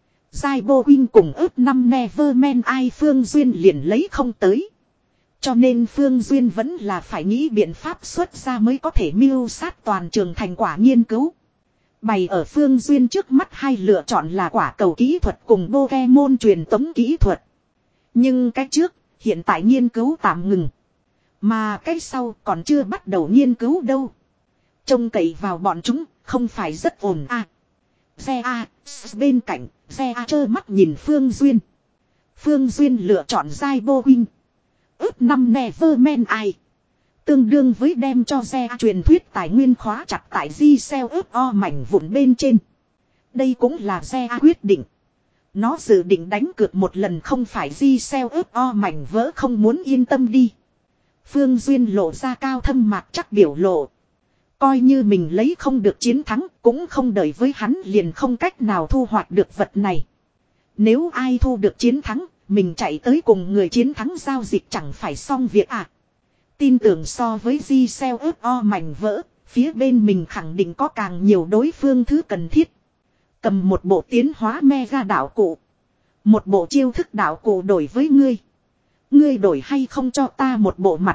Zaibo Wing cùng ướp năm Neverman ai Phương Duyên liền lấy không tới. Cho nên Phương Duyên vẫn là phải nghĩ biện pháp xuất ra mới có thể mưu sát toàn trường thành quả nghiên cứu. Bày ở Phương Duyên trước mắt hai lựa chọn là quả cầu kỹ thuật cùng Pokemon truyền tống kỹ thuật. Nhưng cái trước, hiện tại nghiên cứu tạm ngừng. Mà cái sau còn chưa bắt đầu nghiên cứu đâu. Trông cậy vào bọn chúng, không phải rất ổn à. Xe A, bên cạnh, xe A trơ mắt nhìn Phương Duyên. Phương Duyên lựa chọn Zaibo Wing. Ướp năm Neverman ai. Tương đương với đem cho xe truyền thuyết tài nguyên khóa chặt tại di xeo ướp o mảnh vụn bên trên. Đây cũng là xe quyết định. Nó dự định đánh cược một lần không phải di xeo ướp o mảnh vỡ không muốn yên tâm đi. Phương Duyên lộ ra cao thâm mạc chắc biểu lộ. Coi như mình lấy không được chiến thắng cũng không đợi với hắn liền không cách nào thu hoạch được vật này. Nếu ai thu được chiến thắng, mình chạy tới cùng người chiến thắng giao dịch chẳng phải xong việc à. Tin tưởng so với di xeo ướp o mảnh vỡ, phía bên mình khẳng định có càng nhiều đối phương thứ cần thiết. Cầm một bộ tiến hóa mega đạo cụ. Một bộ chiêu thức đạo cụ đổi với ngươi. Ngươi đổi hay không cho ta một bộ mặt.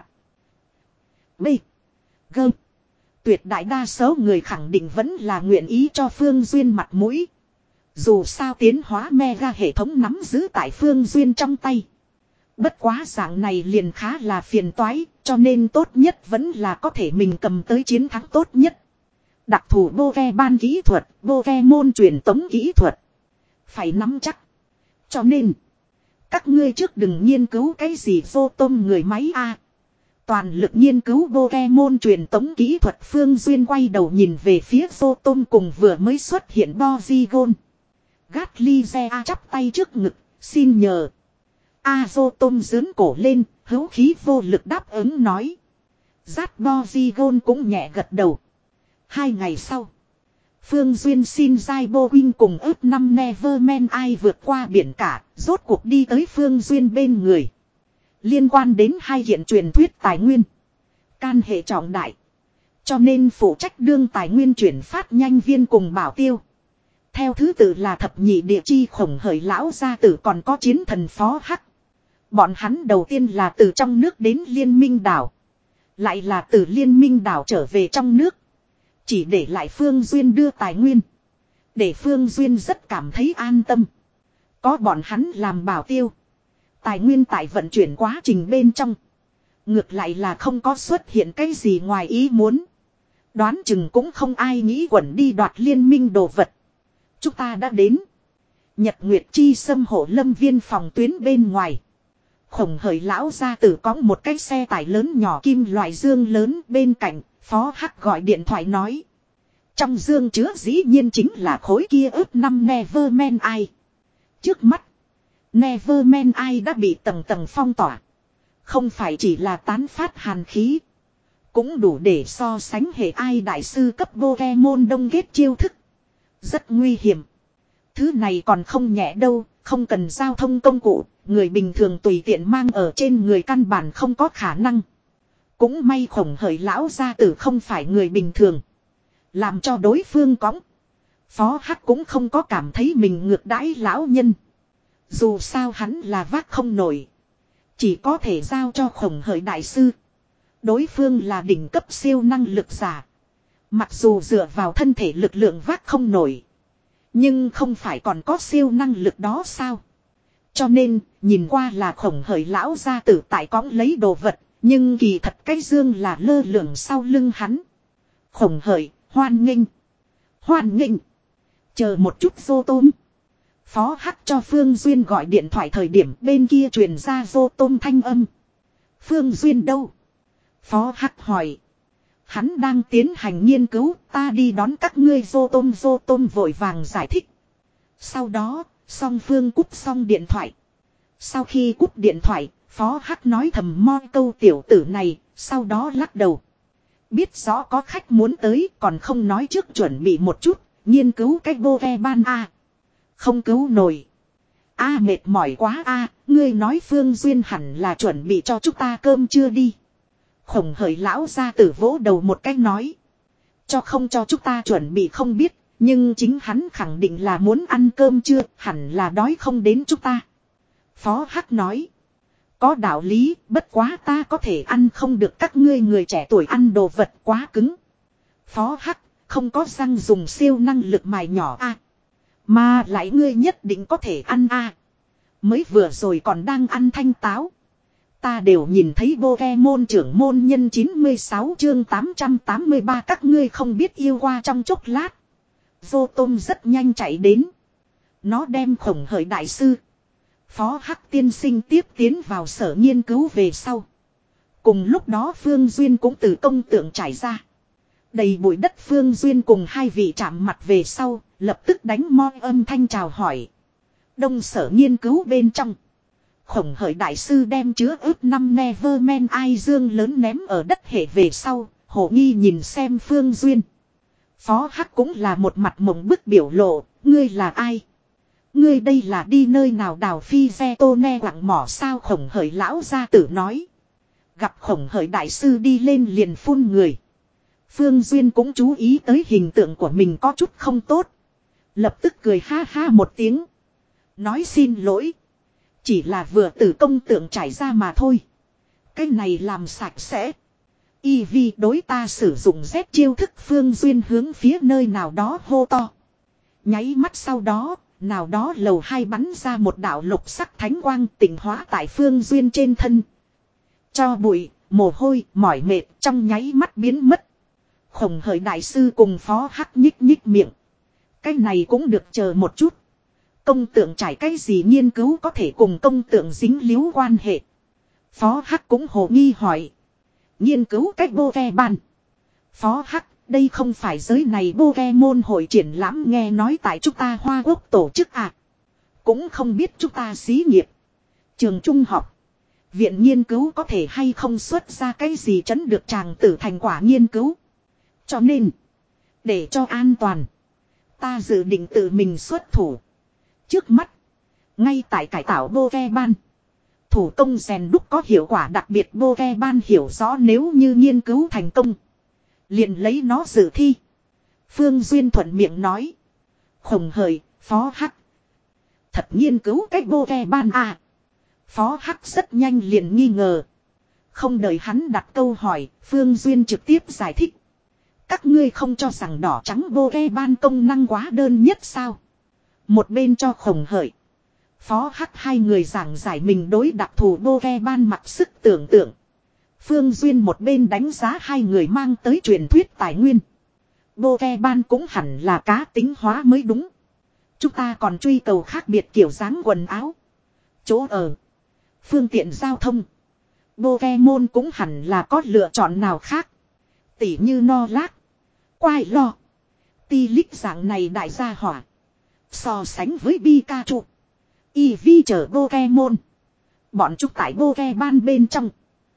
B. Gơm. Tuyệt đại đa số người khẳng định vẫn là nguyện ý cho Phương Duyên mặt mũi. Dù sao tiến hóa mega hệ thống nắm giữ tại Phương Duyên trong tay. Bất quá dạng này liền khá là phiền toái, cho nên tốt nhất vẫn là có thể mình cầm tới chiến thắng tốt nhất. Đặc thù Pokemon kỹ thuật, Pokemon truyền tống kỹ thuật. Phải nắm chắc. Cho nên, các ngươi trước đừng nghiên cứu cái gì vô tôm người máy a. Toàn lực nghiên cứu Pokemon truyền tống kỹ thuật. Phương Duyên quay đầu nhìn về phía vô tôm cùng vừa mới xuất hiện Porygon. Gatlize chắp tay trước ngực, xin nhờ. Azotom dướn cổ lên, hữu khí vô lực đáp ứng nói. Zat Porygon cũng nhẹ gật đầu. Hai ngày sau, Phương Duyên xin Zaibo Wing cùng ướp năm Neverman ai vượt qua biển cả, rốt cuộc đi tới Phương Duyên bên người. Liên quan đến hai hiện truyền thuyết tài nguyên. Can hệ trọng đại. Cho nên phụ trách đương tài nguyên chuyển phát nhanh viên cùng bảo tiêu. Theo thứ tự là thập nhị địa chi khổng hởi lão gia tử còn có chiến thần phó hắc. Bọn hắn đầu tiên là từ trong nước đến liên minh đảo. Lại là từ liên minh đảo trở về trong nước. Chỉ để lại Phương Duyên đưa tài nguyên. Để Phương Duyên rất cảm thấy an tâm. Có bọn hắn làm bảo tiêu. Tài nguyên tại vận chuyển quá trình bên trong. Ngược lại là không có xuất hiện cái gì ngoài ý muốn. Đoán chừng cũng không ai nghĩ quẩn đi đoạt liên minh đồ vật. Chúng ta đã đến. Nhật Nguyệt Chi xâm hộ lâm viên phòng tuyến bên ngoài. Khổng hởi lão gia tử có một cái xe tải lớn nhỏ kim loại dương lớn bên cạnh. Phó Hắc gọi điện thoại nói. Trong dương chứa dĩ nhiên chính là khối kia ướp năm Neverman ai. Trước mắt. Neverman ai đã bị tầng tầng phong tỏa. Không phải chỉ là tán phát hàn khí. Cũng đủ để so sánh hệ ai đại sư cấp Pokemon đông ghét chiêu thức. Rất nguy hiểm. Thứ này còn không nhẹ đâu, không cần giao thông công cụ, người bình thường tùy tiện mang ở trên người căn bản không có khả năng. Cũng may khổng hởi lão gia tử không phải người bình thường. Làm cho đối phương cõng. Phó Hắc cũng không có cảm thấy mình ngược đãi lão nhân. Dù sao hắn là vác không nổi. Chỉ có thể giao cho khổng hởi đại sư. Đối phương là đỉnh cấp siêu năng lực giả. Mặc dù dựa vào thân thể lực lượng vác không nổi. Nhưng không phải còn có siêu năng lực đó sao? Cho nên, nhìn qua là khổng hởi lão gia tử tại cõng lấy đồ vật. Nhưng kỳ thật cái dương là lơ lửng sau lưng hắn. Khổng hởi, hoan nghênh. Hoan nghênh. Chờ một chút vô tôm. Phó Hắc cho Phương Duyên gọi điện thoại thời điểm bên kia truyền ra vô tôm thanh âm. Phương Duyên đâu? Phó Hắc hỏi. Hắn đang tiến hành nghiên cứu, ta đi đón các ngươi vô tôm vô tôm vội vàng giải thích. Sau đó, song Phương cúp xong điện thoại. Sau khi cúp điện thoại, Phó Hắc nói thầm mo câu tiểu tử này, sau đó lắc đầu. Biết rõ có khách muốn tới, còn không nói trước chuẩn bị một chút, nghiên cứu cách vô ve ban a. Không cứu nổi. A mệt mỏi quá a, ngươi nói Phương Duyên hẳn là chuẩn bị cho chúng ta cơm chưa đi. Khổng hởi lão gia tử vỗ đầu một cách nói. Cho không cho chúng ta chuẩn bị không biết, nhưng chính hắn khẳng định là muốn ăn cơm chưa, hẳn là đói không đến chúng ta. Phó Hắc nói. Có đạo lý, bất quá ta có thể ăn không được các ngươi người trẻ tuổi ăn đồ vật quá cứng. Phó Hắc, không có răng dùng siêu năng lực mài nhỏ a. Mà lại ngươi nhất định có thể ăn a. Mới vừa rồi còn đang ăn thanh táo. Ta đều nhìn thấy bô ve môn trưởng môn nhân chín mươi sáu chương tám trăm tám mươi ba các ngươi không biết yêu qua trong chốc lát. Vô tôm rất nhanh chạy đến. Nó đem khổng hởi đại sư. Phó Hắc tiên sinh tiếp tiến vào sở nghiên cứu về sau. Cùng lúc đó Phương Duyên cũng từ công tượng trải ra. Đầy bụi đất Phương Duyên cùng hai vị chạm mặt về sau, lập tức đánh mo âm thanh chào hỏi. Đông sở nghiên cứu bên trong. Khổng hởi đại sư đem chứa ướp năm Neverman ai dương lớn ném ở đất hệ về sau, hổ nghi nhìn xem Phương Duyên. Phó Hắc cũng là một mặt mộng bức biểu lộ, ngươi là ai? Ngươi đây là đi nơi nào đào phi ve tô ne quặng mỏ sao khổng hởi lão gia tử nói. Gặp khổng hởi đại sư đi lên liền phun người. Phương Duyên cũng chú ý tới hình tượng của mình có chút không tốt. Lập tức cười ha ha một tiếng. Nói xin lỗi. Chỉ là vừa từ công tượng trải ra mà thôi. Cái này làm sạch sẽ. Y vi đối ta sử dụng Z chiêu thức Phương Duyên hướng phía nơi nào đó hô to. Nháy mắt sau đó, nào đó lầu hai bắn ra một đạo lục sắc thánh quang tịnh hóa tại Phương Duyên trên thân. Cho bụi, mồ hôi, mỏi mệt trong nháy mắt biến mất. Khổng hởi đại sư cùng Phó Hắc nhích nhích miệng. Cái này cũng được chờ một chút. Công tượng trải cái gì nghiên cứu có thể cùng công tượng dính líu quan hệ. Phó Hắc cũng hồ nghi hỏi. Nghiên cứu cách bô ve ban. Phó Hắc, đây không phải giới này bô ve môn hội triển lãm nghe nói tại chúng ta Hoa Quốc tổ chức à. Cũng không biết chúng ta xí nghiệp. Trường trung học. Viện nghiên cứu có thể hay không xuất ra cái gì chấn được chàng tử thành quả nghiên cứu. Cho nên, để cho an toàn, ta dự định tự mình xuất thủ. Trước mắt, ngay tại cải tạo bô ve ban. Thủ công rèn đúc có hiệu quả đặc biệt bô ve ban hiểu rõ nếu như nghiên cứu thành công. Liền lấy nó dự thi. Phương Duyên thuận miệng nói. Khổng hởi, Phó Hắc. Thật nghiên cứu cách bô ve ban à. Phó Hắc rất nhanh liền nghi ngờ. Không đợi hắn đặt câu hỏi, Phương Duyên trực tiếp giải thích. Các ngươi không cho rằng đỏ trắng bô ve ban công năng quá đơn nhất sao. Một bên cho khổng hởi. Phó Hắc hai người giảng giải mình đối đặc thù bô ve ban mặc sức tưởng tượng. Phương Duyên một bên đánh giá hai người mang tới truyền thuyết tài nguyên. Bô ve ban cũng hẳn là cá tính hóa mới đúng. Chúng ta còn truy cầu khác biệt kiểu dáng quần áo. Chỗ ở. Phương tiện giao thông. Bô ve môn cũng hẳn là có lựa chọn nào khác. Tỉ như no lát. Quai lo. Ti lích dạng này đại gia hỏa. So sánh với Pikachu. Eevee chở Pokemon. Bọn chúng tại Pokemon bên trong.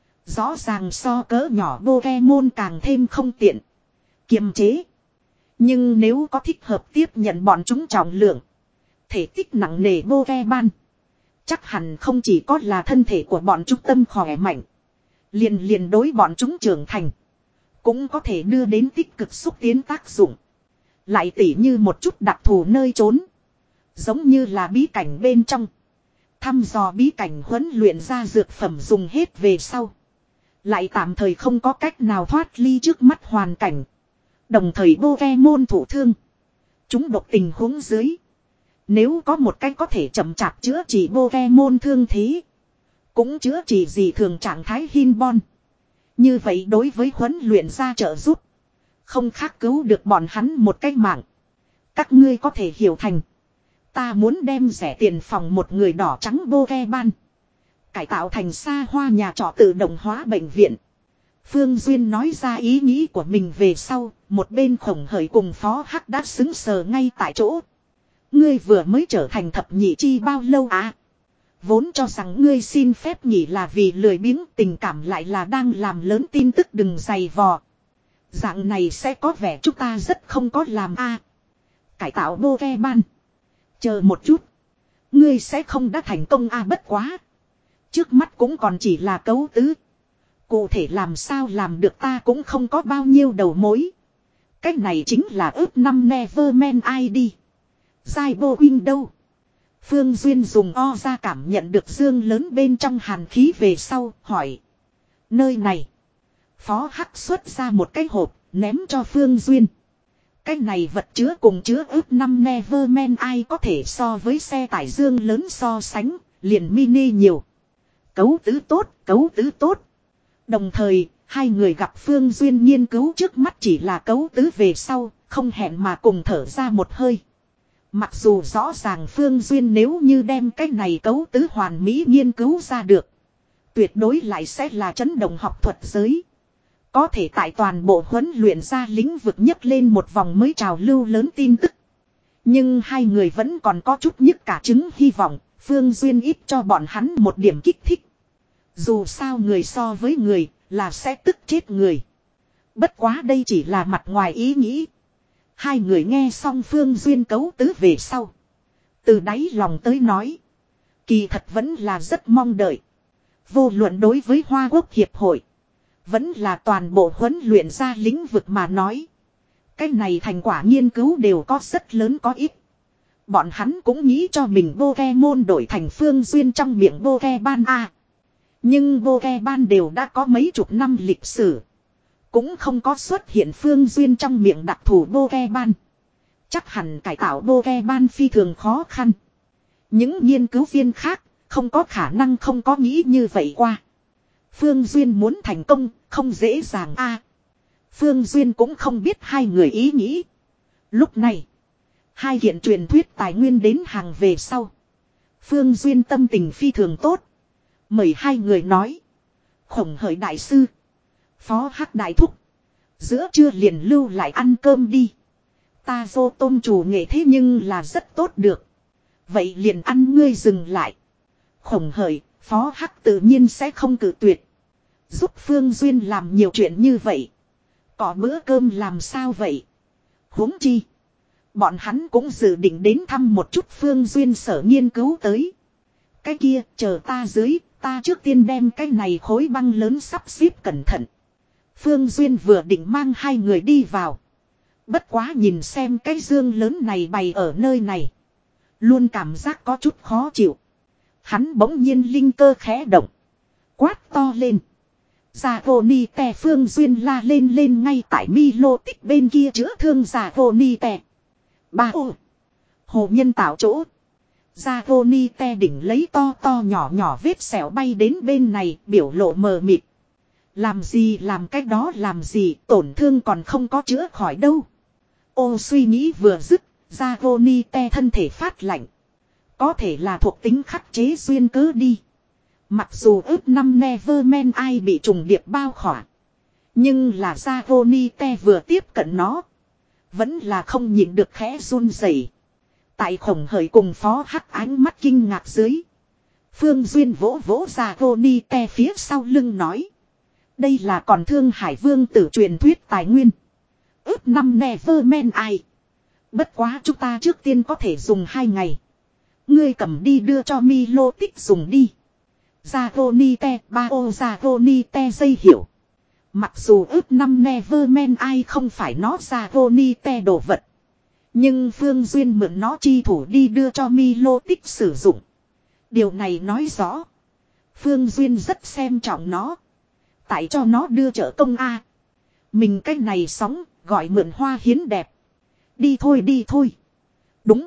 Rõ ràng so cỡ nhỏ Pokemon càng thêm không tiện. Kiềm chế. Nhưng nếu có thích hợp tiếp nhận bọn chúng trọng lượng. Thể tích nặng nề Pokemon. Chắc hẳn không chỉ có là thân thể của bọn chúng tâm khỏe mạnh. Liền liền đối bọn chúng trưởng thành. Cũng có thể đưa đến tích cực xúc tiến tác dụng. Lại tỉ như một chút đặc thù nơi trốn. Giống như là bí cảnh bên trong. Thăm dò bí cảnh huấn luyện ra dược phẩm dùng hết về sau. Lại tạm thời không có cách nào thoát ly trước mắt hoàn cảnh. Đồng thời Pokemon thủ thương. Chúng độc tình huống dưới. Nếu có một cách có thể chậm chạp chữa trị Pokemon thương thế. Cũng chữa trị gì thường trạng thái Hinbon. Như vậy đối với huấn luyện ra trợ giúp. Không khác cứu được bọn hắn một cách mạng. Các ngươi có thể hiểu thành. Ta muốn đem rẻ tiền phòng một người đỏ trắng Pokemon. Cải tạo thành xa hoa nhà trọ tự động hóa bệnh viện. Phương Duyên nói ra ý nghĩ của mình về sau. Một bên Khổng Hởi cùng Phó Hắc đã xứng sờ ngay tại chỗ. Ngươi vừa mới trở thành thập nhị chi bao lâu à? Vốn cho rằng ngươi xin phép nghỉ là vì lười biếng, tình cảm lại là đang làm lớn tin tức đừng dày vò. Dạng này sẽ có vẻ chúng ta rất không có làm a. Cải tạo Pokemon. Chờ một chút. Ngươi sẽ không đã thành công a bất quá. Trước mắt cũng còn chỉ là cấu tứ. Cụ thể làm sao làm được ta cũng không có bao nhiêu đầu mối. Cách này chính là ướp năm Neverman i đê. Zaibo Window. Phương Duyên dùng o ra cảm nhận được dương lớn bên trong hàn khí về sau, hỏi. Nơi này. Phó Hắc xuất ra một cái hộp, ném cho Phương Duyên. Cái này vật chứa cùng chứa ướp năm Neverman ai có thể so với xe tải dương lớn so sánh, liền mini nhiều. Cấu tứ tốt, cấu tứ tốt. Đồng thời, hai người gặp Phương Duyên nghiên cứu trước mắt chỉ là cấu tứ về sau, không hẹn mà cùng thở ra một hơi. Mặc dù rõ ràng Phương Duyên nếu như đem cái này cấu tứ hoàn mỹ nghiên cứu ra được. Tuyệt đối lại sẽ là chấn động học thuật giới. Có thể tại toàn bộ huấn luyện ra lĩnh vực nhấc lên một vòng mới trào lưu lớn tin tức. Nhưng hai người vẫn còn có chút nhức cả trứng hy vọng. Phương Duyên ít cho bọn hắn một điểm kích thích. Dù sao người so với người là sẽ tức chết người. Bất quá đây chỉ là mặt ngoài ý nghĩ. Hai người nghe xong Phương Duyên cấu tứ về sau. Từ đáy lòng tới nói. Kỳ thật vẫn là rất mong đợi. Vô luận đối với Hoa Quốc Hiệp hội. Vẫn là toàn bộ huấn luyện ra lĩnh vực mà nói. Cái này thành quả nghiên cứu đều có rất lớn có ít. Bọn hắn cũng nghĩ cho mình Pokemon đổi thành Phương Duyên trong miệng Pokemon A. Nhưng Pokemon đều đã có mấy chục năm lịch sử. Cũng không có xuất hiện Phương Duyên trong miệng đặc thù Pokemon. Chắc hẳn cải tạo Pokemon phi thường khó khăn. Những nghiên cứu viên khác không có khả năng không có nghĩ như vậy qua. Phương Duyên muốn thành công không dễ dàng a. À, Phương Duyên cũng không biết hai người ý nghĩ. Lúc này hai kiện truyền thuyết tài nguyên đến hàng về sau. Phương Duyên tâm tình phi thường tốt. Mời hai người nói. Khổng Hởi đại sư. Phó Hắc đại thúc. Giữa trưa liền lưu lại ăn cơm đi. Ta vô tôm chủ nghệ thế nhưng là rất tốt được. Vậy liền ăn ngươi dừng lại. Khổng Hởi, Phó Hắc tự nhiên sẽ không cự tuyệt. Giúp Phương Duyên làm nhiều chuyện như vậy. Có bữa cơm làm sao vậy? Huống chi. Bọn hắn cũng dự định đến thăm một chút Phương Duyên sở nghiên cứu tới. Cái kia chờ ta dưới, ta trước tiên đem cái này khối băng lớn sắp xếp cẩn thận. Phương Duyên vừa định mang hai người đi vào. Bất quá nhìn xem cái dương lớn này bày ở nơi này. Luôn cảm giác có chút khó chịu. Hắn bỗng nhiên linh cơ khẽ động. Quát to lên. Giả vô ni tè Phương Duyên la lên lên ngay tại mi lô tích bên kia chữa thương giả vô ni tè. Ba ô. Hồ nhân tạo chỗ. Giả vô ni tè đỉnh lấy to to nhỏ nhỏ vết sẹo bay đến bên này biểu lộ mờ mịt. Làm gì làm cách đó làm gì tổn thương còn không có chữa khỏi đâu. Ô suy nghĩ vừa dứt. Giả vô ni tè thân thể phát lạnh. Có thể là thuộc tính khắc chế duyên cớ đi. Mặc dù ướp năm Neverman ai bị trùng điệp bao khỏa. Nhưng là Zavonite vừa tiếp cận nó. Vẫn là không nhịn được khẽ run rẩy. Tại Khổng Hởi cùng Phó Hắc ánh mắt kinh ngạc dưới. Phương Duyên vỗ vỗ Zavonite phía sau lưng nói. Đây là còn Thương Hải Vương tử truyền thuyết tài nguyên. Ướp năm Neverman ai. Bất quá chúng ta trước tiên có thể dùng hai ngày. Ngươi cầm đi đưa cho Milotic dùng đi. Zagonite, Bao Zagonite dây hiểu. Mặc dù ước năm Neverman ai không phải nó Zagonite đồ vật. Nhưng Phương Duyên mượn nó chi thủ đi đưa cho Milotic sử dụng. Điều này nói rõ. Phương Duyên rất xem trọng nó. Tại cho nó đưa trợ công A. Mình cái này sóng, gọi mượn hoa hiến đẹp. Đi thôi đi thôi. Đúng.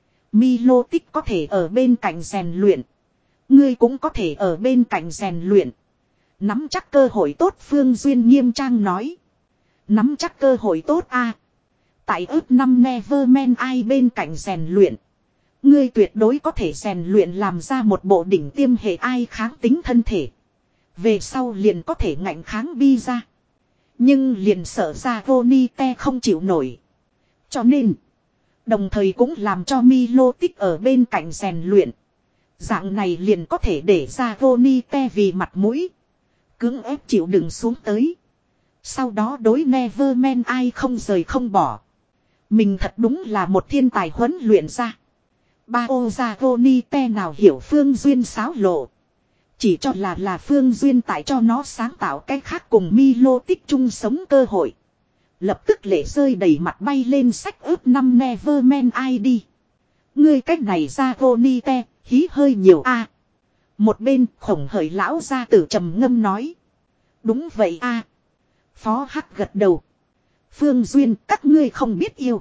Milotic có thể ở bên cạnh rèn luyện. Ngươi cũng có thể ở bên cạnh rèn luyện. Nắm chắc cơ hội tốt Phương Duyên nghiêm trang nói. Nắm chắc cơ hội tốt a. Tại ước năm Neverman ai bên cạnh rèn luyện. Ngươi tuyệt đối có thể rèn luyện làm ra một bộ đỉnh tiêm hệ ai kháng tính thân thể. Về sau liền có thể ngạnh kháng bi ra. Nhưng liền sợ ra Vonite không chịu nổi. Cho nên. Đồng thời cũng làm cho Milotic ở bên cạnh rèn luyện. Dạng này liền có thể để ra Vonite vì mặt mũi. Cưỡng ép chịu đựng xuống tới. Sau đó đối Neverman ai không rời không bỏ. Mình thật đúng là một thiên tài huấn luyện ra. Bao Zagonite nào hiểu Phương Duyên xáo lộ. Chỉ cho là là Phương Duyên tại cho nó sáng tạo cách khác cùng Milotic chung sống cơ hội. Lập tức lệ rơi đầy mặt bay lên sách ướp năm Neverman ai đi. Ngươi cách này Zagonite, hí hơi nhiều a. Một bên khổng hởi lão gia tử trầm ngâm nói. Đúng vậy a. Phó Hắc gật đầu. Phương Duyên các ngươi không biết yêu.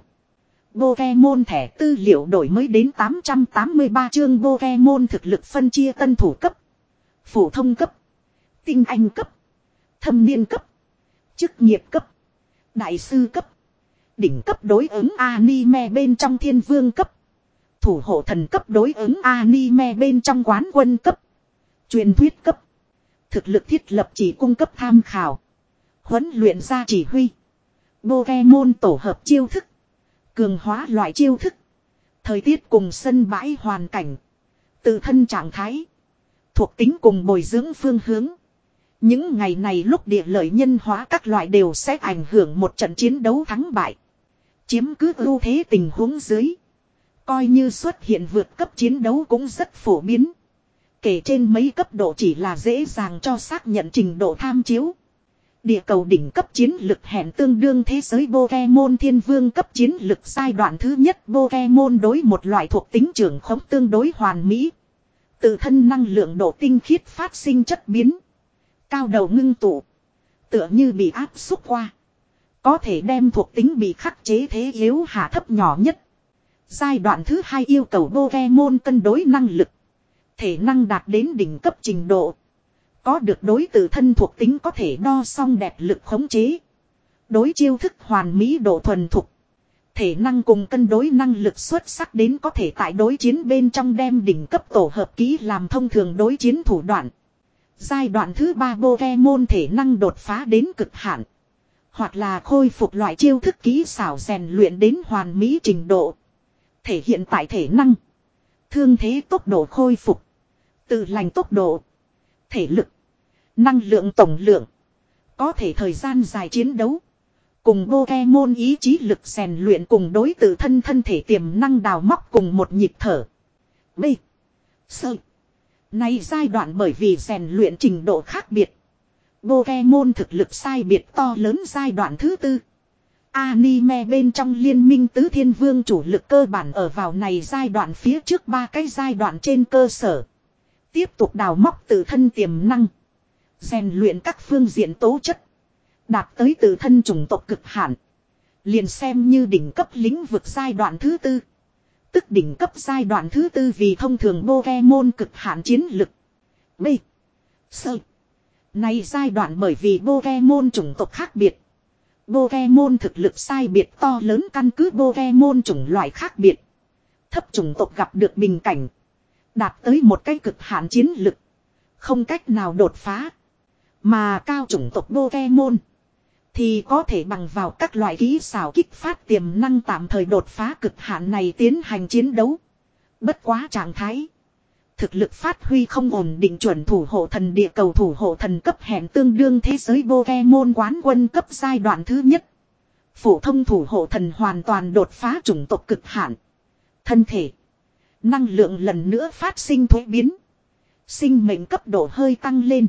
Pokemon thẻ tư liệu đổi mới đến tám trăm tám mươi ba chương Pokemon thực lực phân chia tân thủ cấp. Phổ thông cấp. Tinh anh cấp. Thâm niên cấp. Chức nghiệp cấp. Đại sư cấp. Đỉnh cấp đối ứng anime bên trong thiên vương cấp. Thủ hộ thần cấp đối ứng anime bên trong quán quân cấp. Truyền thuyết cấp. Thực lực thiết lập chỉ cung cấp tham khảo. Huấn luyện ra chỉ huy. Pokemon tổ hợp chiêu thức. Cường hóa loại chiêu thức. Thời tiết cùng sân bãi hoàn cảnh. Tự thân trạng thái. Thuộc tính cùng bồi dưỡng phương hướng. Những ngày này lúc địa lợi nhân hóa các loại đều sẽ ảnh hưởng một trận chiến đấu thắng bại. Chiếm cứ ưu thế tình huống dưới. Coi như xuất hiện vượt cấp chiến đấu cũng rất phổ biến. Kể trên mấy cấp độ chỉ là dễ dàng cho xác nhận trình độ tham chiếu. Địa cầu đỉnh cấp chiến lực hẹn tương đương thế giới Pokemon thiên vương cấp chiến lực giai đoạn thứ nhất Pokemon đối một loại thuộc tính trưởng khống tương đối hoàn mỹ. Tự thân năng lượng độ tinh khiết phát sinh chất biến. Cao đầu ngưng tụ. Tựa như bị áp xúc qua. Có thể đem thuộc tính bị khắc chế thế yếu hạ thấp nhỏ nhất. Giai đoạn thứ hai yêu cầu Pokemon cân đối năng lực. Thể năng đạt đến đỉnh cấp trình độ. Có được đối tự thân thuộc tính có thể đo song đẹp lực khống chế. Đối chiêu thức hoàn mỹ độ thuần thục. Thể năng cùng cân đối năng lực xuất sắc đến có thể tại đối chiến bên trong đem đỉnh cấp tổ hợp kỹ làm thông thường đối chiến thủ đoạn. Giai đoạn thứ ba Pokemon thể năng đột phá đến cực hạn. Hoặc là khôi phục loại chiêu thức kỹ xảo rèn luyện đến hoàn mỹ trình độ. Thể hiện tại thể năng. Thương thế tốc độ khôi phục. Tự lành tốc độ. Thể lực. Năng lượng tổng lượng. Có thể thời gian dài chiến đấu. Cùng Pokemon ý chí lực rèn luyện cùng đối tự thân thân thể tiềm năng đào móc cùng một nhịp thở. B. Sơ. Này giai đoạn bởi vì rèn luyện trình độ khác biệt. Pokemon thực lực sai biệt to lớn giai đoạn thứ tư. Anime bên trong liên minh tứ thiên vương chủ lực cơ bản ở vào này giai đoạn phía trước ba cái giai đoạn trên cơ sở. Tiếp tục đào móc tự thân tiềm năng. Rèn luyện các phương diện tố chất. Đạt tới tự thân chủng tộc cực hạn. Liền xem như đỉnh cấp lĩnh vực giai đoạn thứ tư. Tức đỉnh cấp giai đoạn thứ tư vì thông thường Pokemon cực hạn chiến lực. B. Sơ. Này giai đoạn bởi vì Pokemon chủng tộc khác biệt. Pokemon thực lực sai biệt to lớn căn cứ Pokemon chủng loại khác biệt. Thấp chủng tộc gặp được bình cảnh. Đạt tới một cái cực hạn chiến lực. Không cách nào đột phá. Mà cao chủng tộc Pokemon. Thì có thể bằng vào các loại kỹ xảo kích phát tiềm năng tạm thời đột phá cực hạn này tiến hành chiến đấu. Bất quá trạng thái. Thực lực phát huy không ổn định chuẩn thủ hộ thần địa cầu thủ hộ thần cấp hẹn tương đương thế giới Pokemon quán quân cấp giai đoạn thứ nhất. Phổ thông thủ hộ thần hoàn toàn đột phá chủng tộc cực hạn. Thân thể. Năng lượng lần nữa phát sinh thuế biến. Sinh mệnh cấp độ hơi tăng lên.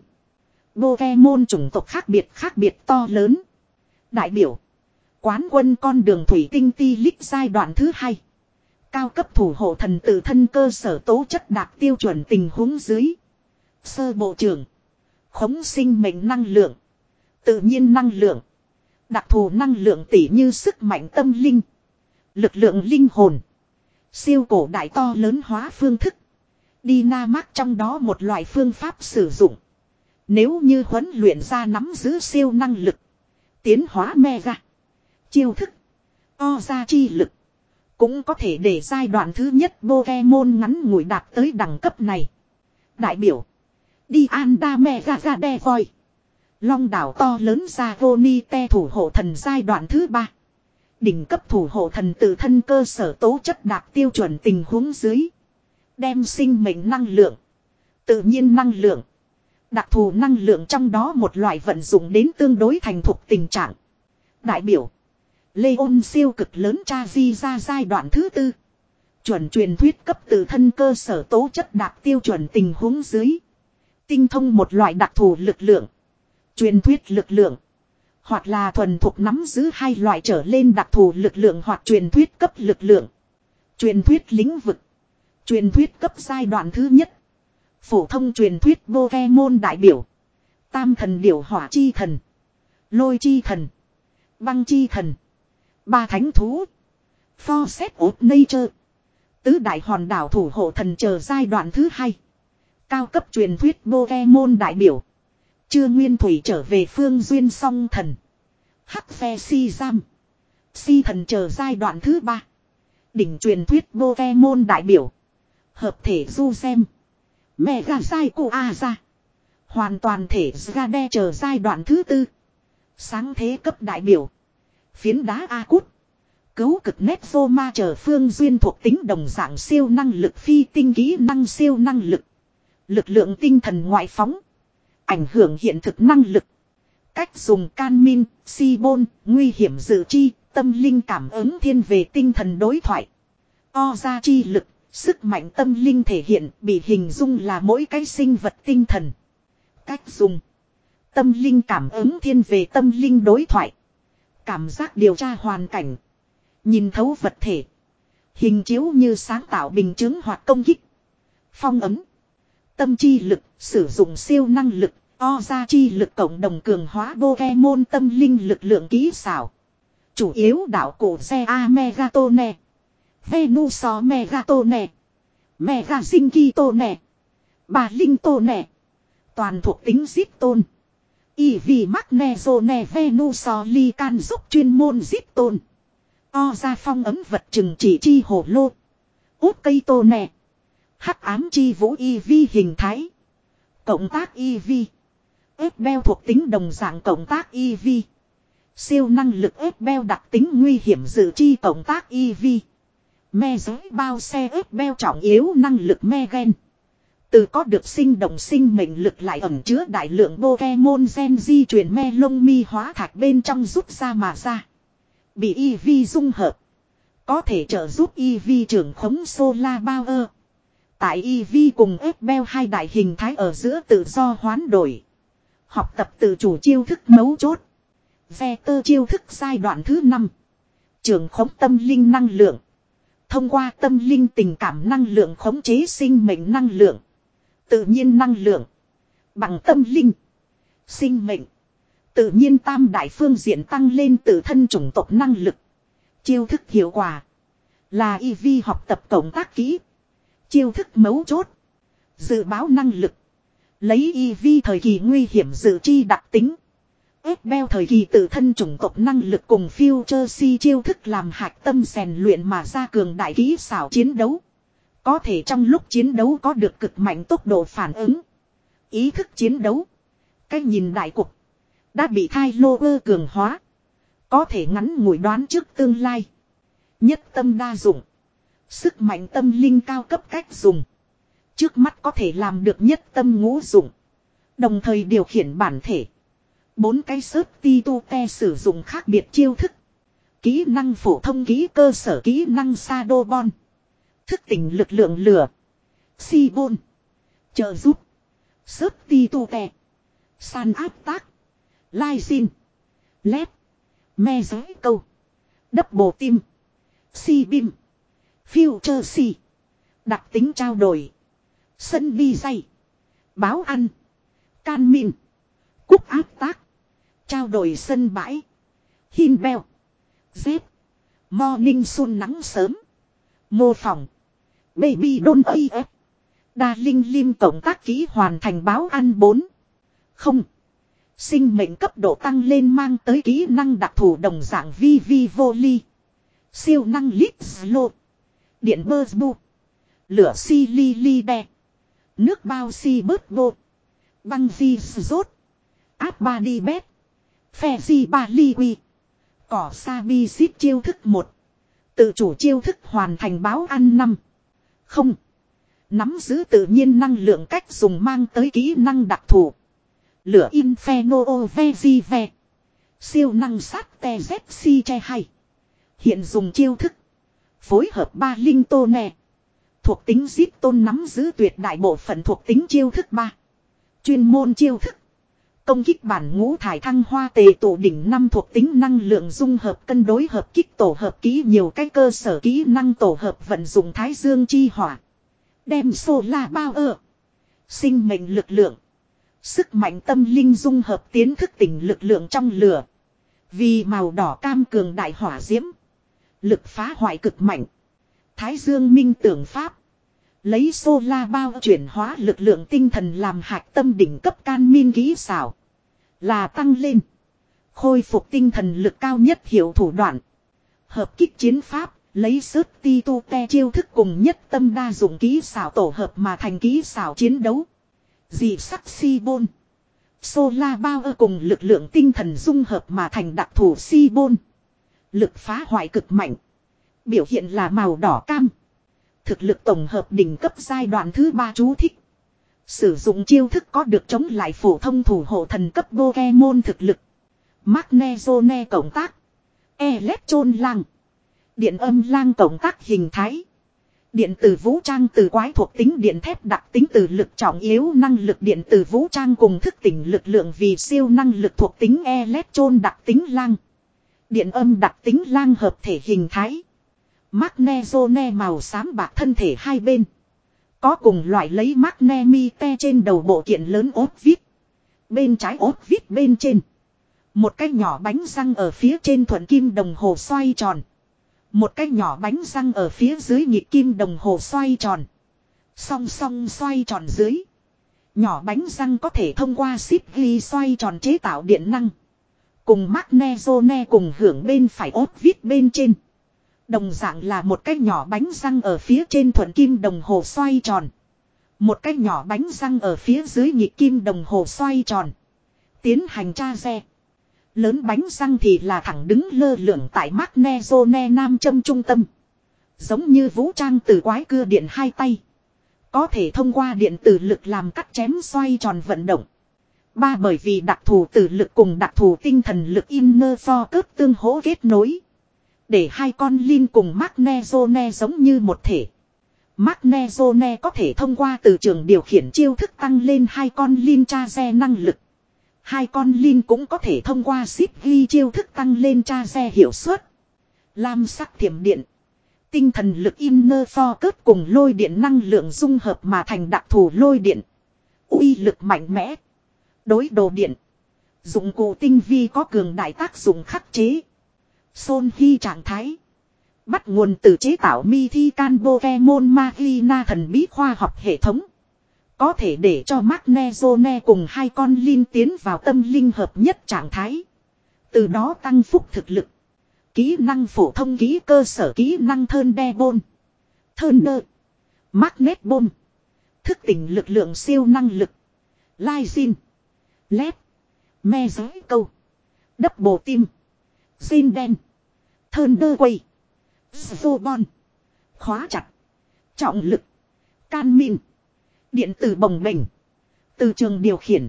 Pokemon chủng tộc khác biệt khác biệt to lớn. Đại biểu. Quán quân con đường thủy tinh ti lích giai đoạn thứ hai. Cao cấp thủ hộ thần tự thân cơ sở tố chất đạt tiêu chuẩn tình huống dưới. Sơ bộ trưởng. Khống sinh mệnh năng lượng. Tự nhiên năng lượng. Đặc thù năng lượng tỉ như sức mạnh tâm linh. Lực lượng linh hồn. Siêu cổ đại to lớn hóa phương thức. Dynamax trong đó một loại phương pháp sử dụng. Nếu như huấn luyện ra nắm giữ siêu năng lực. Tiến hóa mega. Chiêu thức. O ra chi lực. Cũng có thể để giai đoạn thứ nhất Pokemon ngắn ngủi đạt tới đẳng cấp này. Đại biểu. Đi Anda mega ra đe voi. Long đảo to lớn ra vô ni te thủ hộ thần giai đoạn thứ ba. Đỉnh cấp thủ hộ thần tự thân cơ sở tố chất đạt tiêu chuẩn tình huống dưới. Đem sinh mệnh năng lượng. Tự nhiên năng lượng. Đặc thù năng lượng trong đó một loại vận dụng đến tương đối thành thục tình trạng. Đại biểu. Leon siêu cực lớn cha di ra giai đoạn thứ tư. Chuẩn truyền thuyết cấp tự thân cơ sở tố chất đạt tiêu chuẩn tình huống dưới. Tinh thông một loại đặc thù lực lượng. Truyền thuyết lực lượng. Hoặc là thuần thục nắm giữ hai loại trở lên đặc thù lực lượng hoặc truyền thuyết cấp lực lượng. Truyền thuyết lĩnh vực. Truyền thuyết cấp giai đoạn thứ nhất. Phổ thông truyền thuyết Pokemon đại biểu. Tam thần điểu hỏa chi thần. Lôi chi thần. Băng chi thần. Ba thánh thú. Forest of Nature. Tứ đại hòn đảo thủ hộ thần chờ giai đoạn thứ hai. Cao cấp truyền thuyết Pokemon đại biểu. Chưa nguyên thủy trở về phương duyên song thần. Hắc phe si giam. Si thần chờ giai đoạn thứ ba. Đỉnh truyền thuyết Pokemon đại biểu. Hợp thể du xem. Mega sai cô A ra. Hoàn toàn thể Zgade chờ giai đoạn thứ tư. Sáng thế cấp đại biểu. Phiến đá A cút. Cấu cực nét vô ma chờ phương duyên thuộc tính đồng dạng siêu năng lực phi tinh kỹ năng siêu năng lực. Lực lượng tinh thần ngoại phóng. Ảnh hưởng hiện thực năng lực. Cách dùng can min, si bôn, nguy hiểm dự chi, tâm linh cảm ứng thiên về tinh thần đối thoại. O ra chi lực, sức mạnh tâm linh thể hiện bị hình dung là mỗi cái sinh vật tinh thần. Cách dùng. Tâm linh cảm ứng thiên về tâm linh đối thoại. Cảm giác điều tra hoàn cảnh. Nhìn thấu vật thể. Hình chiếu như sáng tạo bình chứng hoặc công kích. Phong ấm. Tâm chi lực, sử dụng siêu năng lực. O ra chi lực cộng đồng cường hóa Pokemon tâm linh lực lượng kỹ xảo. Chủ yếu đạo cổ xe A Megatone. Venusaur Megatone. Mega Zinkitone. Bà Linh Tone. Toàn thuộc tính zip tôn. Y vì Magnezone Venusaur Lycan giúp chuyên môn zip tôn. O ra phong ấm vật trừng chỉ chi hổ lô. Út cây Tone. Hắc ám chi vũ y vi hình thái. Cộng tác y vi. ép beo thuộc tính đồng dạng cộng tác i vê. Siêu năng lực ép beo đặc tính nguy hiểm dự chi cộng tác i vê. Me giới bao xe ép beo trọng yếu năng lực me gen. Từ có được sinh động sinh mệnh lực lại ẩn chứa đại lượng Pokemon gen di chuyển me lông mi hóa thạch bên trong rút ra mà ra. Bị i vê dung hợp. Có thể trợ giúp i vê trưởng khống Solar Power. Tại i vê cùng ép beo hai đại hình thái ở giữa tự do hoán đổi. Học tập tự chủ chiêu thức mấu chốt. Ve tơ chiêu thức giai đoạn thứ năm. Trường khống tâm linh năng lượng. Thông qua tâm linh tình cảm năng lượng khống chế sinh mệnh năng lượng. Tự nhiên năng lượng. Bằng tâm linh. Sinh mệnh. Tự nhiên tam đại phương diện tăng lên tự thân chủng tộc năng lực. Chiêu thức hiệu quả. Là i vê học tập cộng tác kỹ. Chiêu thức mấu chốt. Dự báo năng lực. Lấy i vê thời kỳ nguy hiểm dự chi đặc tính. ép beo thời kỳ tự thân chủng tộc năng lực cùng Future Si chiêu thức làm hạch tâm rèn luyện mà ra cường đại kỹ xảo chiến đấu. Có thể trong lúc chiến đấu có được cực mạnh tốc độ phản ứng. Ý thức chiến đấu. Cái nhìn đại cục. Đã bị thai lô ơ cường hóa. Có thể ngắn ngủi đoán trước tương lai. Nhất tâm đa dụng. Sức mạnh tâm linh cao cấp cách dùng. Trước mắt có thể làm được nhất tâm ngũ dụng. Đồng thời điều khiển bản thể. Bốn cái sớt ti tu te sử dụng khác biệt chiêu thức. Kỹ năng phổ thông kỹ cơ sở kỹ năng Shadowball. Thức tỉnh lực lượng lửa. Si bôn. Trợ giúp. Sớt ti tu tè. San áp tác. Lai xin. Lép. Me giới câu. Đắp bồ tim. Si bim. Future si. Đặc tính trao đổi. Sân bi dây. Báo ăn. Can min. Cúc áp tác. Trao đổi sân bãi. Hin beo. Z. Morning sun nắng sớm. Mô phỏng. Baby don't a f. Đa linh lim cộng tác kỹ hoàn thành báo ăn bốn. Không. Sinh mệnh cấp độ tăng lên mang tới kỹ năng đặc thù đồng dạng vi vi vô ly. Siêu năng lít slow. Điện bơ bu. Lửa si li li đe. Nước bao si bớt vô. Băng di rốt. Áp ba đi bét. Phe di ba li quy. Cỏ sa bi xít chiêu thức một. Tự chủ chiêu thức hoàn thành báo ăn năm. Không. Nắm giữ tự nhiên năng lượng cách dùng mang tới kỹ năng đặc thù. Lửa Inferno Vezive. Siêu năng sát te z si che hay. Hiện dùng chiêu thức. Phối hợp ba linh tô nè. Thuộc tính zip tôn nắm giữ tuyệt đại bộ phận thuộc tính chiêu thức ba. Chuyên môn chiêu thức. Công kích bản ngũ thải thăng hoa tề tổ đỉnh năm thuộc tính năng lượng dung hợp cân đối hợp kích tổ hợp kỹ nhiều cái cơ sở kỹ năng tổ hợp vận dụng thái dương chi hỏa. Đem solar power. Sinh mệnh lực lượng. Sức mạnh tâm linh dung hợp tiến thức tỉnh lực lượng trong lửa. Vì màu đỏ cam cường đại hỏa diễm. Lực phá hoại cực mạnh. Thái dương minh tưởng pháp. Lấy solar bao chuyển hóa lực lượng tinh thần làm hạch tâm đỉnh cấp can min kỹ xảo. Là tăng lên. Khôi phục tinh thần lực cao nhất hiệu thủ đoạn. Hợp kích chiến pháp. Lấy sớt ti tu te chiêu thức cùng nhất tâm đa dụng kỹ xảo tổ hợp mà thành kỹ xảo chiến đấu. Dị sắc si bôn. Solar bao cùng lực lượng tinh thần dung hợp mà thành đặc thù si bôn. Lực phá hoại cực mạnh. Biểu hiện là màu đỏ cam. Thực lực tổng hợp đỉnh cấp giai đoạn thứ ba chú thích. Sử dụng chiêu thức có được chống lại phổ thông thủ hộ thần cấp Pokemon thực lực. Magnezone cộng tác. Electron lang. Điện âm lang cộng tác hình thái. Điện từ vũ trang từ quái thuộc tính điện thép đặc tính từ lực trọng yếu năng lực điện từ vũ trang cùng thức tỉnh lực lượng vì siêu năng lực thuộc tính electron đặc tính lang. Điện âm đặc tính lang hợp thể hình thái. Magnezone màu xám bạc thân thể hai bên. Có cùng loại lấy magnemite trên đầu bộ kiện lớn ốt vít. Bên trái ốt vít bên trên. Một cái nhỏ bánh răng ở phía trên thuận kim đồng hồ xoay tròn. Một cái nhỏ bánh răng ở phía dưới nhịp kim đồng hồ xoay tròn. Song song xoay tròn dưới. Nhỏ bánh răng có thể thông qua ship ghi xoay tròn chế tạo điện năng. Cùng magnezone cùng hưởng bên phải ốt vít bên trên. Đồng dạng là một cái nhỏ bánh răng ở phía trên thuận kim đồng hồ xoay tròn. Một cái nhỏ bánh răng ở phía dưới nhịp kim đồng hồ xoay tròn. Tiến hành tra xe. Lớn bánh răng thì là thẳng đứng lơ lửng tại magnezone nam châm trung tâm. Giống như vũ trang từ quái cưa điện hai tay. Có thể thông qua điện tử lực làm cắt chém xoay tròn vận động. Ba bởi vì đặc thù tử lực cùng đặc thù tinh thần lực inner focus tương hỗ kết nối. Để hai con lin cùng magnezone giống như một thể. Magnezone có thể thông qua từ trường điều khiển chiêu thức tăng lên hai con lin tra xe năng lực. Hai con lin cũng có thể thông qua ship ghi chiêu thức tăng lên tra xe hiệu suất. Lam sắc thiểm điện. Tinh thần lực inner focus cùng lôi điện năng lượng dung hợp mà thành đặc thù lôi điện. Uy lực mạnh mẽ. Đối đồ điện. Dụng cụ tinh vi có cường đại tác dụng khắc chế. Son Hy trạng thái. Bắt nguồn từ chế tạo Mythical Pokemon Magina thần bí khoa học hệ thống. Có thể để cho Magnezone cùng hai con linh tiến vào tâm linh hợp nhất trạng thái. Từ đó tăng phúc thực lực. Kỹ năng phổ thông kỹ cơ sở kỹ năng Thunderbolt. Thunder. Magnet Bomb. Thức tỉnh lực lượng siêu năng lực. Lysin. Lép. Me giới câu. Double team. Xin đen. Thunder quay. Zobon. Khóa chặt. Trọng lực. Can min. Điện tử bồng bềnh. Từ trường điều khiển.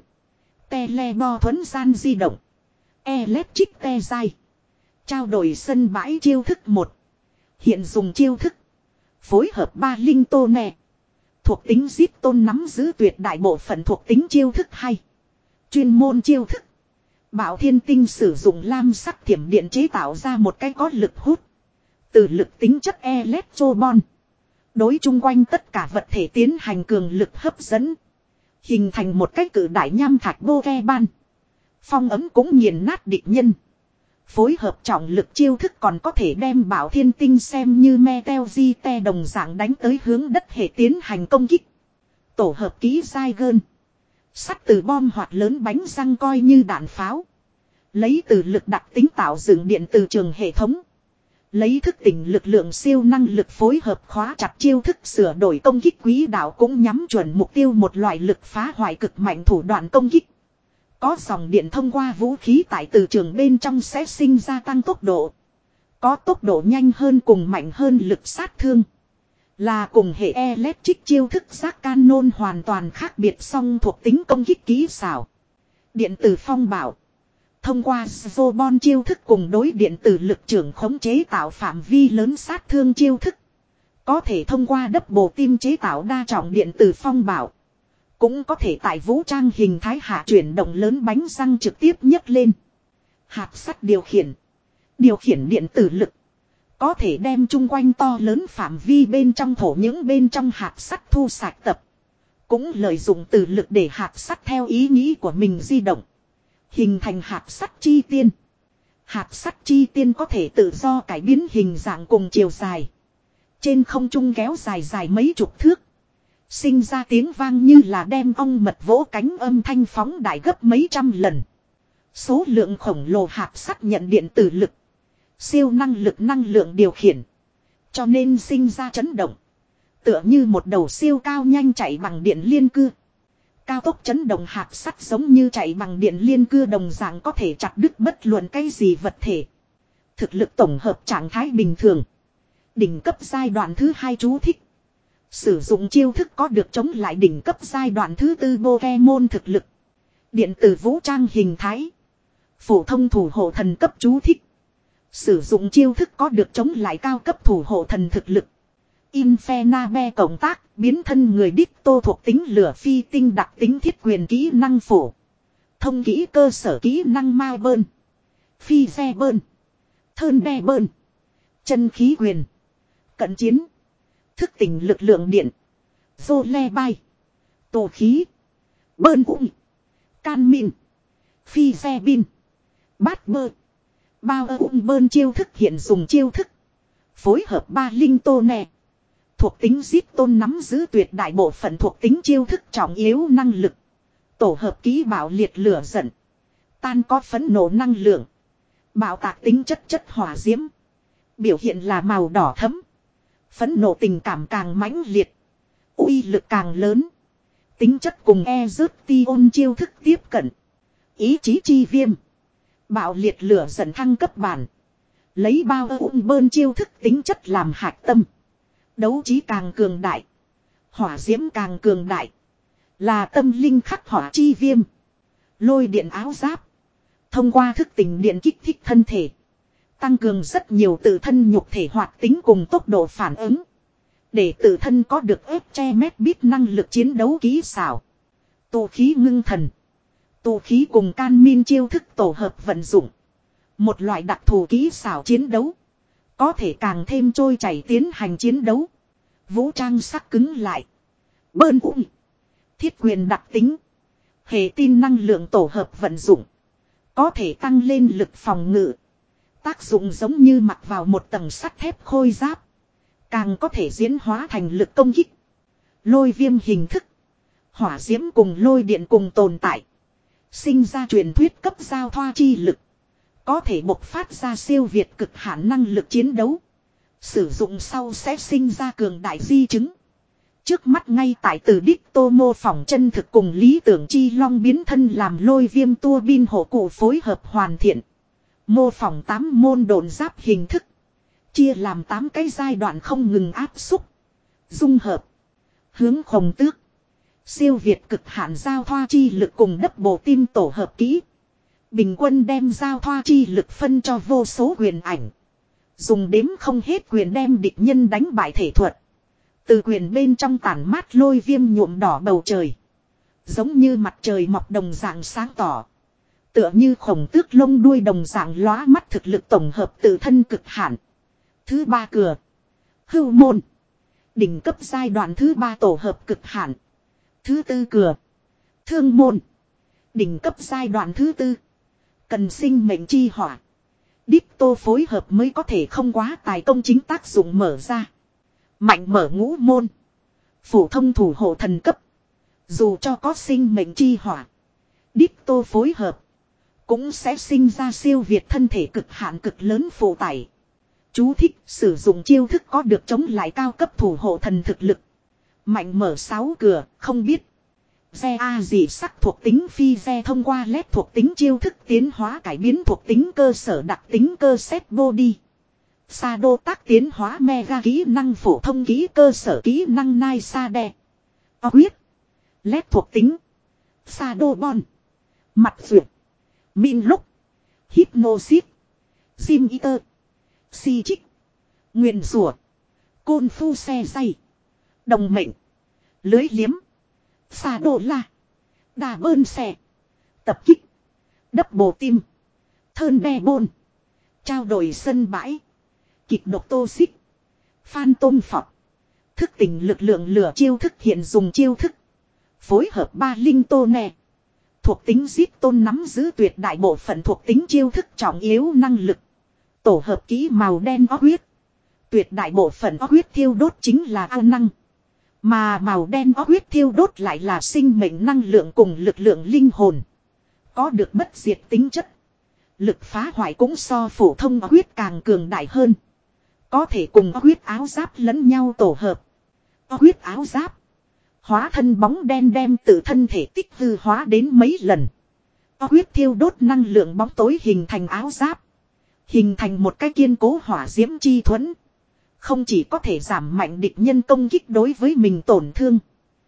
Telebo thuấn gian di động. Electric te dai. Trao đổi sân bãi chiêu thức một. Hiện dùng chiêu thức. Phối hợp ba linh tô nè. Thuộc tính giết tôn nắm giữ tuyệt đại bộ phận thuộc tính chiêu thức hay. Chuyên môn chiêu thức. Bảo Thiên Tinh sử dụng lam sắc thiểm điện chế tạo ra một cái có lực hút. Từ lực tính chất electron. Đối chung quanh tất cả vật thể tiến hành cường lực hấp dẫn. Hình thành một cái cử đại nham thạch bô ve ban. Phong ấm cũng nghiền nát địch nhân. Phối hợp trọng lực chiêu thức còn có thể đem Bảo Thiên Tinh xem như Meteor te đồng dạng đánh tới hướng đất hệ tiến hành công kích. Tổ hợp kỹ dai gơn. Sắt từ bom hoạt lớn bánh răng coi như đạn pháo. Lấy từ lực đặc tính tạo dựng điện từ trường hệ thống. Lấy thức tỉnh lực lượng siêu năng lực phối hợp khóa chặt chiêu thức sửa đổi công kích quỹ đạo cũng nhắm chuẩn mục tiêu một loại lực phá hoại cực mạnh thủ đoạn công kích. Có dòng điện thông qua vũ khí tại từ trường bên trong sẽ sinh ra tăng tốc độ. Có tốc độ nhanh hơn cùng mạnh hơn lực sát thương. Là cùng hệ electric chiêu thức giác canon hoàn toàn khác biệt song thuộc tính công kích kỹ xảo. Điện tử phong bảo. Thông qua Zobon chiêu thức cùng đối điện tử lực trưởng khống chế tạo phạm vi lớn sát thương chiêu thức. Có thể thông qua double team chế tạo đa trọng điện tử phong bảo. Cũng có thể tại vũ trang hình thái hạ chuyển động lớn bánh răng trực tiếp nhấc lên. Hạt sắt điều khiển. Điều khiển điện tử lực. Có thể đem chung quanh to lớn phạm vi bên trong thổ những bên trong hạt sắt thu sạch tập. Cũng lợi dụng từ lực để hạt sắt theo ý nghĩ của mình di động. Hình thành hạt sắt chi tiên. Hạt sắt chi tiên có thể tự do cải biến hình dạng cùng chiều dài. Trên không trung kéo dài dài mấy chục thước. Sinh ra tiếng vang như là đem ong mật vỗ cánh âm thanh phóng đại gấp mấy trăm lần. Số lượng khổng lồ hạt sắt nhận điện tử lực. Siêu năng lực năng lượng điều khiển. Cho nên sinh ra chấn động. Tựa như một đầu siêu cao nhanh chạy bằng điện liên cưa. Cao tốc chấn động hạt sắt giống như chạy bằng điện liên cưa đồng dạng có thể chặt đứt bất luận cái gì vật thể. Thực lực tổng hợp trạng thái bình thường. Đỉnh cấp giai đoạn thứ hai chú thích. Sử dụng chiêu thức có được chống lại đỉnh cấp giai đoạn thứ tư Pokemon thực lực. Điện tử vũ trang hình thái. Phổ thông thủ hộ thần cấp chú thích. Sử dụng chiêu thức có được chống lại cao cấp thủ hộ thần thực lực. Infernabe cộng tác biến thân người đích tô thuộc tính lửa phi tinh đặc tính thiết quyền kỹ năng phổ. Thông kỹ cơ sở kỹ năng ma bơn. Phi xe bơn. Thơn đe bơn. Chân khí quyền. Cận chiến. Thức tỉnh lực lượng điện. Dô le bay. Tổ khí. Bơn ụng. Can min. Phi xe bin. Bát bơ. Bao ụng bơn chiêu thức hiện dùng chiêu thức. Phối hợp ba linh tô nè. Thuộc tính giết tôn nắm giữ tuyệt đại bộ phận thuộc tính chiêu thức trọng yếu năng lực. Tổ hợp ký bảo liệt lửa giận. Tan có phấn nổ năng lượng. Bảo tạc tính chất chất hỏa diễm. Biểu hiện là màu đỏ thẫm. Phấn nộ tình cảm càng mãnh liệt. Uy lực càng lớn. Tính chất cùng e rớt ti ôn chiêu thức tiếp cận. Ý chí chi viêm. Bạo liệt lửa giận thăng cấp bản. Lấy bao ung bơn chiêu thức tính chất làm hạch tâm. Đấu trí càng cường đại. Hỏa diễm càng cường đại. Là tâm linh khắc hỏa chi viêm. Lôi điện áo giáp. Thông qua thức tỉnh điện kích thích thân thể. Tăng cường rất nhiều tự thân nhục thể hoạt tính cùng tốc độ phản ứng. Để tự thân có được ép che mét biết năng lực chiến đấu kỹ xảo. Tụ khí ngưng thần. Tụ khí cùng can min chiêu thức tổ hợp vận dụng. Một loại đặc thù kỹ xảo chiến đấu. Có thể càng thêm trôi chảy tiến hành chiến đấu. Vũ trang sắc cứng lại. Bơn ung. Thiết quyền đặc tính. Hệ tin năng lượng tổ hợp vận dụng. Có thể tăng lên lực phòng ngự. Tác dụng giống như mặc vào một tầng sắt thép khôi giáp. Càng có thể diễn hóa thành lực công kích. Lôi viêm hình thức. Hỏa diễm cùng lôi điện cùng tồn tại. Sinh ra truyền thuyết cấp giao thoa chi lực. Có thể bộc phát ra siêu việt cực hạn năng lực chiến đấu. Sử dụng sau sẽ sinh ra cường đại di chứng. Trước mắt ngay tại từ đích tô mô phỏng chân thực cùng lý tưởng chi long biến thân làm lôi viêm tua bin hộ cụ phối hợp hoàn thiện. Mô phỏng tám môn độn giáp hình thức. Chia làm tám cái giai đoạn không ngừng áp xúc. Dung hợp. Hướng khổng tước. Siêu việt cực hạn giao thoa chi lực cùng đắp bộ tim tổ hợp kỹ. Bình quân đem giao thoa chi lực phân cho vô số quyền ảnh. Dùng đếm không hết quyền đem địch nhân đánh bại thể thuật. Từ quyền bên trong tản mát lôi viêm nhuộm đỏ bầu trời. Giống như mặt trời mọc đồng dạng sáng tỏ. Tựa như khổng tước lông đuôi đồng dạng lóa mắt thực lực tổng hợp tự thân cực hạn. Thứ ba cửa. Hưu môn. Đỉnh cấp giai đoạn thứ ba tổ hợp cực hạn. Thứ tư cửa. Thương môn. Đỉnh cấp giai đoạn thứ tư. Cần sinh mệnh chi hỏa. Đích tô phối hợp mới có thể không quá tài công chính tác dụng mở ra. Mạnh mở ngũ môn. Phổ thông thủ hộ thần cấp. Dù cho có sinh mệnh chi hỏa. Đích tô phối hợp. Cũng sẽ sinh ra siêu việt thân thể cực hạn cực lớn phụ tải. Chú thích sử dụng chiêu thức có được chống lại cao cấp thủ hộ thần thực lực. Mạnh mở sáu cửa, không biết. Ve A gì sắc thuộc tính phi ve thông qua led thuộc tính chiêu thức tiến hóa cải biến thuộc tính cơ sở đặc tính cơ set body. Sa đô tác tiến hóa mega kỹ năng phổ thông kỹ cơ sở kỹ năng nai sa đe. O huyết. Led thuộc tính. Sa đô bon. Mặt duyệt. Min lúc. Hypnosis. Sim Eater. Si trích. Nguyên rủa. Côn phu xe dây. Đồng mệnh. Lưới liếm. Sa đô la. Đà bơn xe. Tập kích. Đắp bồ tim. Thơn đe bôn. Trao đổi sân bãi. Kịch độc tô xích. Phan tôm phọc. Thức tỉnh lực lượng lửa chiêu thức hiện dùng chiêu thức. Phối hợp ba linh tô nè. Thuộc tính giết tôn nắm giữ tuyệt đại bộ phận thuộc tính chiêu thức trọng yếu năng lực. Tổ hợp kỹ màu đen ó huyết. Tuyệt đại bộ phận ó huyết thiêu đốt chính là ao năng. Mà màu đen ó huyết thiêu đốt lại là sinh mệnh năng lượng cùng lực lượng linh hồn. Có được bất diệt tính chất. Lực phá hoại cũng so phổ thông ó huyết càng cường đại hơn. Có thể cùng ó huyết áo giáp lẫn nhau tổ hợp. Ó huyết áo giáp. Hóa thân bóng đen đem tự thân thể tích hư hóa đến mấy lần. Ó huyết thiêu đốt năng lượng bóng tối hình thành áo giáp. Hình thành một cái kiên cố hỏa diễm chi thuẫn. Không chỉ có thể giảm mạnh địch nhân công kích đối với mình tổn thương.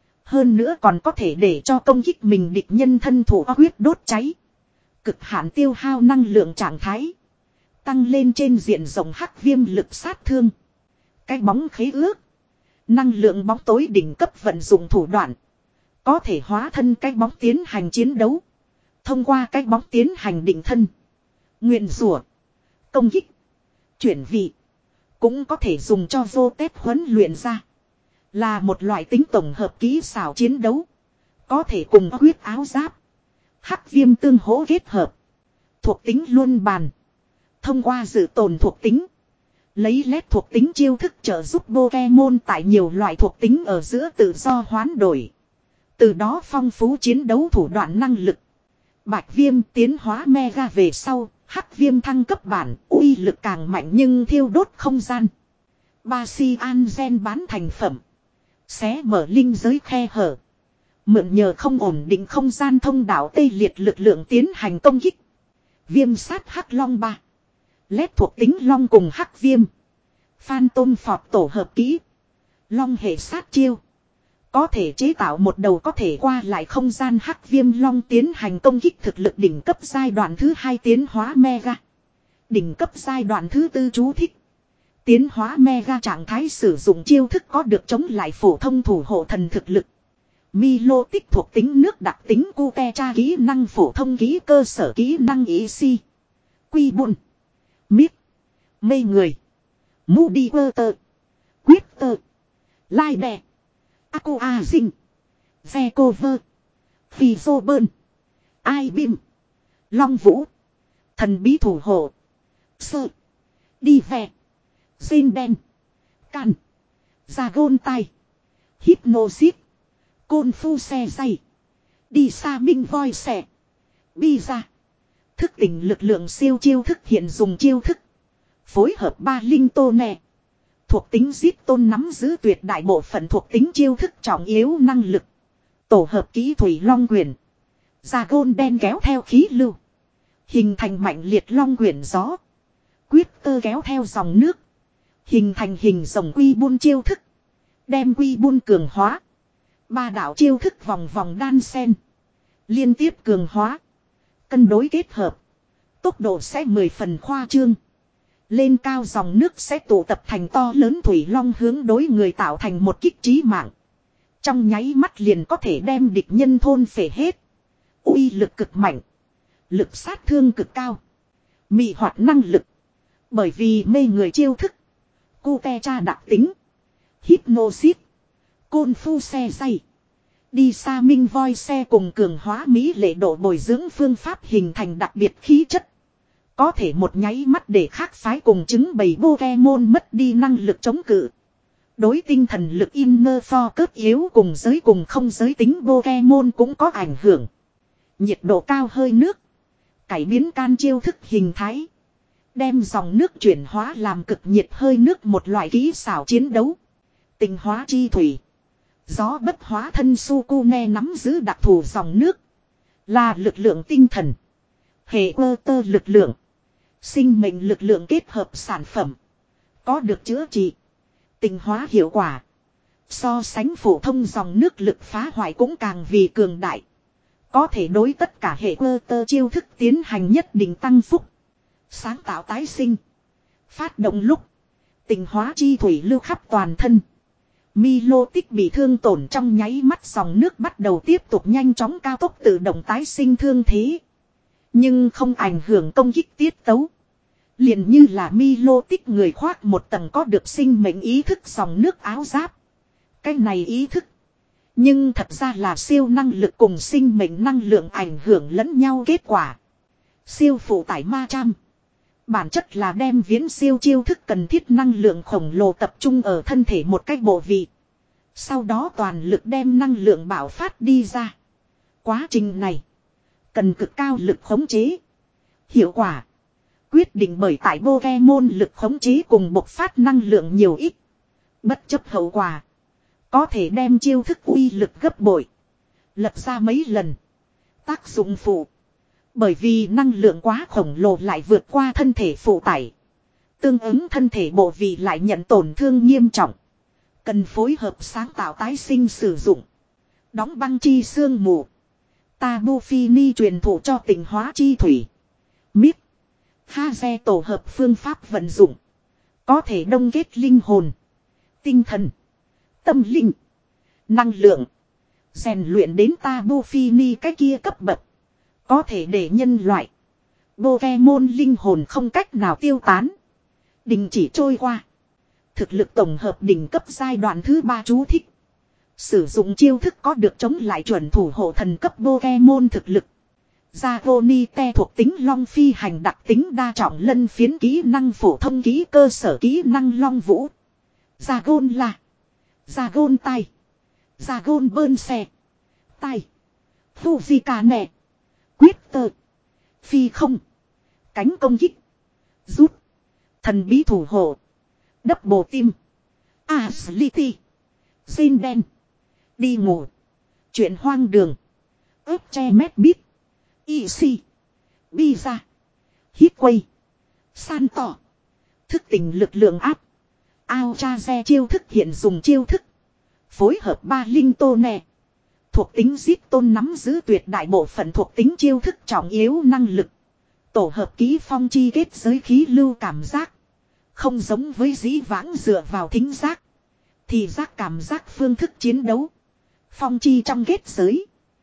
Hơn nữa còn có thể để cho công kích mình địch nhân thân thủ ó huyết đốt cháy. Cực hạn tiêu hao năng lượng trạng thái. Tăng lên trên diện rộng hắc viêm lực sát thương. Cái bóng khế ước. Năng lượng bóng tối đỉnh cấp vận dụng thủ đoạn. Có thể hóa thân cái bóng tiến hành chiến đấu. Thông qua cái bóng tiến hành định thân. Nguyện rủa. Công kích. Chuyển vị. Cũng có thể dùng cho vô tép huấn luyện ra. Là một loại tính tổng hợp kỹ xảo chiến đấu. Có thể cùng huyết áo giáp. Hắc viêm tương hỗ kết hợp. Thuộc tính luân bàn. Thông qua dự tồn thuộc tính. Lấy led thuộc tính chiêu thức trợ giúp Pokemon tại nhiều loại thuộc tính ở giữa tự do hoán đổi. Từ đó phong phú chiến đấu thủ đoạn năng lực. Bạch viêm tiến hóa mega về sau. Hắc viêm thăng cấp bản uy lực càng mạnh nhưng thiêu đốt không gian. Ba si an gen bán thành phẩm. Xé mở linh giới khe hở. Mượn nhờ không ổn định không gian thông đạo tê liệt lực lượng tiến hành công kích. Viêm sát hắc long ba. Led thuộc tính long cùng hắc viêm. Phan tôm phọt tổ hợp kỹ. Long hệ sát chiêu. Có thể chế tạo một đầu có thể qua lại không gian hắc viêm long tiến hành công kích thực lực đỉnh cấp giai đoạn thứ hai tiến hóa mega. Đỉnh cấp giai đoạn thứ tư chú thích. Tiến hóa mega trạng thái sử dụng chiêu thức có được chống lại phổ thông thủ hộ thần thực lực. Milo tích thuộc tính nước đặc tính cute tra kỹ năng phổ thông kỹ cơ sở kỹ năng ý si. Quy bùn. Miết. Mây người. Moody Water. Quyết tơ. Lai bè. Aqua Zing. Ve Cover. Phi Dô Bơn. Ai Bim. Long Vũ. Thần bí thủ hộ. Sơ. Đi ve. Xin đen. Can. Gia gôn tay. Hypnosis. Côn phu xe dây. Đi xa minh voi xẻ. Bi ra. Thức tỉnh lực lượng siêu chiêu thức hiện dùng chiêu thức. Phối hợp ba linh tô nè. Thuộc tính giết tôn nắm giữ tuyệt đại bộ phận thuộc tính chiêu thức trọng yếu năng lực. Tổ hợp kỹ thủy long quyển. Gia gôn đen kéo theo khí lưu. Hình thành mạnh liệt long quyển gió. Quyết tơ kéo theo dòng nước. Hình thành hình rồng quy buôn chiêu thức. Đem quy buôn cường hóa. Ba đạo chiêu thức vòng vòng đan sen. Liên tiếp cường hóa. Cân đối kết hợp. Tốc độ sẽ mười phần khoa trương. Lên cao dòng nước sẽ tụ tập thành to lớn thủy long hướng đối người tạo thành một kích chí mạng. Trong nháy mắt liền có thể đem địch nhân thôn phệ hết. Uy lực cực mạnh. Lực sát thương cực cao. Mị hoạt năng lực. Bởi vì mê người chiêu thức. Cute cha đặc tính. Hypnosis. Côn phu xe say. Đi xa minh voi xe cùng cường hóa mỹ lệ độ bồi dưỡng phương pháp hình thành đặc biệt khí chất. Có thể một nháy mắt để khác phái cùng chứng bày Pokemon mất đi năng lực chống cự. Đối tinh thần lực inner focus yếu cùng giới cùng không giới tính Pokemon cũng có ảnh hưởng. Nhiệt độ cao hơi nước. Cải biến can chiêu thức hình thái. Đem dòng nước chuyển hóa làm cực nhiệt hơi nước một loại kỹ xảo chiến đấu. Tình hóa chi thủy. Gió bất hóa thân Sukune nắm giữ đặc thù dòng nước. Là lực lượng tinh thần. Hệ ơ tơ lực lượng. Sinh mệnh lực lượng kết hợp sản phẩm. Có được chữa trị. Tình hóa hiệu quả. So sánh phổ thông dòng nước lực phá hoại cũng càng vì cường đại. Có thể đối tất cả hệ ơ tơ chiêu thức tiến hành nhất định tăng phúc. Sáng tạo tái sinh. Phát động lúc. Tình hóa chi thủy lưu khắp toàn thân. Milo tích bị thương tổn trong nháy mắt dòng nước bắt đầu tiếp tục nhanh chóng cao tốc tự động tái sinh thương thế. Nhưng không ảnh hưởng công kích tiết tấu. Liền như là Milo tích người khoác một tầng có được sinh mệnh ý thức dòng nước áo giáp. Cái này ý thức. Nhưng thật ra là siêu năng lực cùng sinh mệnh năng lượng ảnh hưởng lẫn nhau kết quả. Siêu phụ tải ma trăm. Bản chất là đem viễn siêu chiêu thức cần thiết năng lượng khổng lồ tập trung ở thân thể một cách bộ vị. Sau đó toàn lực đem năng lượng bạo phát đi ra. Quá trình này cần cực cao lực khống chế. Hiệu quả quyết định bởi tại Pokemon lực khống chế cùng bộc phát năng lượng nhiều ít. Bất chấp hậu quả. Có thể đem chiêu thức uy lực gấp bội. Lật ra mấy lần. Tác dụng phụ. Bởi vì năng lượng quá khổng lồ lại vượt qua thân thể phụ tải. Tương ứng thân thể bộ vị lại nhận tổn thương nghiêm trọng. Cần phối hợp sáng tạo tái sinh sử dụng. Đóng băng chi xương mù. Tabu Fini truyền thụ cho tình hóa chi thủy. Mít. Haze tổ hợp phương pháp vận dụng. Có thể đông kết linh hồn. Tinh thần. Tâm linh. Năng lượng. Rèn luyện đến Tabu Fini cái kia cấp bậc. Có thể để nhân loại. Pokemon linh hồn không cách nào tiêu tán. Đình chỉ trôi qua. Thực lực tổng hợp đỉnh cấp giai đoạn thứ ba chú thích. Sử dụng chiêu thức có được chống lại chuẩn thủ hộ thần cấp Pokemon thực lực. Zagonite thuộc tính long phi hành đặc tính đa trọng lân phiến kỹ năng phổ thông kỹ cơ sở kỹ năng long vũ. Zagon là. Zagon tay. Zagon bơn xe. Tay. Fujika nè. Quyết tơ. Phi không. Cánh công kích. Rút. Thần bí thủ hộ. Double tim. Aslity. Xin đen. Đi ngủ. Chuyện hoang đường. ớt che mét bít. Easy. Pizza. Hitway. San tỏ. Thức tỉnh lực lượng áp. Ao cha xe chiêu thức hiện dùng chiêu thức. Phối hợp ba linh tô nè. Thuộc tính giết tôn nắm giữ tuyệt đại bộ phận thuộc tính chiêu thức trọng yếu năng lực. Tổ hợp kỹ phong chi kết giới khí lưu cảm giác. Không giống với dĩ vãng dựa vào thính giác. Thì giác cảm giác phương thức chiến đấu. Phong chi trong kết giới.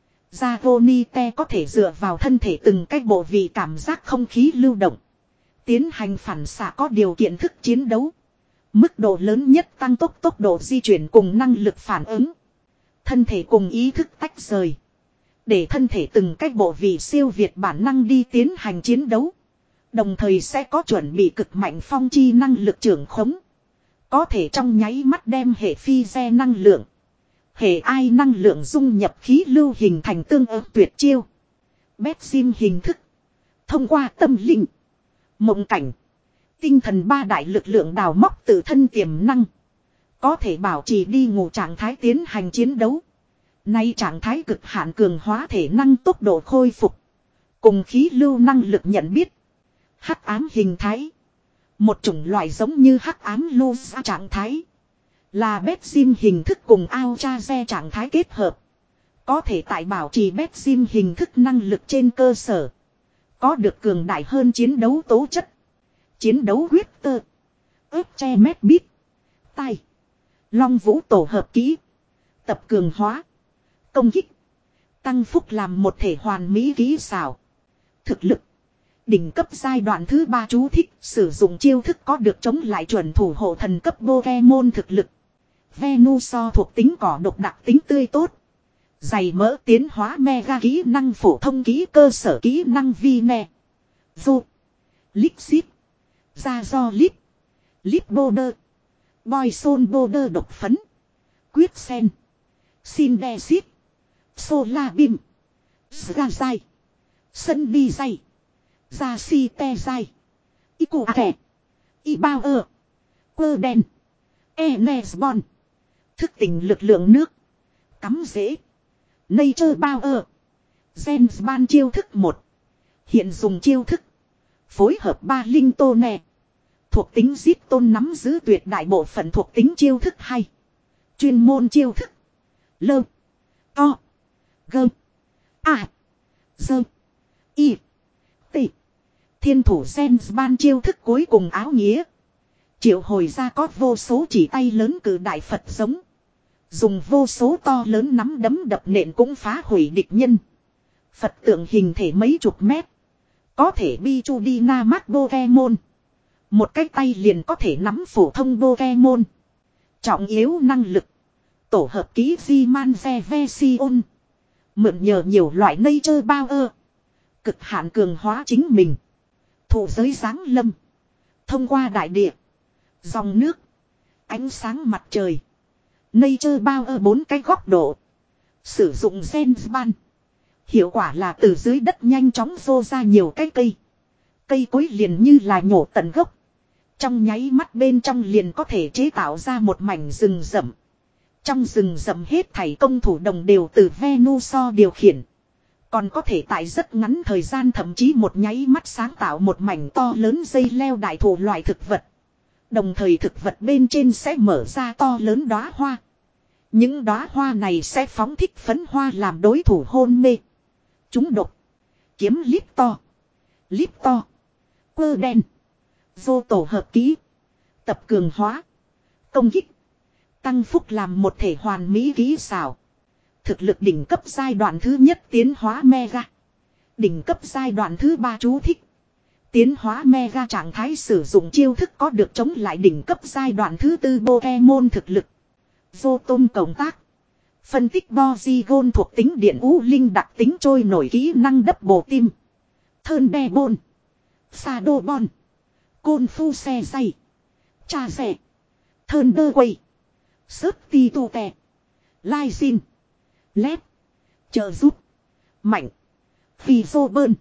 Zagonite có thể dựa vào thân thể từng cái bộ vị cảm giác không khí lưu động. Tiến hành phản xạ có điều kiện thức chiến đấu. Mức độ lớn nhất tăng tốc tốc độ di chuyển cùng năng lực phản ứng. Thân thể cùng ý thức tách rời. Để thân thể từng cách bộ vị siêu việt bản năng đi tiến hành chiến đấu. Đồng thời sẽ có chuẩn bị cực mạnh phong chi năng lực trưởng khống. Có thể trong nháy mắt đem hệ phi xe năng lượng. Hệ ai năng lượng dung nhập khí lưu hình thành tương ứng tuyệt chiêu. Bét sim hình thức. Thông qua tâm linh. Mộng cảnh. Tinh thần ba đại lực lượng đào móc tự thân tiềm năng. Có thể bảo trì đi ngủ trạng thái tiến hành chiến đấu. Nay trạng thái cực hạn cường hóa thể năng tốc độ khôi phục. Cùng khí lưu năng lực nhận biết. Hắc ám hình thái. Một chủng loại giống như hắc ám lưu ra trạng thái. Là bét sim hình thức cùng ao cha xe trạng thái kết hợp. Có thể tại bảo trì bét sim hình thức năng lực trên cơ sở. Có được cường đại hơn chiến đấu tố chất. Chiến đấu huyết tơ. ớt che mét bít. Tai. Long vũ tổ hợp kỹ. Tập cường hóa. Công kích. Tăng phúc làm một thể hoàn mỹ kỹ xảo. Thực lực. Đỉnh cấp giai đoạn thứ ba chú thích. Sử dụng chiêu thức có được chống lại chuẩn thủ hộ thần cấp Pokemon thực lực. Venusaur thuộc tính cỏ độc đặc tính tươi tốt. Dày mỡ tiến hóa mega kỹ năng phổ thông kỹ cơ sở kỹ năng vi nè. Vô. Lixit. Ra do lip. Lip border. Boyson border độc phấn. Quyết sen. Sindesit. Solar beam. Sgazai. Sân đi dây. Ra si te dây. Iku ate. Ibauer. Quơ đen. Enesbon. Thức tỉnh lực lượng nước. Cắm dễ. Nature Power. Gens ban chiêu thức một. Hiện dùng chiêu thức. Phối hợp ba linh tô nè. Thuộc tính giết tôn nắm giữ tuyệt đại bộ phận thuộc tính chiêu thức hay. Chuyên môn chiêu thức. Lơ. To. Gơ. À. Dơ. Y. T. Thiên thủ Gens ban chiêu thức cuối cùng áo nghĩa. Triệu hồi ra có vô số chỉ tay lớn cử đại Phật giống. Dùng vô số to lớn nắm đấm đập nện cũng phá hủy địch nhân. Phật tượng hình thể mấy chục mét. Có thể bi chu đi na mát Pokemon. Một cái tay liền có thể nắm phổ thông Pokemon. Trọng yếu năng lực. Tổ hợp kỹ Ziman Version. Mượn nhờ nhiều loại nature power. Cực hạn cường hóa chính mình. Thủ giới giáng lâm. Thông qua đại địa. Dòng nước. Ánh sáng mặt trời. Nature power bốn cái góc độ. Sử dụng gen ban. Hiệu quả là từ dưới đất nhanh chóng rô ra nhiều cái cây. Cây cối liền như là nhổ tận gốc. Trong nháy mắt bên trong liền có thể chế tạo ra một mảnh rừng rậm. Trong rừng rậm hết thảy công thủ đồng đều từ Venusaur điều khiển. Còn có thể tại rất ngắn thời gian thậm chí một nháy mắt sáng tạo một mảnh to lớn dây leo đại thụ loại thực vật. Đồng thời thực vật bên trên sẽ mở ra to lớn đóa hoa. Những đóa hoa này sẽ phóng thích phấn hoa làm đối thủ hôn mê. Chúng độc. Kiếm líp to. Líp to. Quơ đen. Vô tổ hợp kỹ. Tập cường hóa. Công kích. Tăng phúc làm một thể hoàn mỹ kỹ xảo. Thực lực đỉnh cấp giai đoạn thứ nhất tiến hóa mega. Đỉnh cấp giai đoạn thứ ba chú thích. Tiến hóa mega trạng thái sử dụng chiêu thức có được chống lại đỉnh cấp giai đoạn thứ tư Pokemon thực lực. Vô tôm cộng tác. Phân tích Porygon thuộc tính điện u linh đặc tính trôi nổi kỹ năng đắp bồ tim. Thơn đe bôn. Shadow bon. Côn phu xe dây. Cha rẻ. Thơn đơ quay. Sớt ti tu tè. Lai xin. Lép. Trợ giúp. Mạnh. Phi vô bơn.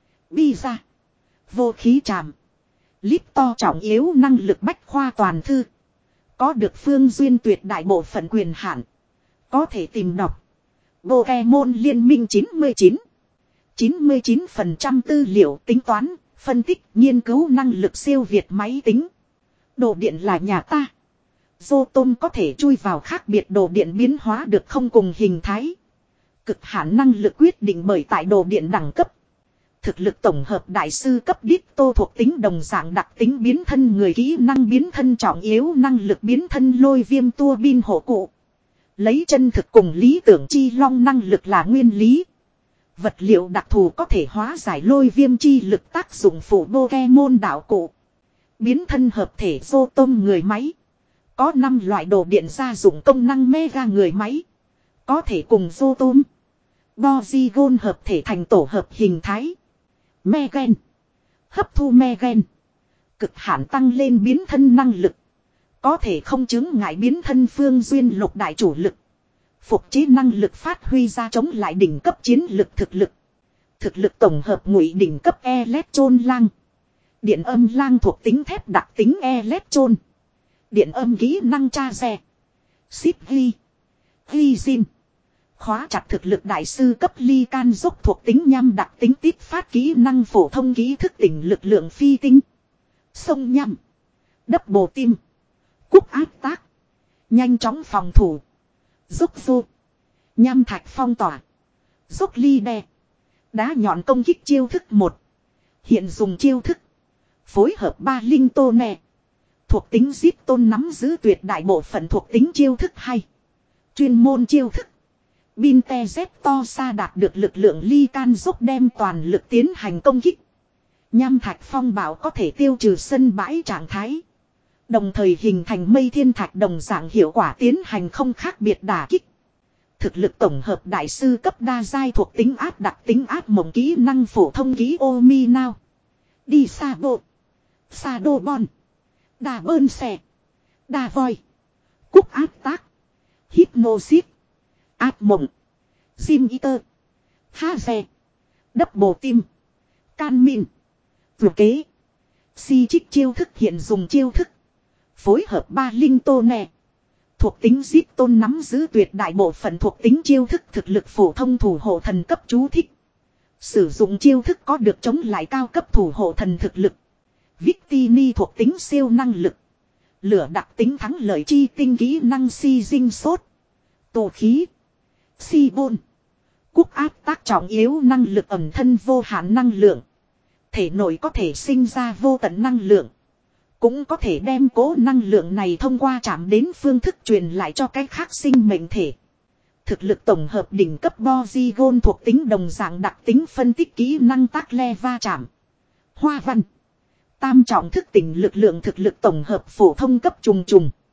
Bi ra. Vô khí tràm. Líp to trọng yếu năng lực bách khoa toàn thư. Có được phương duyên tuyệt đại bộ phận quyền hạn. Có thể tìm đọc. Pokemon Liên minh chín mươi chín. chín mươi chín phần trăm tư liệu tính toán, phân tích, nghiên cứu năng lực siêu việt máy tính. Đồ điện là nhà ta. Zotom có thể chui vào khác biệt đồ điện biến hóa được không cùng hình thái. Cực hạn năng lực quyết định bởi tại đồ điện đẳng cấp. Thực lực tổng hợp đại sư cấp Ditto thuộc tính đồng dạng đặc tính biến thân người kỹ năng biến thân trọng yếu năng lực biến thân lôi viêm tua bin hộ cụ. Lấy chân thực cùng lý tưởng chi long năng lực là nguyên lý. Vật liệu đặc thù có thể hóa giải lôi viêm chi lực tác dụng phụ Pokemon đạo cụ. Biến thân hợp thể Zotom người máy. Có năm loại đồ điện gia dụng công năng mega người máy. Có thể cùng Zotom. Porygon hợp thể thành tổ hợp hình thái. Megen. Hấp thu Megen. Cực hạn tăng lên biến thân năng lực. Có thể không chứng ngại biến thân phương duyên lục đại chủ lực. Phục chế năng lực phát huy ra chống lại đỉnh cấp chiến lực thực lực. Thực lực tổng hợp ngụy đỉnh cấp Electron lang. Điện âm lang thuộc tính thép đặc tính Electron. Điện âm kỹ năng tra xe. Ship ghi. Ghi zin. Khóa chặt thực lực đại sư cấp ly can dốc thuộc tính nhằm đặc tính tiếp phát kỹ năng phổ thông kỹ thức tỉnh lực lượng phi tinh. Sông nhằm. Đắp bồ tim. Cúc áp tác. Nhanh chóng phòng thủ. Dốc vô. Nham thạch phong tỏa. Dốc ly đe. Đá nhọn công kích chiêu thức một. Hiện dùng chiêu thức. Phối hợp ba linh tô nè. Thuộc tính zip tôn nắm giữ tuyệt đại bộ phận thuộc tính chiêu thức hay. Chuyên môn chiêu thức. Binte Z to xa đạt được lực lượng ly can dốc đem toàn lực tiến hành công kích. Nham thạch phong bảo có thể tiêu trừ sân bãi trạng thái. Đồng thời hình thành mây thiên thạch đồng dạng hiệu quả tiến hành không khác biệt đả kích. Thực lực tổng hợp đại sư cấp đa giai thuộc tính áp đặc tính áp mộng kỹ năng phổ thông kỹ ô mi nao. Đi xa bộ. Xa đô bon. Đà bơn xẻ. Đà voi. Cúc áp tác. Hypnosis. Áp mộng. Sim Eater. Ha xe. Đắp bồ tim. Can min. Vừa kế. Si trích chiêu thức hiện dùng chiêu thức. Phối hợp ba linh tô nè. Thuộc tính zip tôn nắm giữ tuyệt đại bộ phận thuộc tính chiêu thức thực lực phổ thông thủ hộ thần cấp chú thích. Sử dụng chiêu thức có được chống lại cao cấp thủ hộ thần thực lực. Victini thuộc tính siêu năng lực. Lửa đặc tính thắng lợi chi tinh kỹ năng si dinh sốt. Tổ khí. Si bôn. Cúc áp tác trọng yếu năng lực ẩm thân vô hạn năng lượng. Thể nội có thể sinh ra vô tận năng lượng. Cũng có thể đem cố năng lượng này thông qua chạm đến phương thức truyền lại cho cái khác sinh mệnh thể. Thực lực tổng hợp đỉnh cấp Bozygon thuộc tính đồng dạng đặc tính phân tích kỹ năng tác le va chạm. Hoa văn. Tam trọng thức tỉnh lực lượng thực lực tổng hợp phổ thông cấp trùng trùng.